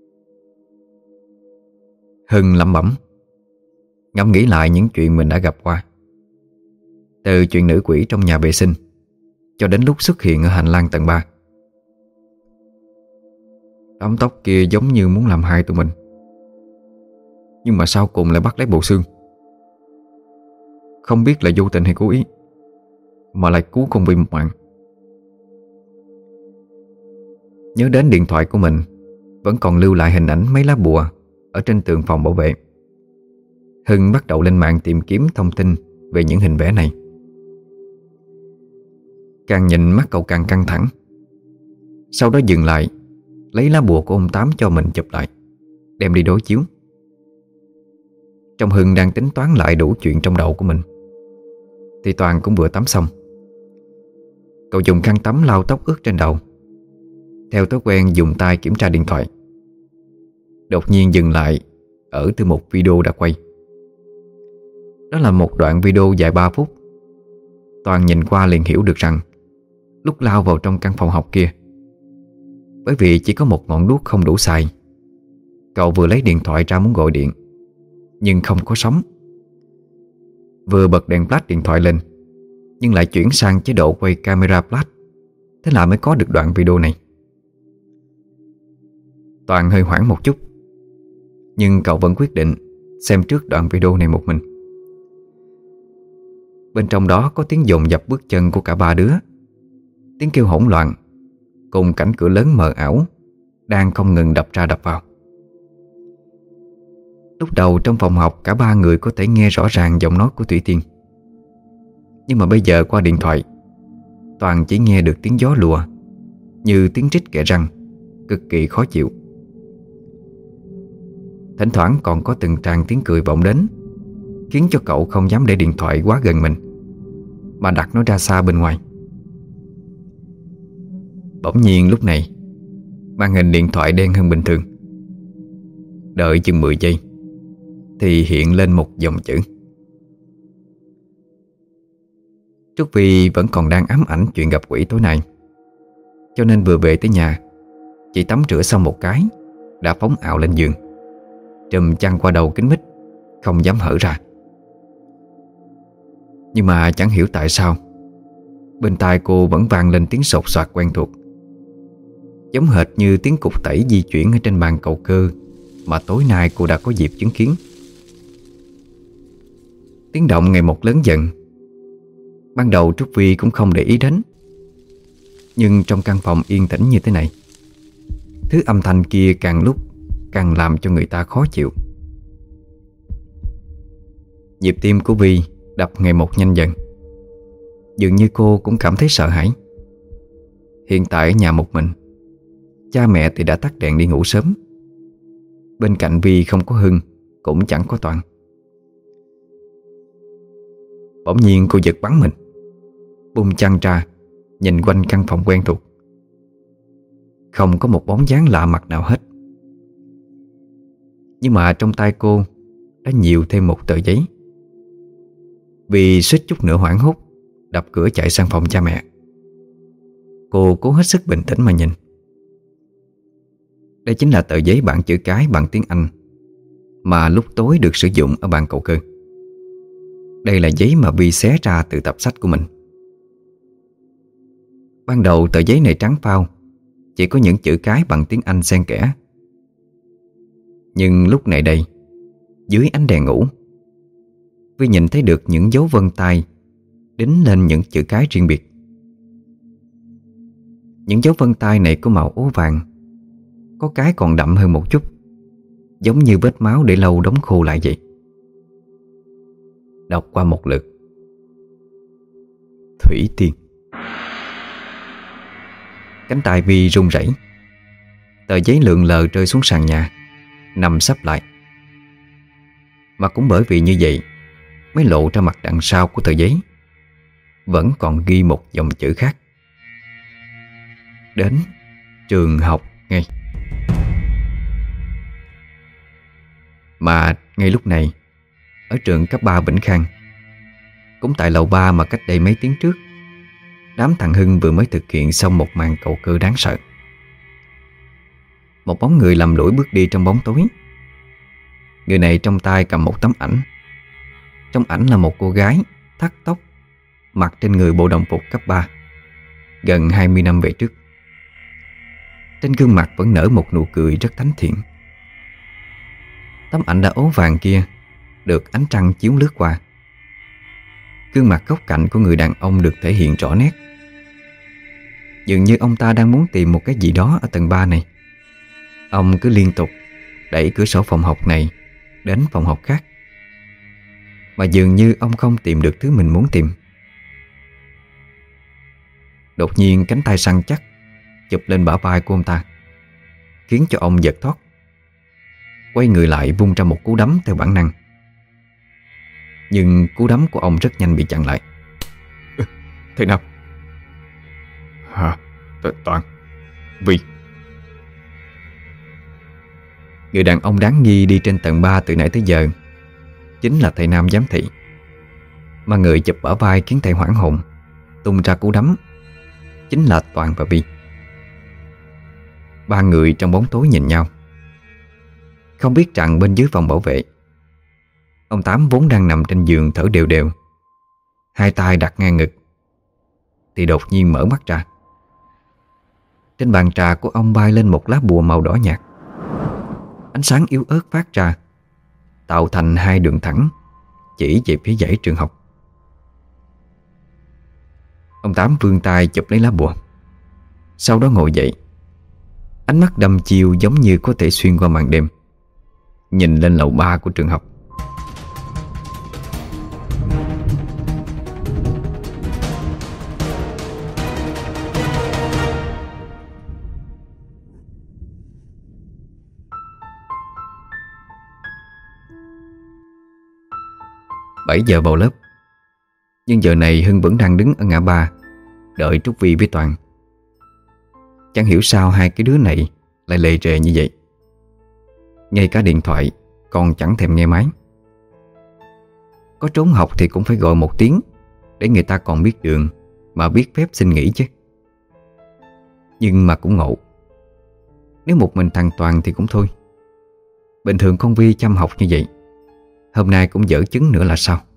Hưng lẩm bẩm, ngẫm nghĩ lại những chuyện mình đã gặp qua, từ chuyện nữ quỷ trong nhà vệ sinh cho đến lúc xuất hiện ở hành lang tầng ba. Đám tóc kia giống như muốn làm hại tụi mình, nhưng mà sau cùng lại bắt lấy bộ xương. Không biết là vô tình hay cố ý, mà lại cứu con Vi một mạng. Nhớ đến điện thoại của mình vẫn còn lưu lại hình ảnh mấy lá bùa ở trên tường phòng bảo vệ, Hưng bắt đầu lên mạng tìm kiếm thông tin về những hình vẽ này. Càng nhìn mắt cậu càng căng thẳng. Sau đó dừng lại, lấy lá bùa của ông Tám cho mình chụp lại, đem đi đối chiếu. Trong Hưng đang tính toán lại đủ chuyện trong đầu của mình thì Toàn cũng vừa tắm xong. Cậu dùng khăn tắm lau tóc ướt trên đầu, theo thói quen dùng tay kiểm tra điện thoại. Đột nhiên dừng lại ở từ một video đã quay. Đó là một đoạn video dài ba phút. Toàn nhìn qua liền hiểu được rằng lúc lao vào trong căn phòng học kia, bởi vì chỉ có một ngọn đuốc không đủ xài, cậu vừa lấy điện thoại ra muốn gọi điện nhưng không có sóng. Vừa bật đèn flash điện thoại lên nhưng lại chuyển sang chế độ quay camera flash. Thế là mới có được đoạn video này. Toàn hơi hoảng một chút, nhưng cậu vẫn quyết định xem trước đoạn video này một mình. Bên trong đó có tiếng dồn dập bước chân của cả ba đứa, tiếng kêu hỗn loạn, cùng cảnh cửa lớn mờ ảo đang không ngừng đập ra đập vào. Lúc đầu trong phòng học cả ba người có thể nghe rõ ràng giọng nói của Thủy Tiên, nhưng mà bây giờ qua điện thoại, Toàn chỉ nghe được tiếng gió lùa như tiếng rít kẻ răng, cực kỳ khó chịu. Thỉnh thoảng còn có từng tràng tiếng cười vọng đến, khiến cho cậu không dám để điện thoại quá gần mình, mà đặt nó ra xa bên ngoài. Bỗng nhiên lúc này màn hình điện thoại đen hơn bình thường. Đợi chừng mười giây thì hiện lên một dòng chữ. Trúc Vi vẫn còn đang ám ảnh chuyện gặp quỷ tối nay, cho nên vừa về tới nhà, chị tắm rửa xong một cái đã phóng ào lên giường, trùm chăn qua đầu kín mít, không dám hở ra. Nhưng mà chẳng hiểu tại sao bên tai cô vẫn vang lên tiếng sột soạt quen thuộc, giống hệt như tiếng cục tẩy di chuyển ở trên bàn cầu cơ mà tối nay cô đã có dịp chứng kiến. Tiếng động ngày một lớn dần. Ban đầu Trúc Vi cũng không để ý đến, nhưng trong căn phòng yên tĩnh như thế này, thứ âm thanh kia càng lúc càng làm cho người ta khó chịu. Nhịp tim của Vi đập ngày một nhanh dần. Dường như cô cũng cảm thấy sợ hãi. Hiện tại ở nhà một mình, cha mẹ thì đã tắt đèn đi ngủ sớm. Bên cạnh Vi không có Hưng, cũng chẳng có Toàn. Bỗng nhiên cô giật bắn mình, bung chăn ra, nhìn quanh căn phòng quen thuộc. Không có một bóng dáng lạ mặt nào hết. Nhưng mà trong tay cô đã nhiều thêm một tờ giấy. Vì suýt chút nữa hoảng hốt, đập cửa chạy sang phòng cha mẹ. Cô cố hết sức bình tĩnh mà nhìn. Đây chính là tờ giấy bảng chữ cái bằng tiếng Anh mà lúc tối được sử dụng ở bàn cầu cơ. Đây là giấy mà Vi xé ra từ tập sách của mình. Ban đầu tờ giấy này trắng phao, chỉ có những chữ cái bằng tiếng Anh xen kẽ, Nhưng lúc này đây, dưới ánh đèn ngủ, Vi nhìn thấy được những dấu vân tay đính lên những chữ cái riêng biệt. Những dấu vân tay này có màu ố vàng, có cái còn đậm hơn một chút, giống như vết máu để lâu đóng khô lại vậy. Đọc qua một lượt: Thủy Tiên. Cánh tay Vi run rẩy. Tờ giấy lượn lờ rơi xuống sàn nhà, nằm sấp lại. Mà cũng bởi vì như vậy mới lộ ra mặt đằng sau của tờ giấy vẫn còn ghi một dòng chữ khác: Đến trường học ngay. Mà ngay lúc này, ở trường cấp ba Vĩnh Khang, cũng tại lầu ba mà cách đây mấy tiếng trước, đám thằng Hưng vừa mới thực hiện xong một màn cầu cơ đáng sợ. Một bóng người lầm lũi bước đi trong bóng tối. Người này trong tay cầm một tấm ảnh. Trong ảnh là một cô gái thắt tóc, mặc trên người bộ đồng phục cấp ba, gần hai mươi năm về trước. Trên gương mặt vẫn nở một nụ cười rất thánh thiện. Tấm ảnh đã ố vàng kia được ánh trăng chiếu lướt qua. Gương mặt góc cạnh của người đàn ông được thể hiện rõ nét. Dường như ông ta đang muốn tìm một cái gì đó ở tầng ba này. Ông cứ liên tục đẩy cửa sổ phòng học này đến phòng học khác, mà dường như ông không tìm được thứ mình muốn tìm. Đột nhiên cánh tay săn chắc chụp lên bả vai của ông ta, khiến cho ông giật thoát. Quay người lại vung ra một cú đấm theo bản năng. Nhưng cú đấm của ông rất nhanh bị chặn lại. Thế nào? Hả? Toàn Vi. Người đàn ông đáng nghi đi trên tầng ba từ nãy tới giờ chính là thầy Nam giám thị. Mà người chụp bả vai khiến thầy hoảng hồn, tung ra cú đấm chính là Toàn và Vi. Ba người trong bóng tối nhìn nhau, không biết rằng bên dưới phòng bảo vệ, ông Tám vốn đang nằm trên giường thở đều đều, hai tay đặt ngang ngực, thì đột nhiên mở mắt ra. Trên bàn trà của ông bay lên một lá bùa màu đỏ nhạt. Ánh sáng yếu ớt phát ra, tạo thành hai đường thẳng chỉ về phía dãy trường học. Ông Tám vươn tay chụp lấy lá bùa, sau đó ngồi dậy, ánh mắt đăm chiêu giống như có thể xuyên qua màn đêm, nhìn lên lầu ba của trường học. Bảy giờ vào lớp, nhưng giờ này Hưng vẫn đang đứng ở ngã ba đợi Trúc Vi với Toàn. Chẳng hiểu sao hai cái đứa này lại lề rề như vậy. Ngay cả điện thoại còn chẳng thèm nghe máy. Có trốn học thì cũng phải gọi một tiếng để người ta còn biết đường mà biết phép xin nghỉ chứ. Nhưng mà cũng ngộ, nếu một mình thằng Toàn thì cũng thôi. Bình thường con Vi chăm học như vậy, hôm nay cũng dở chứng nữa là sao?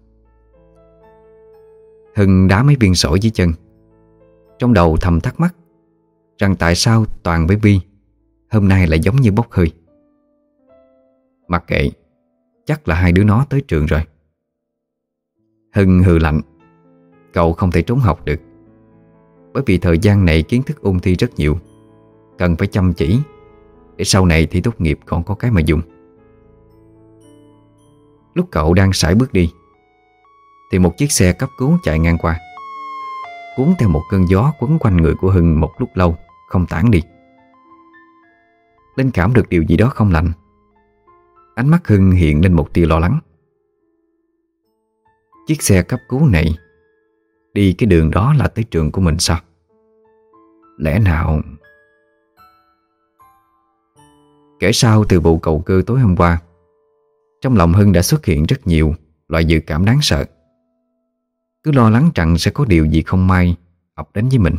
Hưng đá mấy viên sỏi dưới chân, trong đầu thầm thắc mắc rằng tại sao Toàn với Vi hôm nay lại giống như bốc hơi. Mặc kệ, chắc là hai đứa nó tới trường rồi. Hưng hừ lạnh. Cậu không thể trốn học được, bởi vì thời gian này kiến thức ôn thi rất nhiều, cần phải chăm chỉ để sau này thi tốt nghiệp còn có cái mà dùng. Lúc cậu đang sải bước đi thì một chiếc xe cấp cứu chạy ngang qua, cuốn theo một cơn gió quấn quanh người của Hưng một lúc lâu không tản đi. Linh cảm được điều gì đó không lành, ánh mắt Hưng hiện lên một tia lo lắng. Chiếc xe cấp cứu này đi cái đường đó là tới trường của mình sao? Lẽ nào... Kể sau từ vụ cầu cơ tối hôm qua, trong lòng Hưng đã xuất hiện rất nhiều loại dự cảm đáng sợ. Cứ lo lắng rằng sẽ có điều gì không may ập đến với mình.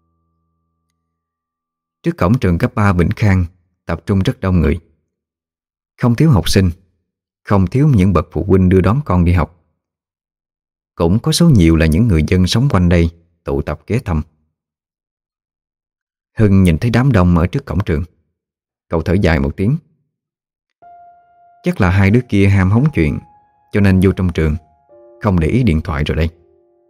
Trước cổng trường cấp ba Vĩnh Khang tập trung rất đông người. Không thiếu học sinh, không thiếu những bậc phụ huynh đưa đón con đi học. Cũng có số nhiều là những người dân sống quanh đây tụ tập ghé thăm. Hưng nhìn thấy đám đông ở trước cổng trường, cậu thở dài một tiếng. Chắc là hai đứa kia ham hóng chuyện, cho nên vô trong trường, không để ý điện thoại rồi đây.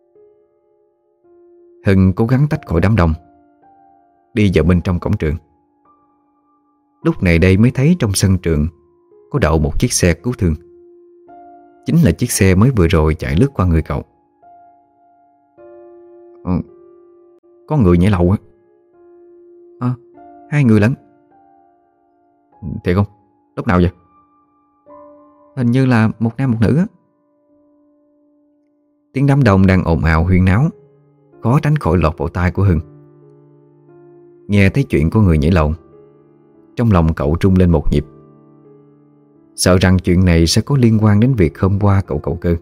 Hưng cố gắng tách khỏi đám đông, đi vào bên trong cổng trường. Lúc này đây mới thấy trong sân trường có đậu một chiếc xe cứu thương. Chính là chiếc xe mới vừa rồi chạy lướt qua người cậu. ờ, Có người nhảy lầu á. À, hai người lận. Thiệt không? Lúc nào vậy? Hình như là một nam một nữ á. Tiếng đám đông đang ồn ào huyên náo, khó tránh khỏi lọt vào tai của Hưng. Nghe thấy chuyện của người nhảy lầu, trong lòng cậu trung lên một nhịp, sợ rằng chuyện này sẽ có liên quan đến việc hôm qua cậu cậu cơ.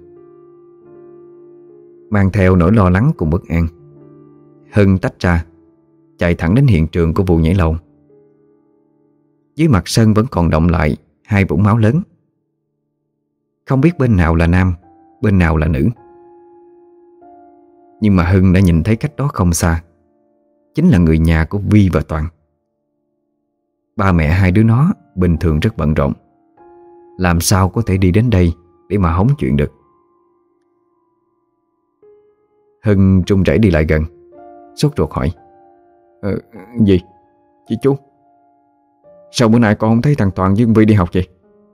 Mang theo nỗi lo lắng cùng bất an, Hưng tách ra, chạy thẳng đến hiện trường của vụ nhảy lầu. Dưới mặt sân vẫn còn đọng lại hai vũng máu lớn. Không biết bên nào là nam, bên nào là nữ. Nhưng mà Hưng đã nhìn thấy cách đó không xa, chính là người nhà của Vi và Toàn. Ba mẹ hai đứa nó bình thường rất bận rộn, làm sao có thể đi đến đây để mà hóng chuyện được. Hưng run rẩy đi lại gần, sốt ruột hỏi: ờ, Gì? Chị chú, sao bữa nay con không thấy thằng Toàn với Vi đi học vậy?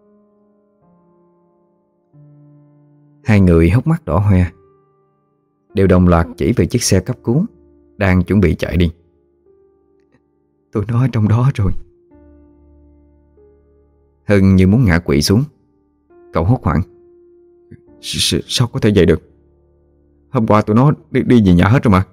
Hai người hốc mắt đỏ hoe, đều đồng loạt chỉ về chiếc xe cấp cứu đang chuẩn bị chạy đi. Tụi nó ở trong đó rồi. Hưng như muốn ngã quỵ xuống. Cậu hốt hoảng: S Sao có thể vậy được? Hôm qua tụi nó đi, đi về nhà hết rồi mà.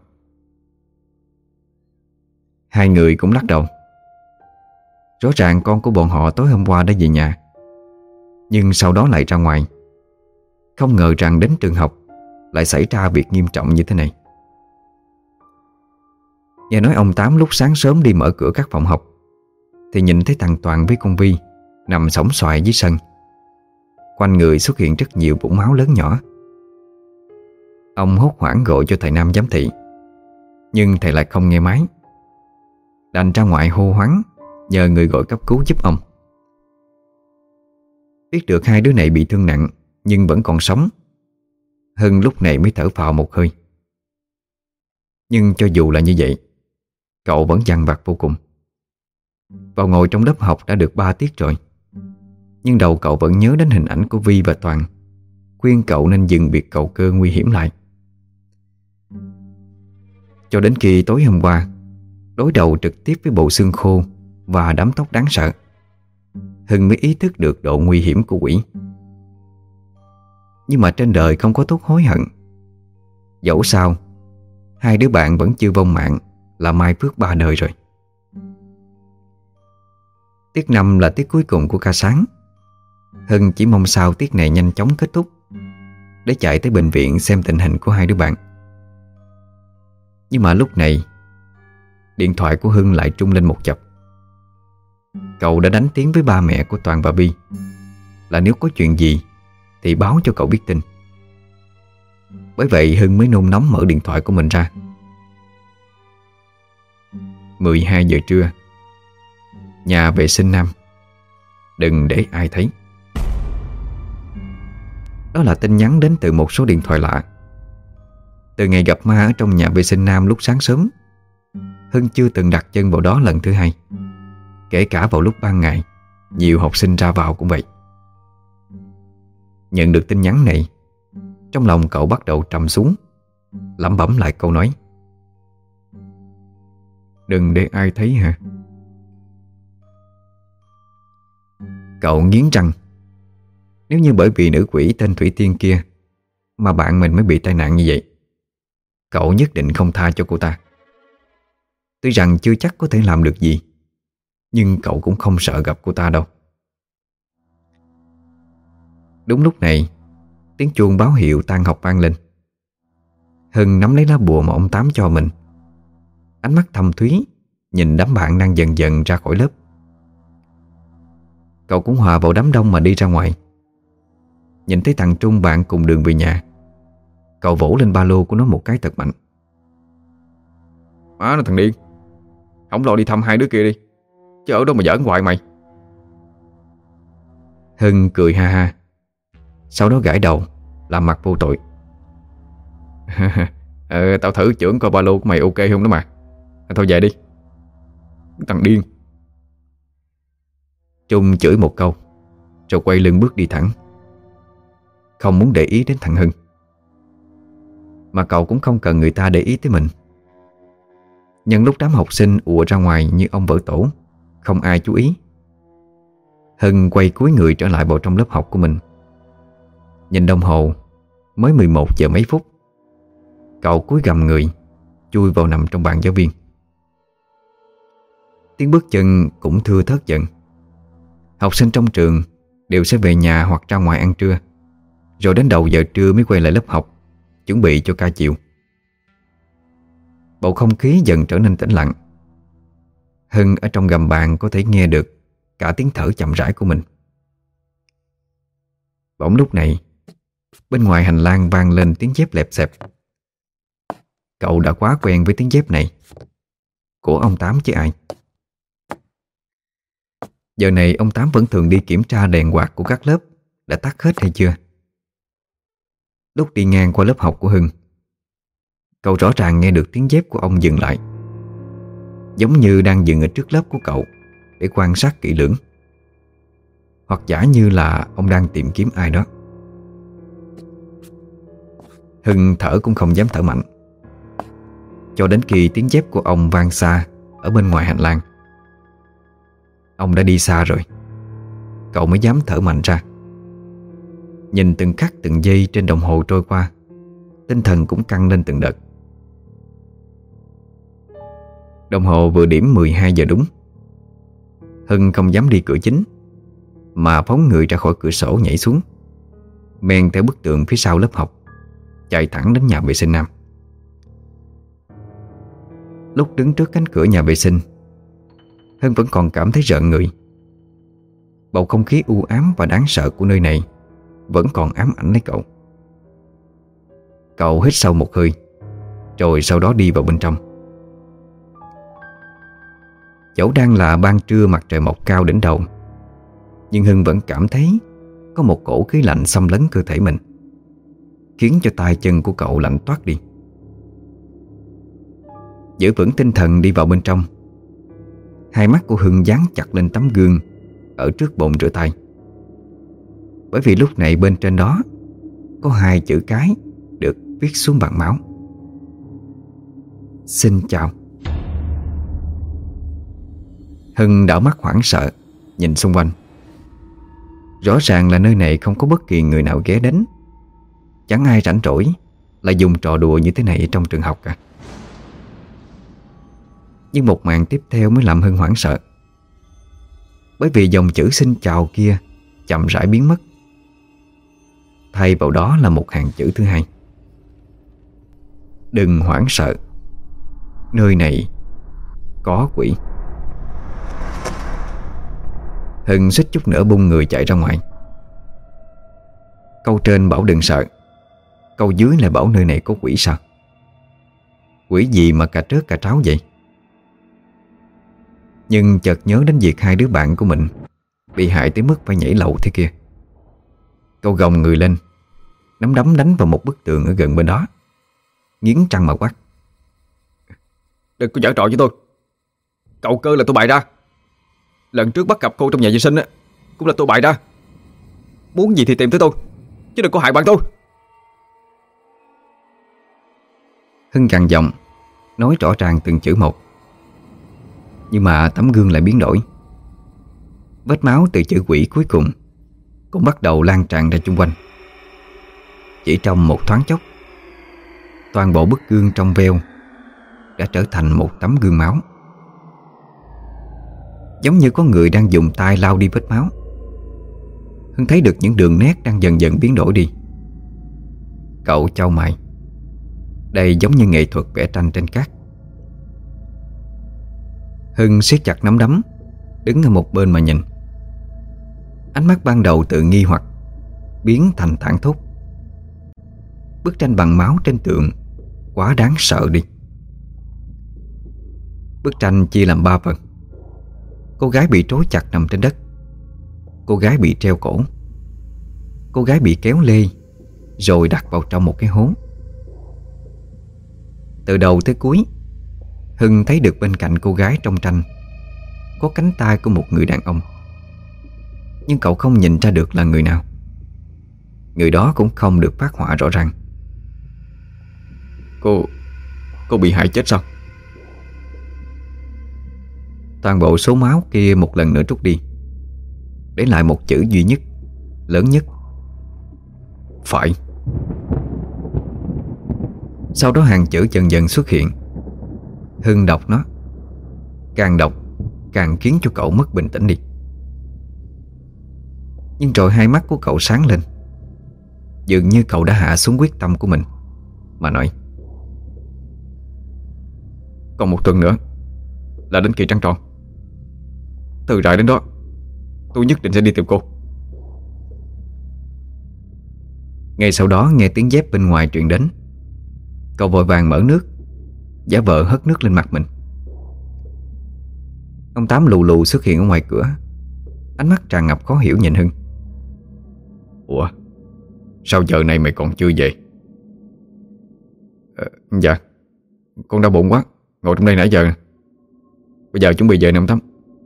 Hai người cũng lắc đầu. Rõ ràng con của bọn họ tối hôm qua đã về nhà, nhưng sau đó lại ra ngoài. Không ngờ rằng đến trường học lại xảy ra việc nghiêm trọng như thế này. Nghe nói ông Tám lúc sáng sớm đi mở cửa các phòng học thì nhìn thấy thằng Toàn với con Vi nằm sõng xoài dưới sân. Quanh người xuất hiện rất nhiều vũng máu lớn nhỏ. Ông hốt hoảng gọi cho thầy Nam giám thị, nhưng thầy lại không nghe máy. Đành ra ngoài hô hoáng, nhờ người gọi cấp cứu giúp ông. Biết được hai đứa này bị thương nặng nhưng vẫn còn sống, Hưng lúc này mới thở phào một hơi. Nhưng cho dù là như vậy, cậu vẫn dằn vặt vô cùng. Vào ngồi trong lớp học đã được ba tiết rồi, nhưng đầu cậu vẫn nhớ đến hình ảnh của Vi và Toàn, khuyên cậu nên dừng việc cầu cơ nguy hiểm lại. Cho đến khi tối hôm qua đối đầu trực tiếp với bộ xương khô và đám tóc đáng sợ, Hưng mới ý thức được độ nguy hiểm của quỷ. Nhưng mà trên đời không có thuốc hối hận. Dẫu sao hai đứa bạn vẫn chưa vong mạng là mai phước ba đời rồi. Tiết năm là tiết cuối cùng của ca sáng. Hưng chỉ mong sao tiết này nhanh chóng kết thúc để chạy tới bệnh viện xem tình hình của hai đứa bạn. Nhưng mà lúc này điện thoại của Hưng lại trung lên một chập. Cậu đã đánh tiếng với ba mẹ của Toàn và Bi là nếu có chuyện gì thì báo cho cậu biết tin. Bởi vậy Hưng mới nôn nóng mở điện thoại của mình ra. mười hai giờ trưa. Nhà vệ sinh nam. Đừng để ai thấy. Đó là tin nhắn đến từ một số điện thoại lạ. Từ ngày gặp ma ở trong nhà vệ sinh nam lúc sáng sớm, Hưng chưa từng đặt chân vào đó lần thứ hai. Kể cả vào lúc ban ngày, nhiều học sinh ra vào cũng vậy. Nhận được tin nhắn này, trong lòng cậu bắt đầu trầm xuống, lẩm bẩm lại câu nói: đừng để ai thấy hả? Cậu nghiến răng. Nếu như bởi vì nữ quỷ tên Thủy Tiên kia mà bạn mình mới bị tai nạn như vậy, cậu nhất định không tha cho cô ta. Tuy rằng chưa chắc có thể làm được gì, nhưng cậu cũng không sợ gặp cô ta đâu. Đúng lúc này, tiếng chuông báo hiệu tan học vang lên. Hưng nắm lấy lá bùa mà ông Tám cho mình, ánh mắt thâm thúy nhìn đám bạn đang dần dần ra khỏi lớp. Cậu cũng hòa vào đám đông mà đi ra ngoài. Nhìn thấy thằng Trung bạn cùng đường về nhà, cậu vỗ lên ba lô của nó một cái thật mạnh. Má nó thằng điên, không lo đi thăm hai đứa kia đi, chứ ở đâu mà giỡn hoài mày. Hưng cười ha ha, sau đó gãi đầu làm mặt vô tội. ờ, Tao thử chưởng coi ba lô của mày ok không đó mà. Thôi về đi, thằng điên. Trung chửi một câu rồi quay lưng bước đi thẳng, không muốn để ý đến thằng Hưng. Mà cậu cũng không cần người ta để ý tới mình. Nhân lúc đám học sinh ùa ra ngoài như ông vỡ tổ, không ai chú ý, Hưng quay cúi người trở lại vào trong lớp học của mình. Nhìn đồng hồ mới mười một giờ mấy phút. Cậu cúi gằm người, chui vào nằm trong bàn giáo viên. Tiếng bước chân cũng thưa thớt dần. Học sinh trong trường đều sẽ về nhà hoặc ra ngoài ăn trưa, rồi đến đầu giờ trưa mới quay lại lớp học, chuẩn bị cho ca chiều. Bầu không khí dần trở nên tĩnh lặng. Hưng ở trong gầm bàn có thể nghe được cả tiếng thở chậm rãi của mình. Bỗng lúc này, bên ngoài hành lang vang lên tiếng dép lẹp xẹp. Cậu đã quá quen với tiếng dép này, của ông Tám chứ ai. Giờ này ông Tám vẫn thường đi kiểm tra đèn quạt của các lớp đã tắt hết hay chưa. Lúc đi ngang qua lớp học của Hưng, cậu rõ ràng nghe được tiếng dép của ông dừng lại, giống như đang dừng ở trước lớp của cậu để quan sát kỹ lưỡng, hoặc giả như là ông đang tìm kiếm ai đó. Hưng thở cũng không dám thở mạnh, cho đến khi tiếng dép của ông vang xa ở bên ngoài hành lang. Ông đã đi xa rồi, cậu mới dám thở mạnh ra. Nhìn từng khắc từng giây trên đồng hồ trôi qua, tinh thần cũng căng lên từng đợt. Đồng hồ vừa điểm mười hai giờ đúng. Hưng không dám đi cửa chính, mà phóng người ra khỏi cửa sổ nhảy xuống, men theo bức tường phía sau lớp học, chạy thẳng đến nhà vệ sinh nam. Lúc đứng trước cánh cửa nhà vệ sinh, Hưng vẫn còn cảm thấy rợn người. Bầu không khí u ám và đáng sợ của nơi này vẫn còn ám ảnh lấy cậu. Cậu hít sâu một hơi, rồi sau đó đi vào bên trong. Dẫu đang là ban trưa mặt trời mọc cao đỉnh đầu, nhưng Hưng vẫn cảm thấy có một cổ khí lạnh xâm lấn cơ thể mình, khiến cho tay chân của cậu lạnh toát đi. Giữ vững tinh thần đi vào bên trong, hai mắt của Hưng dán chặt lên tấm gương ở trước bồn rửa tay. Bởi vì lúc này bên trên đó có hai chữ cái được viết xuống bằng máu: Xin chào. Hưng đảo mắt hoảng sợ, nhìn xung quanh. Rõ ràng là nơi này không có bất kỳ người nào ghé đến. Chẳng ai rảnh rỗi lại dùng trò đùa như thế này trong trường học cả. Nhưng một màn tiếp theo mới làm Hưng hoảng sợ. Bởi vì dòng chữ xin chào kia chậm rãi biến mất, thay vào đó là một hàng chữ thứ hai: Đừng hoảng sợ, nơi này có quỷ. Hưng suýt chút nữa bung người chạy ra ngoài. Câu trên bảo đừng sợ, câu dưới lại bảo nơi này có quỷ sao? Quỷ gì mà cà trớt cà tráo vậy? Nhưng chợt nhớ đến việc hai đứa bạn của mình bị hại tới mức phải nhảy lầu thế kia. Cậu gồng người lên, nắm đấm đánh vào một bức tường ở gần bên đó, nghiến răng mà quát: Đừng có giở trò với tôi. Cậu cơ là tôi bày ra. Lần trước bắt gặp cô trong nhà vệ sinh á, cũng là tôi bày ra. Muốn gì thì tìm tới tôi, chứ đừng có hại bạn tôi. Hưng gằn giọng, nói rõ ràng từng chữ một. Nhưng mà tấm gương lại biến đổi. Vết máu từ chữ quỷ cuối cùng cũng bắt đầu lan tràn ra chung quanh. Chỉ trong một thoáng chốc, toàn bộ bức gương trong veo đã trở thành một tấm gương máu. Giống như có người đang dùng tay lau đi vết máu. Hưng thấy được những đường nét đang dần dần biến đổi đi. Cậu chau mày. Đây giống như nghệ thuật vẽ tranh trên cát. Hưng siết chặt nắm đấm, đứng ở một bên mà nhìn. Ánh mắt ban đầu tự nghi hoặc biến thành thảng thốt. Bức tranh bằng máu trên tường quá đáng sợ đi. Bức tranh chia làm ba phần. Cô gái bị trói chặt nằm trên đất, cô gái bị treo cổ. Cô gái bị kéo lê rồi đặt vào trong một cái hố. Từ đầu tới cuối, Hưng thấy được bên cạnh cô gái trong tranh có cánh tay của một người đàn ông, nhưng cậu không nhìn ra được là người nào. Người đó cũng không được phác họa rõ ràng. Cô Cô bị hại chết sao? Toàn bộ số máu kia một lần nữa trút đi, để lại một chữ duy nhất, lớn nhất: phải. Sau đó hàng chữ dần dần xuất hiện. Hưng đọc nó, càng đọc càng khiến cho cậu mất bình tĩnh đi. Nhưng rồi hai mắt của cậu sáng lên. Dường như cậu đã hạ xuống quyết tâm của mình mà nói: Còn một tuần nữa là đến kỳ trăng tròn. Từ rày đến đó tôi nhất định sẽ đi tìm cô. Ngay sau đó nghe tiếng dép bên ngoài truyền đến. Cậu vội vàng mở nước, giả vờ hất nước lên mặt mình. Ông Tám lù lù xuất hiện ở ngoài cửa, ánh mắt tràn ngập khó hiểu nhìn Hưng. Ủa, sao giờ này mày còn chưa về? Ờ, dạ, con đau bụng quá, ngồi trong đây nãy giờ. Bây giờ chuẩn bị về nè ông Tám.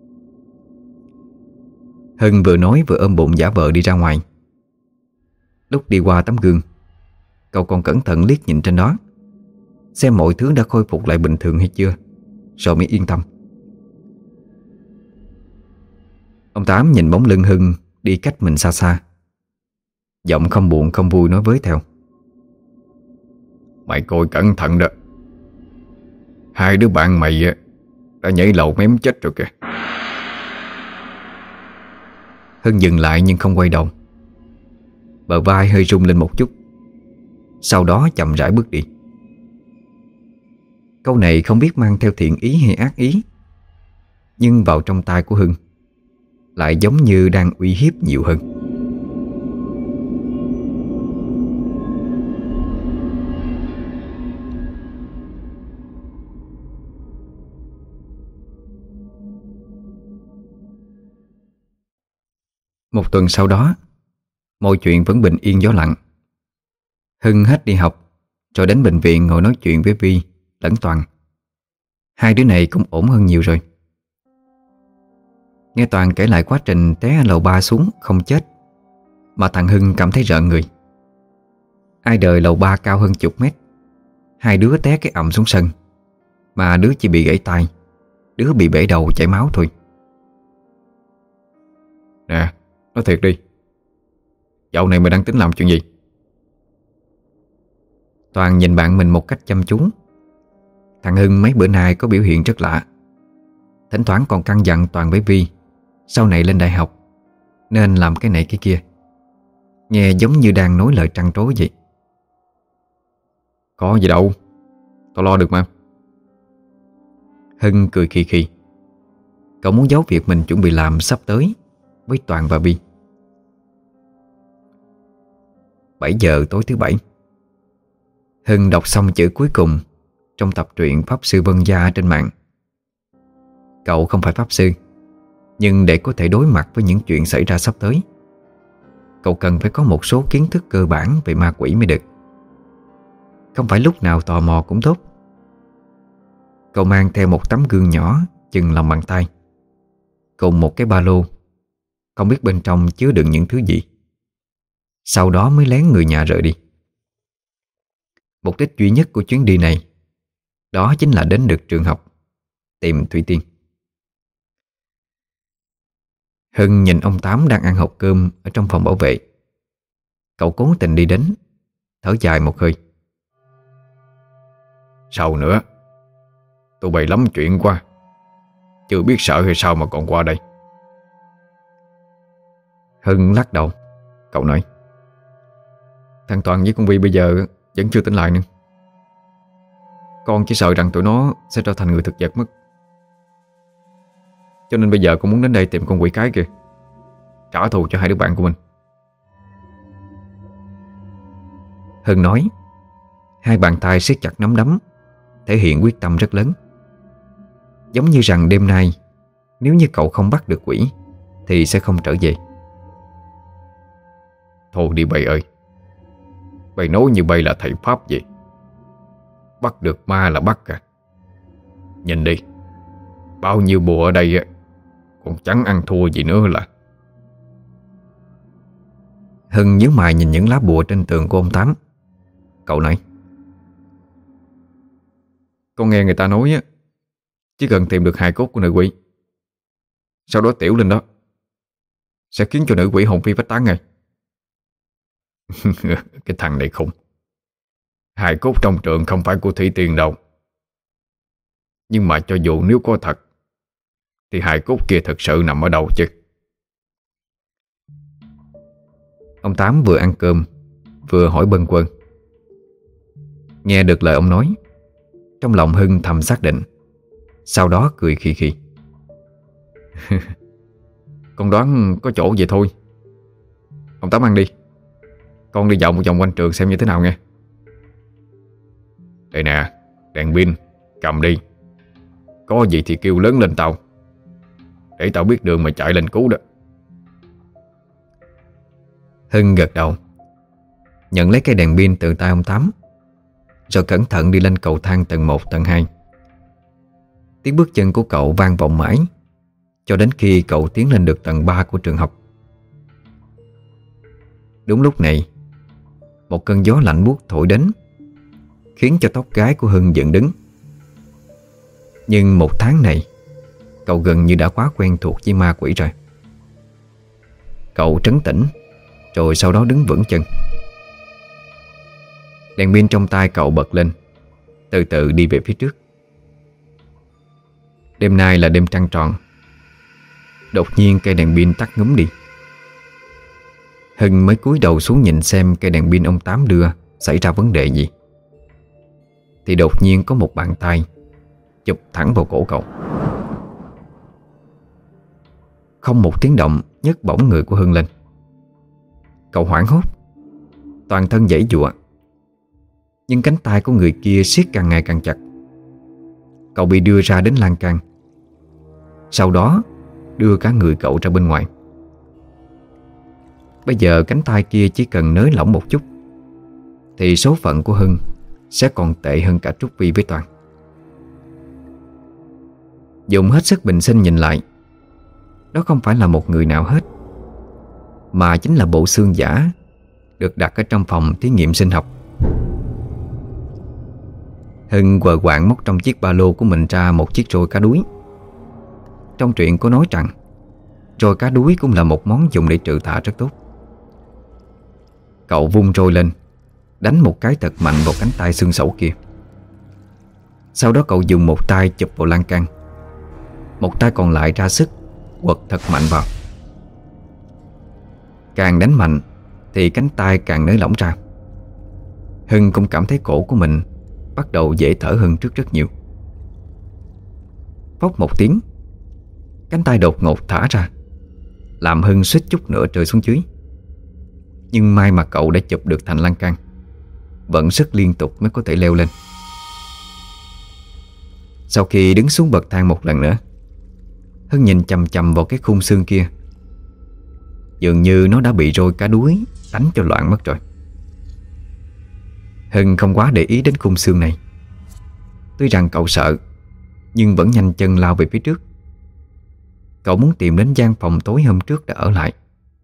Hưng vừa nói vừa ôm bụng giả vờ đi ra ngoài. Lúc đi qua tấm gương, cậu còn cẩn thận liếc nhìn trên đó, xem mọi thứ đã khôi phục lại bình thường hay chưa, rồi mới yên tâm. Ông Tám nhìn bóng lưng Hưng đi cách mình xa xa, giọng không buồn không vui nói với theo: Mày coi cẩn thận đó. Hai đứa bạn mày đã nhảy lầu mém chết rồi kìa. Hưng dừng lại nhưng không quay đầu. Bờ vai hơi rung lên một chút, sau đó chậm rãi bước đi. Câu này không biết mang theo thiện ý hay ác ý, nhưng vào trong tai của Hưng lại giống như đang uy hiếp nhiều hơn. Một tuần sau đó, mọi chuyện vẫn bình yên gió lặng. Hưng hết đi học rồi đến bệnh viện ngồi nói chuyện với Vi lẫn Toàn. Hai đứa này cũng ổn hơn nhiều rồi. Nghe Toàn kể lại quá trình té lầu ba xuống không chết, mà thằng Hưng cảm thấy rợn người. Ai đời lầu ba cao hơn chục mét, hai đứa té cái ầm xuống sân, mà đứa chỉ bị gãy tay, đứa bị bể đầu chảy máu thôi. Nè, nói thiệt đi, dạo này mày đang tính làm chuyện gì? Toàn nhìn bạn mình một cách chăm chú. Thằng Hưng mấy bữa nay có biểu hiện rất lạ. Thỉnh thoảng còn căn dặn Toàn với Vi sau này lên đại học nên làm cái này cái kia, nghe giống như đang nói lời trăn trối vậy. Có gì đâu, tao lo được mà. Hưng cười khì khì. Cậu muốn giấu việc mình chuẩn bị làm sắp tới với Toàn và Vi. Bảy giờ tối thứ bảy, Hưng đọc xong chữ cuối cùng trong tập truyện Pháp Sư Vân Gia trên mạng. Cậu không phải Pháp Sư, nhưng để có thể đối mặt với những chuyện xảy ra sắp tới, cậu cần phải có một số kiến thức cơ bản về ma quỷ mới được. Không phải lúc nào tò mò cũng tốt. Cậu mang theo một tấm gương nhỏ chừng lòng bàn tay, cùng một cái ba lô, không biết bên trong chứa đựng những thứ gì. Sau đó mới lén người nhà rời đi. Mục đích duy nhất của chuyến đi này đó chính là đến được trường học, tìm Thủy Tiên. Hưng nhìn ông Tám đang ăn hộp cơm ở trong phòng bảo vệ. Cậu cố tình đi đến, thở dài một hơi. Sao nữa? Tụi bay lắm chuyện quá, chưa biết sợ hay sao mà còn qua đây. Hưng lắc đầu. Cậu nói: Thằng Toàn với con Vi bây giờ vẫn chưa tỉnh lại nữa. Con chỉ sợ rằng tụi nó sẽ trở thành người thực vật mất. Cho nên bây giờ con muốn đến đây tìm con quỷ cái kìa, trả thù cho hai đứa bạn của mình. Hưng nói. Hai bàn tay siết chặt nắm đấm, thể hiện quyết tâm rất lớn. Giống như rằng đêm nay nếu như cậu không bắt được quỷ thì sẽ không trở về. Thôi đi bầy ơi, bầy nói như bầy là thầy Pháp vậy. Bắt được ma là bắt à. Nhìn đi, bao nhiêu bùa ở đây á, còn chẳng ăn thua gì nữa là. Hưng nhíu mày nhìn những lá bùa trên tường của ông Tám. Cậu nói: Con nghe người ta nói á, chỉ cần tìm được hài cốt của nữ quỷ, sau đó tiểu lên đó sẽ khiến cho nữ quỷ hồn phi phách tán ngay. Cái thằng này khùng. Hài cốt trong trường không phải của Thủy Tiên đâu. Nhưng mà cho dù nếu có thật thì hài cốt kia thật sự nằm ở đâu chứ? Ông Tám vừa ăn cơm vừa hỏi bâng quơ. Nghe được lời ông nói, trong lòng Hưng thầm xác định, sau đó cười khì khì. Con đoán có chỗ vậy thôi. Ông Tám ăn đi, con đi dạo một vòng quanh trường xem như thế nào nghe. Đây nè, đèn pin, cầm đi. Có gì thì kêu lớn lên tao, để tao biết đường mà chạy lên cứu đó. Hưng gật đầu, nhận lấy cây đèn pin từ tay ông Tám, rồi cẩn thận đi lên cầu thang tầng một, tầng hai. Tiếng bước chân của cậu vang vọng mãi cho đến khi cậu tiến lên được tầng ba của trường học. Đúng lúc này, một cơn gió lạnh buốt thổi đến, khiến cho tóc gái của Hưng dựng đứng. Nhưng một tháng này, cậu gần như đã quá quen thuộc với ma quỷ rồi. Cậu trấn tĩnh, rồi sau đó đứng vững chân. Đèn pin trong tay cậu bật lên, từ từ đi về phía trước. Đêm nay là đêm trăng tròn. Đột nhiên cây đèn pin tắt ngúm đi. Hưng mới cúi đầu xuống nhìn xem cây đèn pin ông Tám đưa xảy ra vấn đề gì, thì đột nhiên có một bàn tay chụp thẳng vào cổ cậu. Không một tiếng động, nhấc bổng người của Hưng lên. Cậu hoảng hốt, toàn thân giãy giụa, nhưng cánh tay của người kia siết càng ngày càng chặt. Cậu bị đưa ra đến lan can, sau đó đưa cả người cậu ra bên ngoài. Bây giờ cánh tay kia chỉ cần nới lỏng một chút thì số phận của Hưng sẽ còn tệ hơn cả Trúc Vi với Toàn. Dùng hết sức bình sinh nhìn lại, đó không phải là một người nào hết, mà chính là bộ xương giả được đặt ở trong phòng thí nghiệm sinh học. Hưng quờ quạng móc trong chiếc ba lô của mình ra một chiếc roi cá đuối. Trong truyện có nói rằng roi cá đuối cũng là một món dùng để trừ tà rất tốt. Cậu vung roi lên, đánh một cái thật mạnh vào cánh tay xương sẩu kia. Sau đó cậu dùng một tay chụp vào lan can, một tay còn lại ra sức quật thật mạnh vào. Càng đánh mạnh thì cánh tay càng nới lỏng ra. Hưng cũng cảm thấy cổ của mình bắt đầu dễ thở hơn trước rất nhiều. Phốc một tiếng, cánh tay đột ngột thả ra, làm Hưng suýt chút nữa rơi xuống dưới. Nhưng may mà cậu đã chụp được thành lan can, vận sức liên tục mới có thể leo lên. Sau khi đứng xuống bậc thang một lần nữa, Hưng nhìn chằm chằm vào cái khung xương kia. Dường như nó đã bị roi cá đuối đánh cho loạn mất rồi. Hưng không quá để ý đến khung xương này. Tuy rằng cậu sợ, nhưng vẫn nhanh chân lao về phía trước. Cậu muốn tìm đến gian phòng tối hôm trước đã ở lại.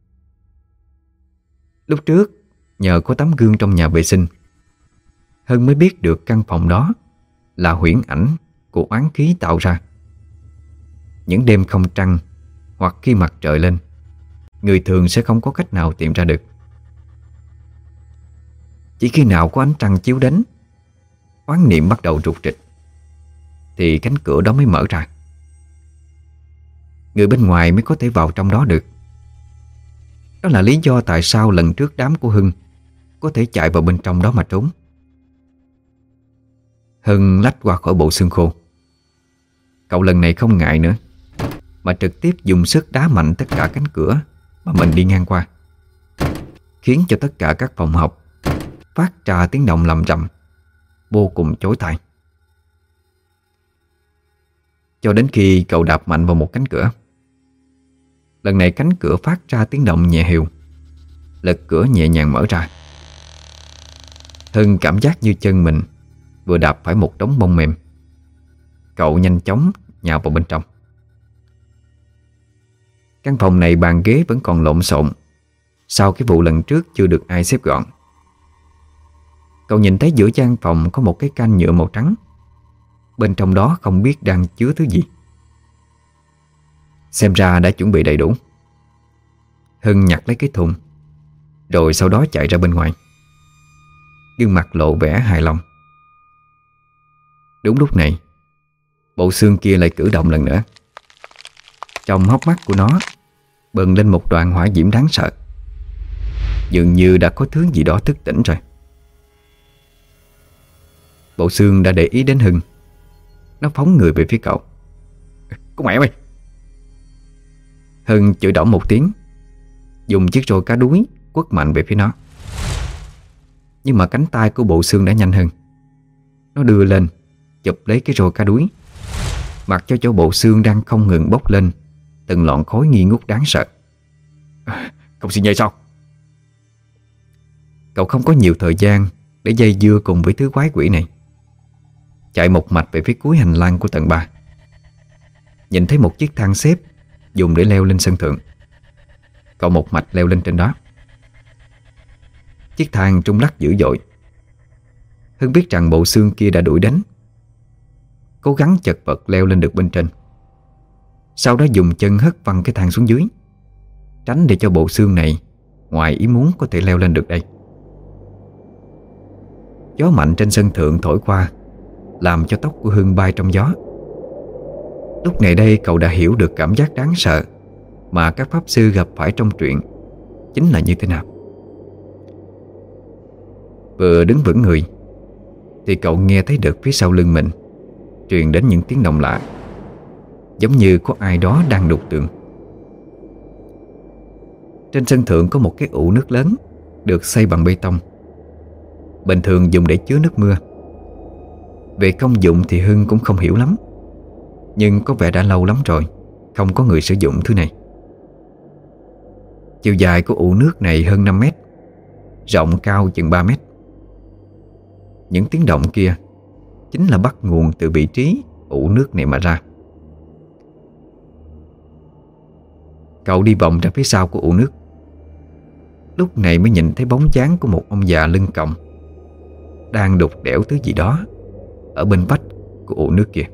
Lúc trước, nhờ có tấm gương trong nhà vệ sinh, Hưng mới biết được căn phòng đó là huyễn ảnh của oán khí tạo ra. Những đêm không trăng hoặc khi mặt trời lên, người thường sẽ không có cách nào tìm ra được. Chỉ khi nào có ánh trăng chiếu đến, oán niệm bắt đầu rục rịch, thì cánh cửa đó mới mở ra. Người bên ngoài mới có thể vào trong đó được. Đó là lý do tại sao lần trước đám của Hưng có thể chạy vào bên trong đó mà trốn. Hưng lách qua khỏi bộ xương khô. Cậu lần này không ngại nữa, mà trực tiếp dùng sức đá mạnh tất cả cánh cửa mà mình đi ngang qua, khiến cho tất cả các phòng học phát ra tiếng động lầm rầm vô cùng chói tai. Cho đến khi cậu đạp mạnh vào một cánh cửa. Lần này cánh cửa phát ra tiếng động nhẹ hiu, lật cửa nhẹ nhàng mở ra. Hưng cảm giác như chân mình vừa đạp phải một đống bông mềm. Cậu nhanh chóng nhào vào bên trong. Căn phòng này bàn ghế vẫn còn lộn xộn sau cái vụ lần trước chưa được ai xếp gọn. Cậu nhìn thấy giữa gian phòng có một cái can nhựa màu trắng. Bên trong đó không biết đang chứa thứ gì. Xem ra đã chuẩn bị đầy đủ. Hưng nhặt lấy cái thùng, rồi sau đó chạy ra bên ngoài, gương mặt lộ vẻ hài lòng. Đúng lúc này, bộ xương kia lại cử động lần nữa. Trong hốc mắt của nó bừng lên một đoàn hỏa diễm đáng sợ. Dường như đã có thứ gì đó thức tỉnh rồi. Bộ xương đã để ý đến Hưng. Nó phóng người về phía cậu. Con mẹ mày! Hưng chửi đỏng một tiếng, dùng chiếc roi cá đuối quất mạnh về phía nó. Nhưng mà cánh tay của bộ xương đã nhanh hơn. Nó đưa lên, chụp lấy cái roi cá đuối, mặc cho chỗ bộ xương đang không ngừng bốc lên từng lọn khói nghi ngút đáng sợ. À, không xin nhây sao? Cậu không có nhiều thời gian để dây dưa cùng với thứ quái quỷ này. Chạy một mạch về phía cuối hành lang của tầng ba. Nhìn thấy một chiếc thang xếp dùng để leo lên sân thượng. Cậu một mạch leo lên trên đó. Chiếc thang rung lắc dữ dội. Hưng biết rằng bộ xương kia đã đuổi đánh. Cố gắng chật vật leo lên được bên trên. Sau đó dùng chân hất văng cái thang xuống dưới, tránh để cho bộ xương này ngoài ý muốn có thể leo lên được đây. Gió mạnh trên sân thượng thổi qua, làm cho tóc của Hưng bay trong gió. Lúc này đây cậu đã hiểu được cảm giác đáng sợ mà các pháp sư gặp phải trong truyện chính là như thế nào. Vừa đứng vững người thì cậu nghe thấy được phía sau lưng mình truyền đến những tiếng động lạ, giống như có ai đó đang đục tường. Trên sân thượng có một cái ụ nước lớn được xây bằng bê tông, bình thường dùng để chứa nước mưa. Về công dụng thì Hưng cũng không hiểu lắm, nhưng có vẻ đã lâu lắm rồi không có người sử dụng thứ này. Chiều dài của ụ nước này hơn năm mét, rộng cao chừng ba mét. Những tiếng động kia chính là bắt nguồn từ vị trí ụ nước này mà ra. Cậu đi vòng ra phía sau của ụ nước. Lúc này mới nhìn thấy bóng dáng của một ông già lưng còng đang đục đẽo thứ gì đó ở bên vách của ụ nước kia.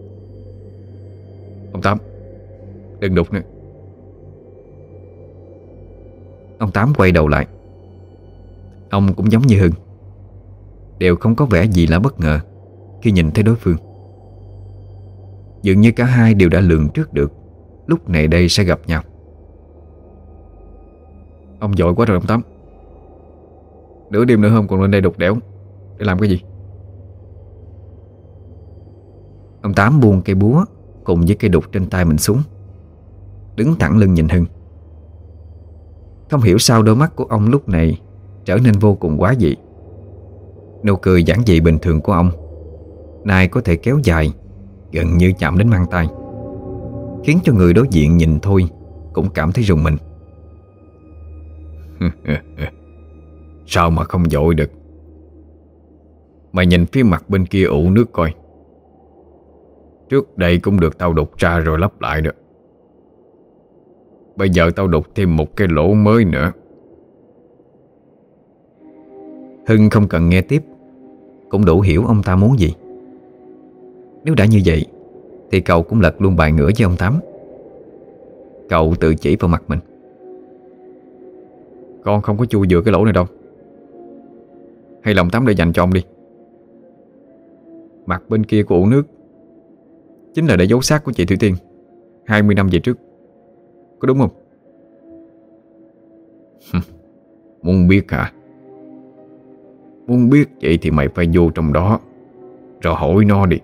Ông Tám, đừng đục nữa. Ông Tám quay đầu lại. Ông cũng giống như Hưng, đều không có vẻ gì là bất ngờ khi nhìn thấy đối phương. Dường như cả hai đều đã lường trước được lúc này đây sẽ gặp nhau. Ông vội quá rồi ông Tám. Nửa đêm nữa hôm còn lên đây đục đẽo để làm cái gì? Ông Tám buông cây búa cùng với cây đục trên tay mình xuống, đứng thẳng lưng nhìn Hưng. Không hiểu sao đôi mắt của ông lúc này trở nên vô cùng quá dị. Nụ cười giản dị bình thường của ông nay có thể kéo dài gần như chạm đến mang tay, khiến cho người đối diện nhìn thôi cũng cảm thấy rùng mình. Sao mà không vội được? Mày nhìn phía mặt bên kia ụ nước coi. Trước đây cũng được tao đục ra rồi lắp lại được. Bây giờ tao đục thêm một cái lỗ mới nữa. Hưng không cần nghe tiếp, cũng đủ hiểu ông ta muốn gì. Nếu đã như vậy thì cậu cũng lật luôn bài ngửa với ông Tám. Cậu tự chỉ vào mặt mình. Con không có chui vừa cái lỗ này đâu. Hay lòng Tám để dành cho ông đi. Mặt bên kia của ụ nước chính là để giấu xác của chị Thủy Tiên hai mươi năm về trước. Có đúng không? Muốn biết hả? Muốn biết vậy thì mày phải vô trong đó rồi hỏi nó đi.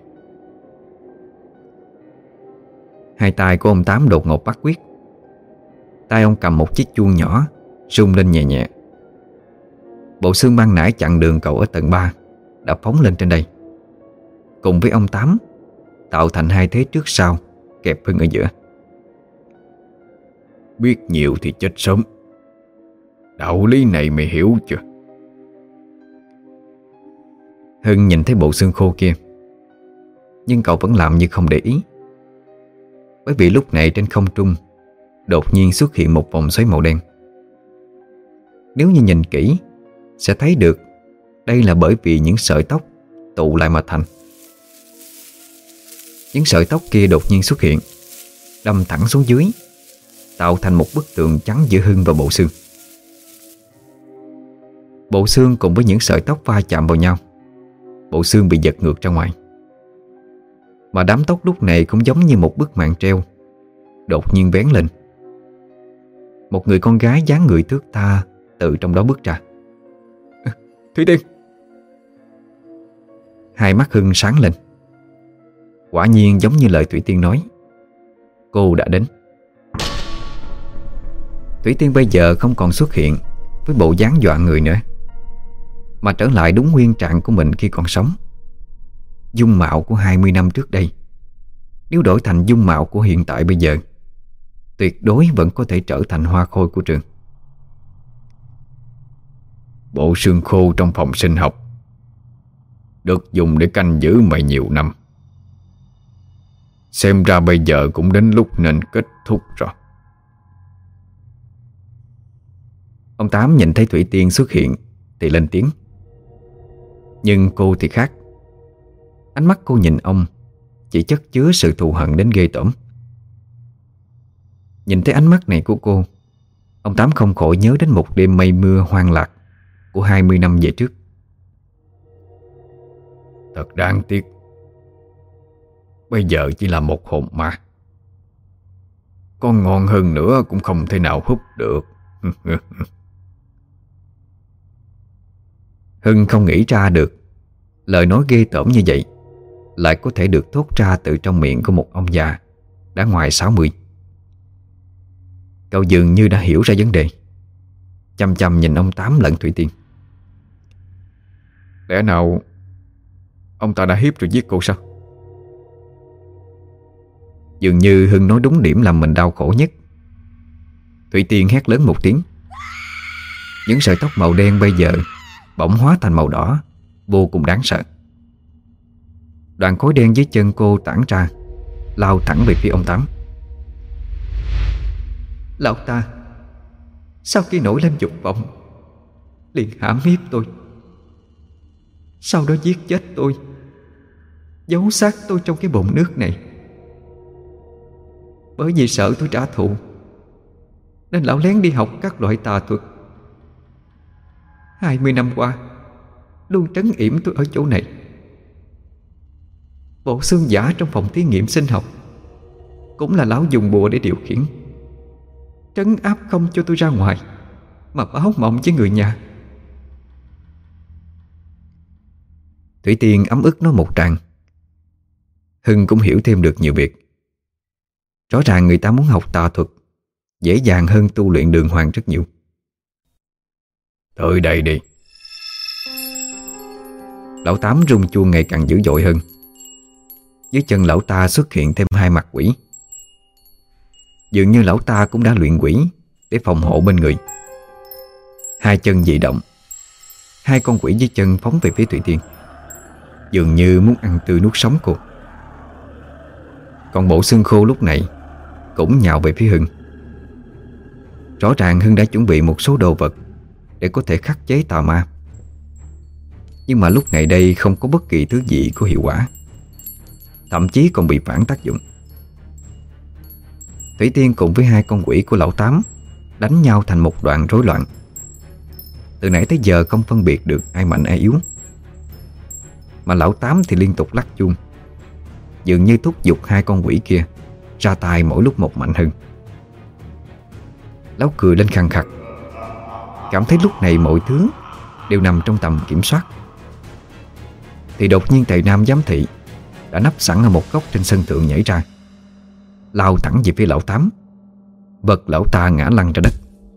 Hai tay của ông Tám đột ngột bắt quyết. Tay ông cầm một chiếc chuông nhỏ, rung lên nhẹ nhẹ. Bộ xương ban nãy chặn đường cậu ở tầng ba đã phóng lên trên đây, cùng với ông Tám tạo thành hai thế trước sau, kẹp Hưng ở giữa. Biết nhiều thì chết sớm. Đạo lý này mày hiểu chưa? Hưng nhìn thấy bộ xương khô kia, nhưng cậu vẫn làm như không để ý. Bởi vì lúc này trên không trung đột nhiên xuất hiện một vòng xoáy màu đen. Nếu như nhìn kỹ sẽ thấy được đây là bởi vì những sợi tóc tụ lại mà thành. Những sợi tóc kia đột nhiên xuất hiện, đâm thẳng xuống dưới, tạo thành một bức tường chắn giữa Hưng và bộ xương. Bộ xương cùng với những sợi tóc va chạm vào nhau, bộ xương bị giật ngược ra ngoài. Mà đám tóc lúc này cũng giống như một bức màn treo đột nhiên vén lên. Một người con gái dáng người thước tha từ trong đó bước ra. Thủy Tiên! Hai mắt Hưng sáng lên. Quả nhiên giống như lời Thủy Tiên nói, cô đã đến. Thủy Tiên bây giờ không còn xuất hiện với bộ dáng dọa người nữa, mà trở lại đúng nguyên trạng của mình khi còn sống. Dung mạo của hai mươi năm trước đây, nếu đổi thành dung mạo của hiện tại bây giờ, tuyệt đối vẫn có thể trở thành hoa khôi của trường. Bộ xương khô trong phòng sinh học được dùng để canh giữ mày nhiều năm. Xem ra bây giờ cũng đến lúc nên kết thúc rồi. Ông Tám nhìn thấy Thủy Tiên xuất hiện thì lên tiếng. Nhưng cô thì khác. Ánh mắt cô nhìn ông chỉ chất chứa sự thù hận đến ghê tởm. Nhìn thấy ánh mắt này của cô, ông Tám không khỏi nhớ đến một đêm mây mưa hoang lạc của hai mươi năm về trước. Thật đáng tiếc, bây giờ chỉ là một hồn ma. Con ngon hơn nữa cũng không thể nào hút được. Hưng không nghĩ ra được lời nói ghê tởm như vậy lại có thể được thốt ra từ trong miệng của một ông già đã ngoài sáu mươi. Cậu dường như đã hiểu ra vấn đề, chăm chăm nhìn ông Tám lẫn Thủy Tiên. Lẽ nào ông ta đã hiếp rồi giết cô sao? Dường như Hưng nói đúng điểm làm mình đau khổ nhất. Thủy Tiên hét lớn một tiếng. Những sợi tóc màu đen bây giờ bỗng hóa thành màu đỏ, vô cùng đáng sợ. Đoàn khối đen dưới chân cô tản ra, lao thẳng về phía ông Tám. Lão ta sau khi nổi lên dục vọng liền hãm hiếp tôi, sau đó giết chết tôi, giấu xác tôi trong cái bồn nước này. Bởi vì sợ tôi trả thù nên lão lén đi học các loại tà thuật. Hai mươi năm qua luôn trấn yểm tôi ở chỗ này. Bộ xương giả trong phòng thí nghiệm sinh học cũng là lão dùng bùa để điều khiển, trấn áp không cho tôi ra ngoài mà báo mộng với người nhà. Thủy Tiên ấm ức nói một tràng. Hưng cũng hiểu thêm được nhiều việc. Rõ ràng người ta muốn học tà thuật dễ dàng hơn tu luyện đường hoàng rất nhiều. Tới đây đi. Lão Tám rung chuông ngày càng dữ dội hơn. Dưới chân lão ta xuất hiện thêm hai mặt quỷ. Dường như lão ta cũng đã luyện quỷ để phòng hộ bên người. Hai chân dị động, hai con quỷ dưới chân phóng về phía Thủy Tiên, dường như muốn ăn tươi nuốt sống cô. Còn bộ xương khô lúc này cũng nhào về phía Hưng. Rõ ràng Hưng đã chuẩn bị một số đồ vật để có thể khắc chế tà ma, nhưng mà lúc này đây không có bất kỳ thứ gì có hiệu quả, thậm chí còn bị phản tác dụng. Thủy Tiên cùng với hai con quỷ của lão Tám đánh nhau thành một đoạn rối loạn. Từ nãy tới giờ không phân biệt được ai mạnh ai yếu. Mà lão Tám thì liên tục lắc chuông, dường như thúc giục hai con quỷ kia ra tay mỗi lúc một mạnh hơn. Lão cười lên khàn khặt, cảm thấy lúc này mọi thứ đều nằm trong tầm kiểm soát. Thì đột nhiên thầy Nam giám thị đã nấp sẵn ở một góc trên sân thượng nhảy ra, lao thẳng về phía lão Tám, vật lão ta ngã lăn ra đất.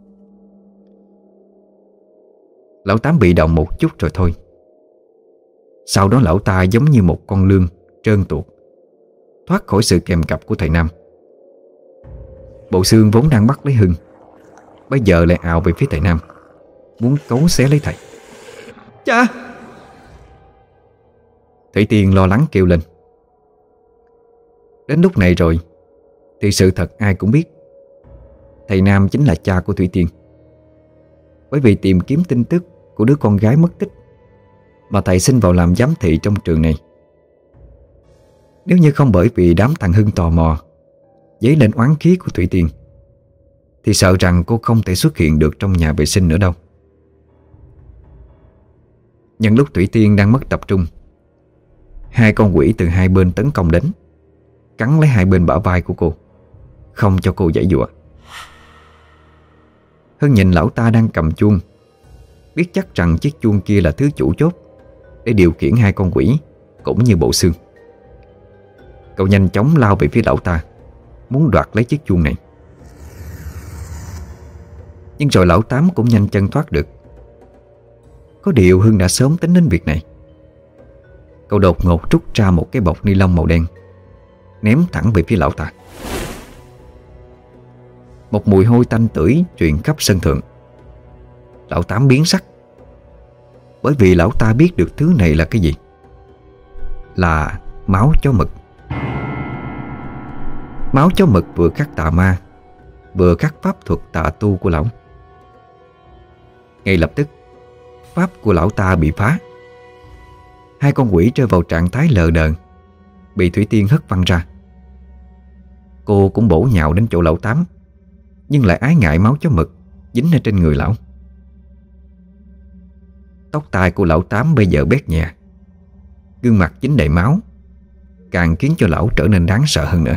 Lão Tám bị động một chút rồi thôi. Sau đó lão ta giống như một con lươn trơn tuột thoát khỏi sự kèm cặp của thầy Nam. Bộ xương vốn đang bắt lấy Hưng bây giờ lại ào về phía thầy Nam. muốn cấu xé lấy thầy. Cha! Thủy Tiên lo lắng kêu lên. Đến lúc này rồi thì sự thật ai cũng biết, thầy Nam chính là cha của Thủy Tiên. Bởi vì tìm kiếm tin tức của đứa con gái mất tích mà thầy xin vào làm giám thị trong trường này. Nếu như không bởi vì đám thằng Hưng tò mò dấy lên oán khí của Thủy Tiên thì sợ rằng cô không thể xuất hiện được trong nhà vệ sinh nữa đâu. Nhân lúc Thủy Tiên đang mất tập trung, hai con quỷ từ hai bên tấn công đến, cắn lấy hai bên bả vai của cô, không cho cô giãy giụa. Hưng nhìn lão ta đang cầm chuông, biết chắc rằng chiếc chuông kia là thứ chủ chốt để điều khiển hai con quỷ cũng như bộ xương. Cậu nhanh chóng lao về phía lão ta, muốn đoạt lấy chiếc chuông này. Nhưng rồi lão Tám cũng nhanh chân thoát được. Có điều Hưng đã sớm tính đến việc này. Cậu đột ngột rút ra một cái bọc ni lông màu đen, ném thẳng về phía lão ta. Một mùi hôi tanh tưởi truyền khắp sân thượng. Lão Tám biến sắc, bởi vì lão ta biết được thứ này là cái gì. Là máu chó mực. Máu chó mực vừa khắc tà ma, vừa khắc pháp thuật tà tu của lão. Ngay lập tức, pháp của lão ta bị phá. Hai con quỷ rơi vào trạng thái lờ đờ, bị Thủy Tiên hất văng ra. Cô cũng bổ nhào đến chỗ lão Tám, nhưng lại ái ngại máu chó mực dính ở trên người lão. Tóc tai của lão Tám bây giờ bét nhẹ, gương mặt dính đầy máu, càng khiến cho lão trở nên đáng sợ hơn nữa.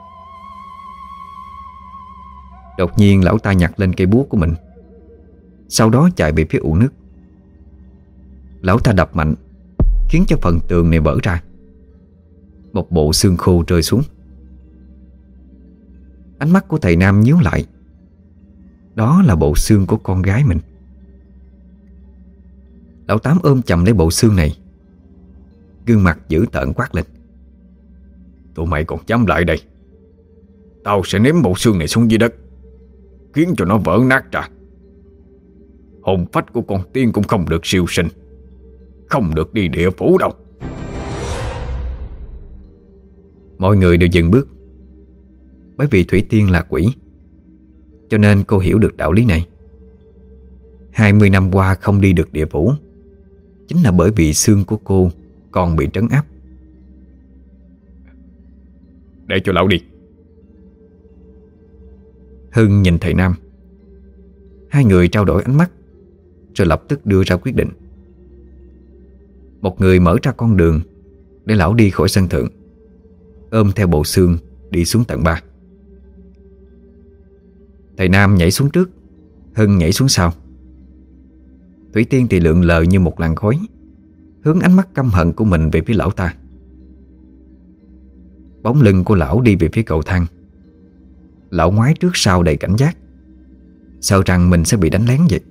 Đột nhiên lão ta nhặt lên cây búa của mình, sau đó chạy về phía ụ nước. Lão ta đập mạnh, khiến cho phần tường này vỡ ra. Một bộ xương khô rơi xuống. Ánh mắt của thầy Nam nhíu lại. Đó là bộ xương của con gái mình. Lão Tám ôm chầm lấy bộ xương này, gương mặt dữ tợn quát lên: Tụi mày còn dám lại đây, tao sẽ ném bộ xương này xuống dưới đất, khiến cho nó vỡ nát ra. Hồn phách của con tiên cũng không được siêu sinh, không được đi địa phủ đâu. Mọi người đều dừng bước. Bởi vì Thủy Tiên là quỷ, cho nên cô hiểu được đạo lý này. Hai mươi năm qua không đi được địa phủ chính là bởi vì xương của cô còn bị trấn áp. Để cho lão đi. Hưng nhìn thầy Nam. Hai người trao đổi ánh mắt, rồi lập tức đưa ra quyết định. Một người mở ra con đường để lão đi khỏi sân thượng, ôm theo bộ xương đi xuống tầng ba. Thầy Nam nhảy xuống trước, Hưng nhảy xuống sau. Thủy Tiên thì lượn lờ như một làn khói, hướng ánh mắt căm hận của mình về phía lão ta. Bóng lưng của lão đi về phía cầu thang. Lão ngoái trước sau đầy cảnh giác, sợ rằng mình sẽ bị đánh lén vậy.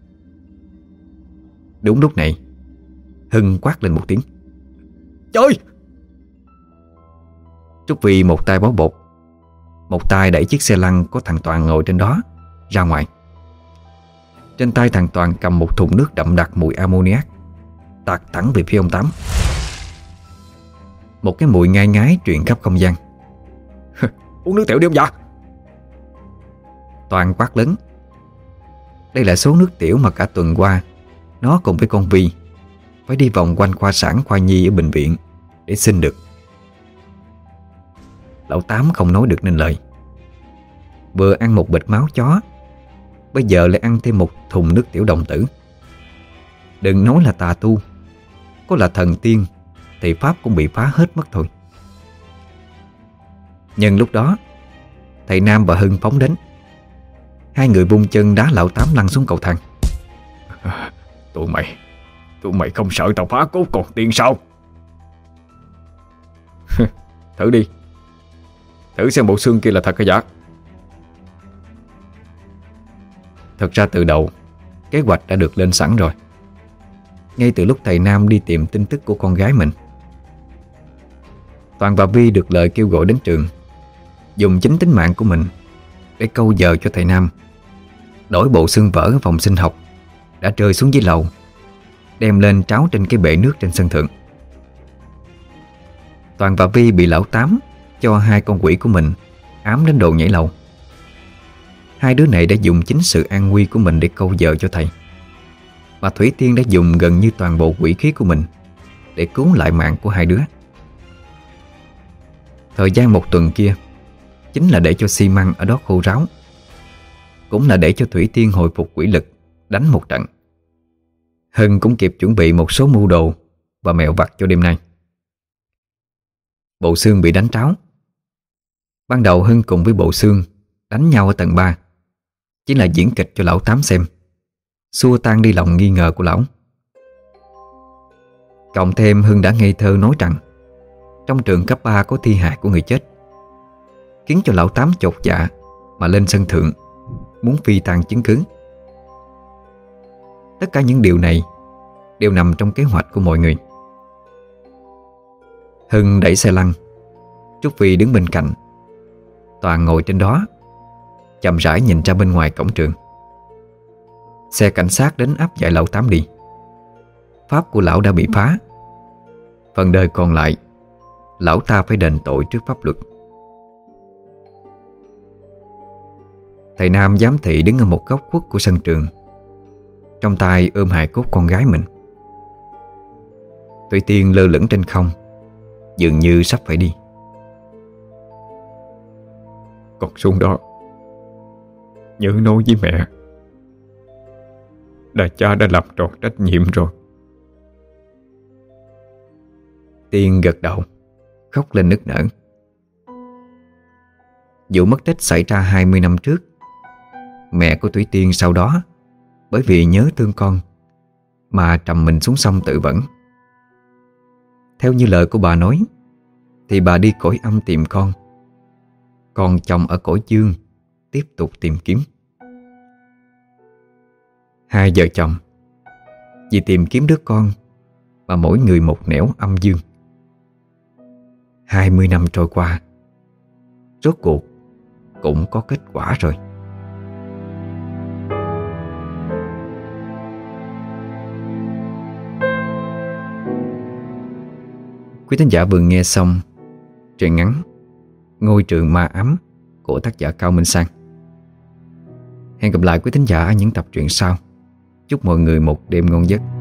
Đúng lúc này, Hưng quát lên một tiếng: Trời! Trúc Vi một tay bó bột, một tay đẩy chiếc xe lăn có thằng Toàn ngồi trên đó ra ngoài. Trên tay thằng Toàn cầm một thùng nước đậm đặc mùi ammoniac, tạt thẳng về phía ông Tám. Một cái mùi ngai ngái truyền khắp không gian. Uống nước tiểu đi ông già! Toàn quát lớn. Đây là số nước tiểu mà cả tuần qua nó cùng với con Vi phải đi vòng quanh khoa sản khoa nhi ở bệnh viện để xin được. Lão Tám không nói được nên lời. Vừa ăn một bịch máu chó, bây giờ lại ăn thêm một thùng nước tiểu đồng tử. Đừng nói là tà tu, có là thần tiên thì pháp cũng bị phá hết mất thôi. Nhân lúc đó, thầy Nam và Hưng phóng đến. Hai người vung chân đá lão Tám lăn xuống cầu thang. à, Tụi mày Tụi mày không sợ tao phá cốt con tiên sao? Thử đi, thử xem bộ xương kia là thật hay giả. Thật ra từ đầu kế hoạch đã được lên sẵn rồi. Ngay từ lúc thầy Nam đi tìm tin tức của con gái mình, Toàn và Vi được lời kêu gọi đến trường, dùng chính tính mạng của mình để câu giờ cho thầy Nam đổi bộ xương vỡ ở phòng sinh học đã rơi xuống dưới lầu, đem lên tráo trên cái bể nước trên sân thượng. Toàn và Vi bị lão Tám cho hai con quỷ của mình ám đến độ nhảy lầu. Hai đứa này đã dùng chính sự an nguy của mình để câu vợ cho thầy, mà Thủy Tiên đã dùng gần như toàn bộ quỷ khí của mình để cứu lại mạng của hai đứa. Thời gian một tuần kia chính là để cho xi măng ở đó khô ráo, cũng là để cho Thủy Tiên hồi phục quỷ lực, đánh một trận. Hưng cũng kịp chuẩn bị một số mưu đồ và mẹo vặt cho đêm nay. Bộ Xương bị đánh tráo. Ban đầu Hưng cùng với Bộ Xương đánh nhau ở tầng ba, chỉ là diễn kịch cho lão Tám xem, xua tan đi lòng nghi ngờ của lão. Cộng thêm Hưng đã ngây thơ nói rằng trong trường cấp ba có thi hài của người chết, khiến cho lão Tám chột dạ mà lên sân thượng muốn phi tang chứng cứ. Tất cả những điều này đều nằm trong kế hoạch của mọi người. Hưng đẩy xe lăn, Trúc Vy đứng bên cạnh, Toàn ngồi trên đó chậm rãi nhìn ra bên ngoài cổng trường. Xe cảnh sát đến áp giải lão Tám đi. Pháp của lão đã bị phá, phần đời còn lại lão ta phải đền tội trước pháp luật. Thầy Nam giám thị đứng ở một góc khuất của sân trường, trong tay ôm hài cốt con gái mình. Thủy Tiên lơ lửng trên không, dường như sắp phải đi. Con xuống đó, nhớ nói với mẹ là cha đã làm tròn trách nhiệm rồi. Tiên gật đầu, khóc lên nức nở. Vụ mất tích xảy ra hai mươi năm trước. Mẹ của Thủy Tiên sau đó bởi vì nhớ thương con mà trầm mình xuống sông tự vẫn. Theo như lời của bà nói thì bà đi cõi âm tìm con, còn chồng ở cõi dương tiếp tục tìm kiếm. Hai vợ chồng vì tìm kiếm đứa con mà mỗi người một nẻo âm dương. Hai mươi năm trôi qua, rốt cuộc cũng có kết quả rồi. Quý thính giả vừa nghe xong truyện ngắn Ngôi trường ma ám của tác giả Cao Minh Sang. Hẹn gặp lại quý thính giả ở những tập truyện sau. Chúc mọi người một đêm ngon giấc.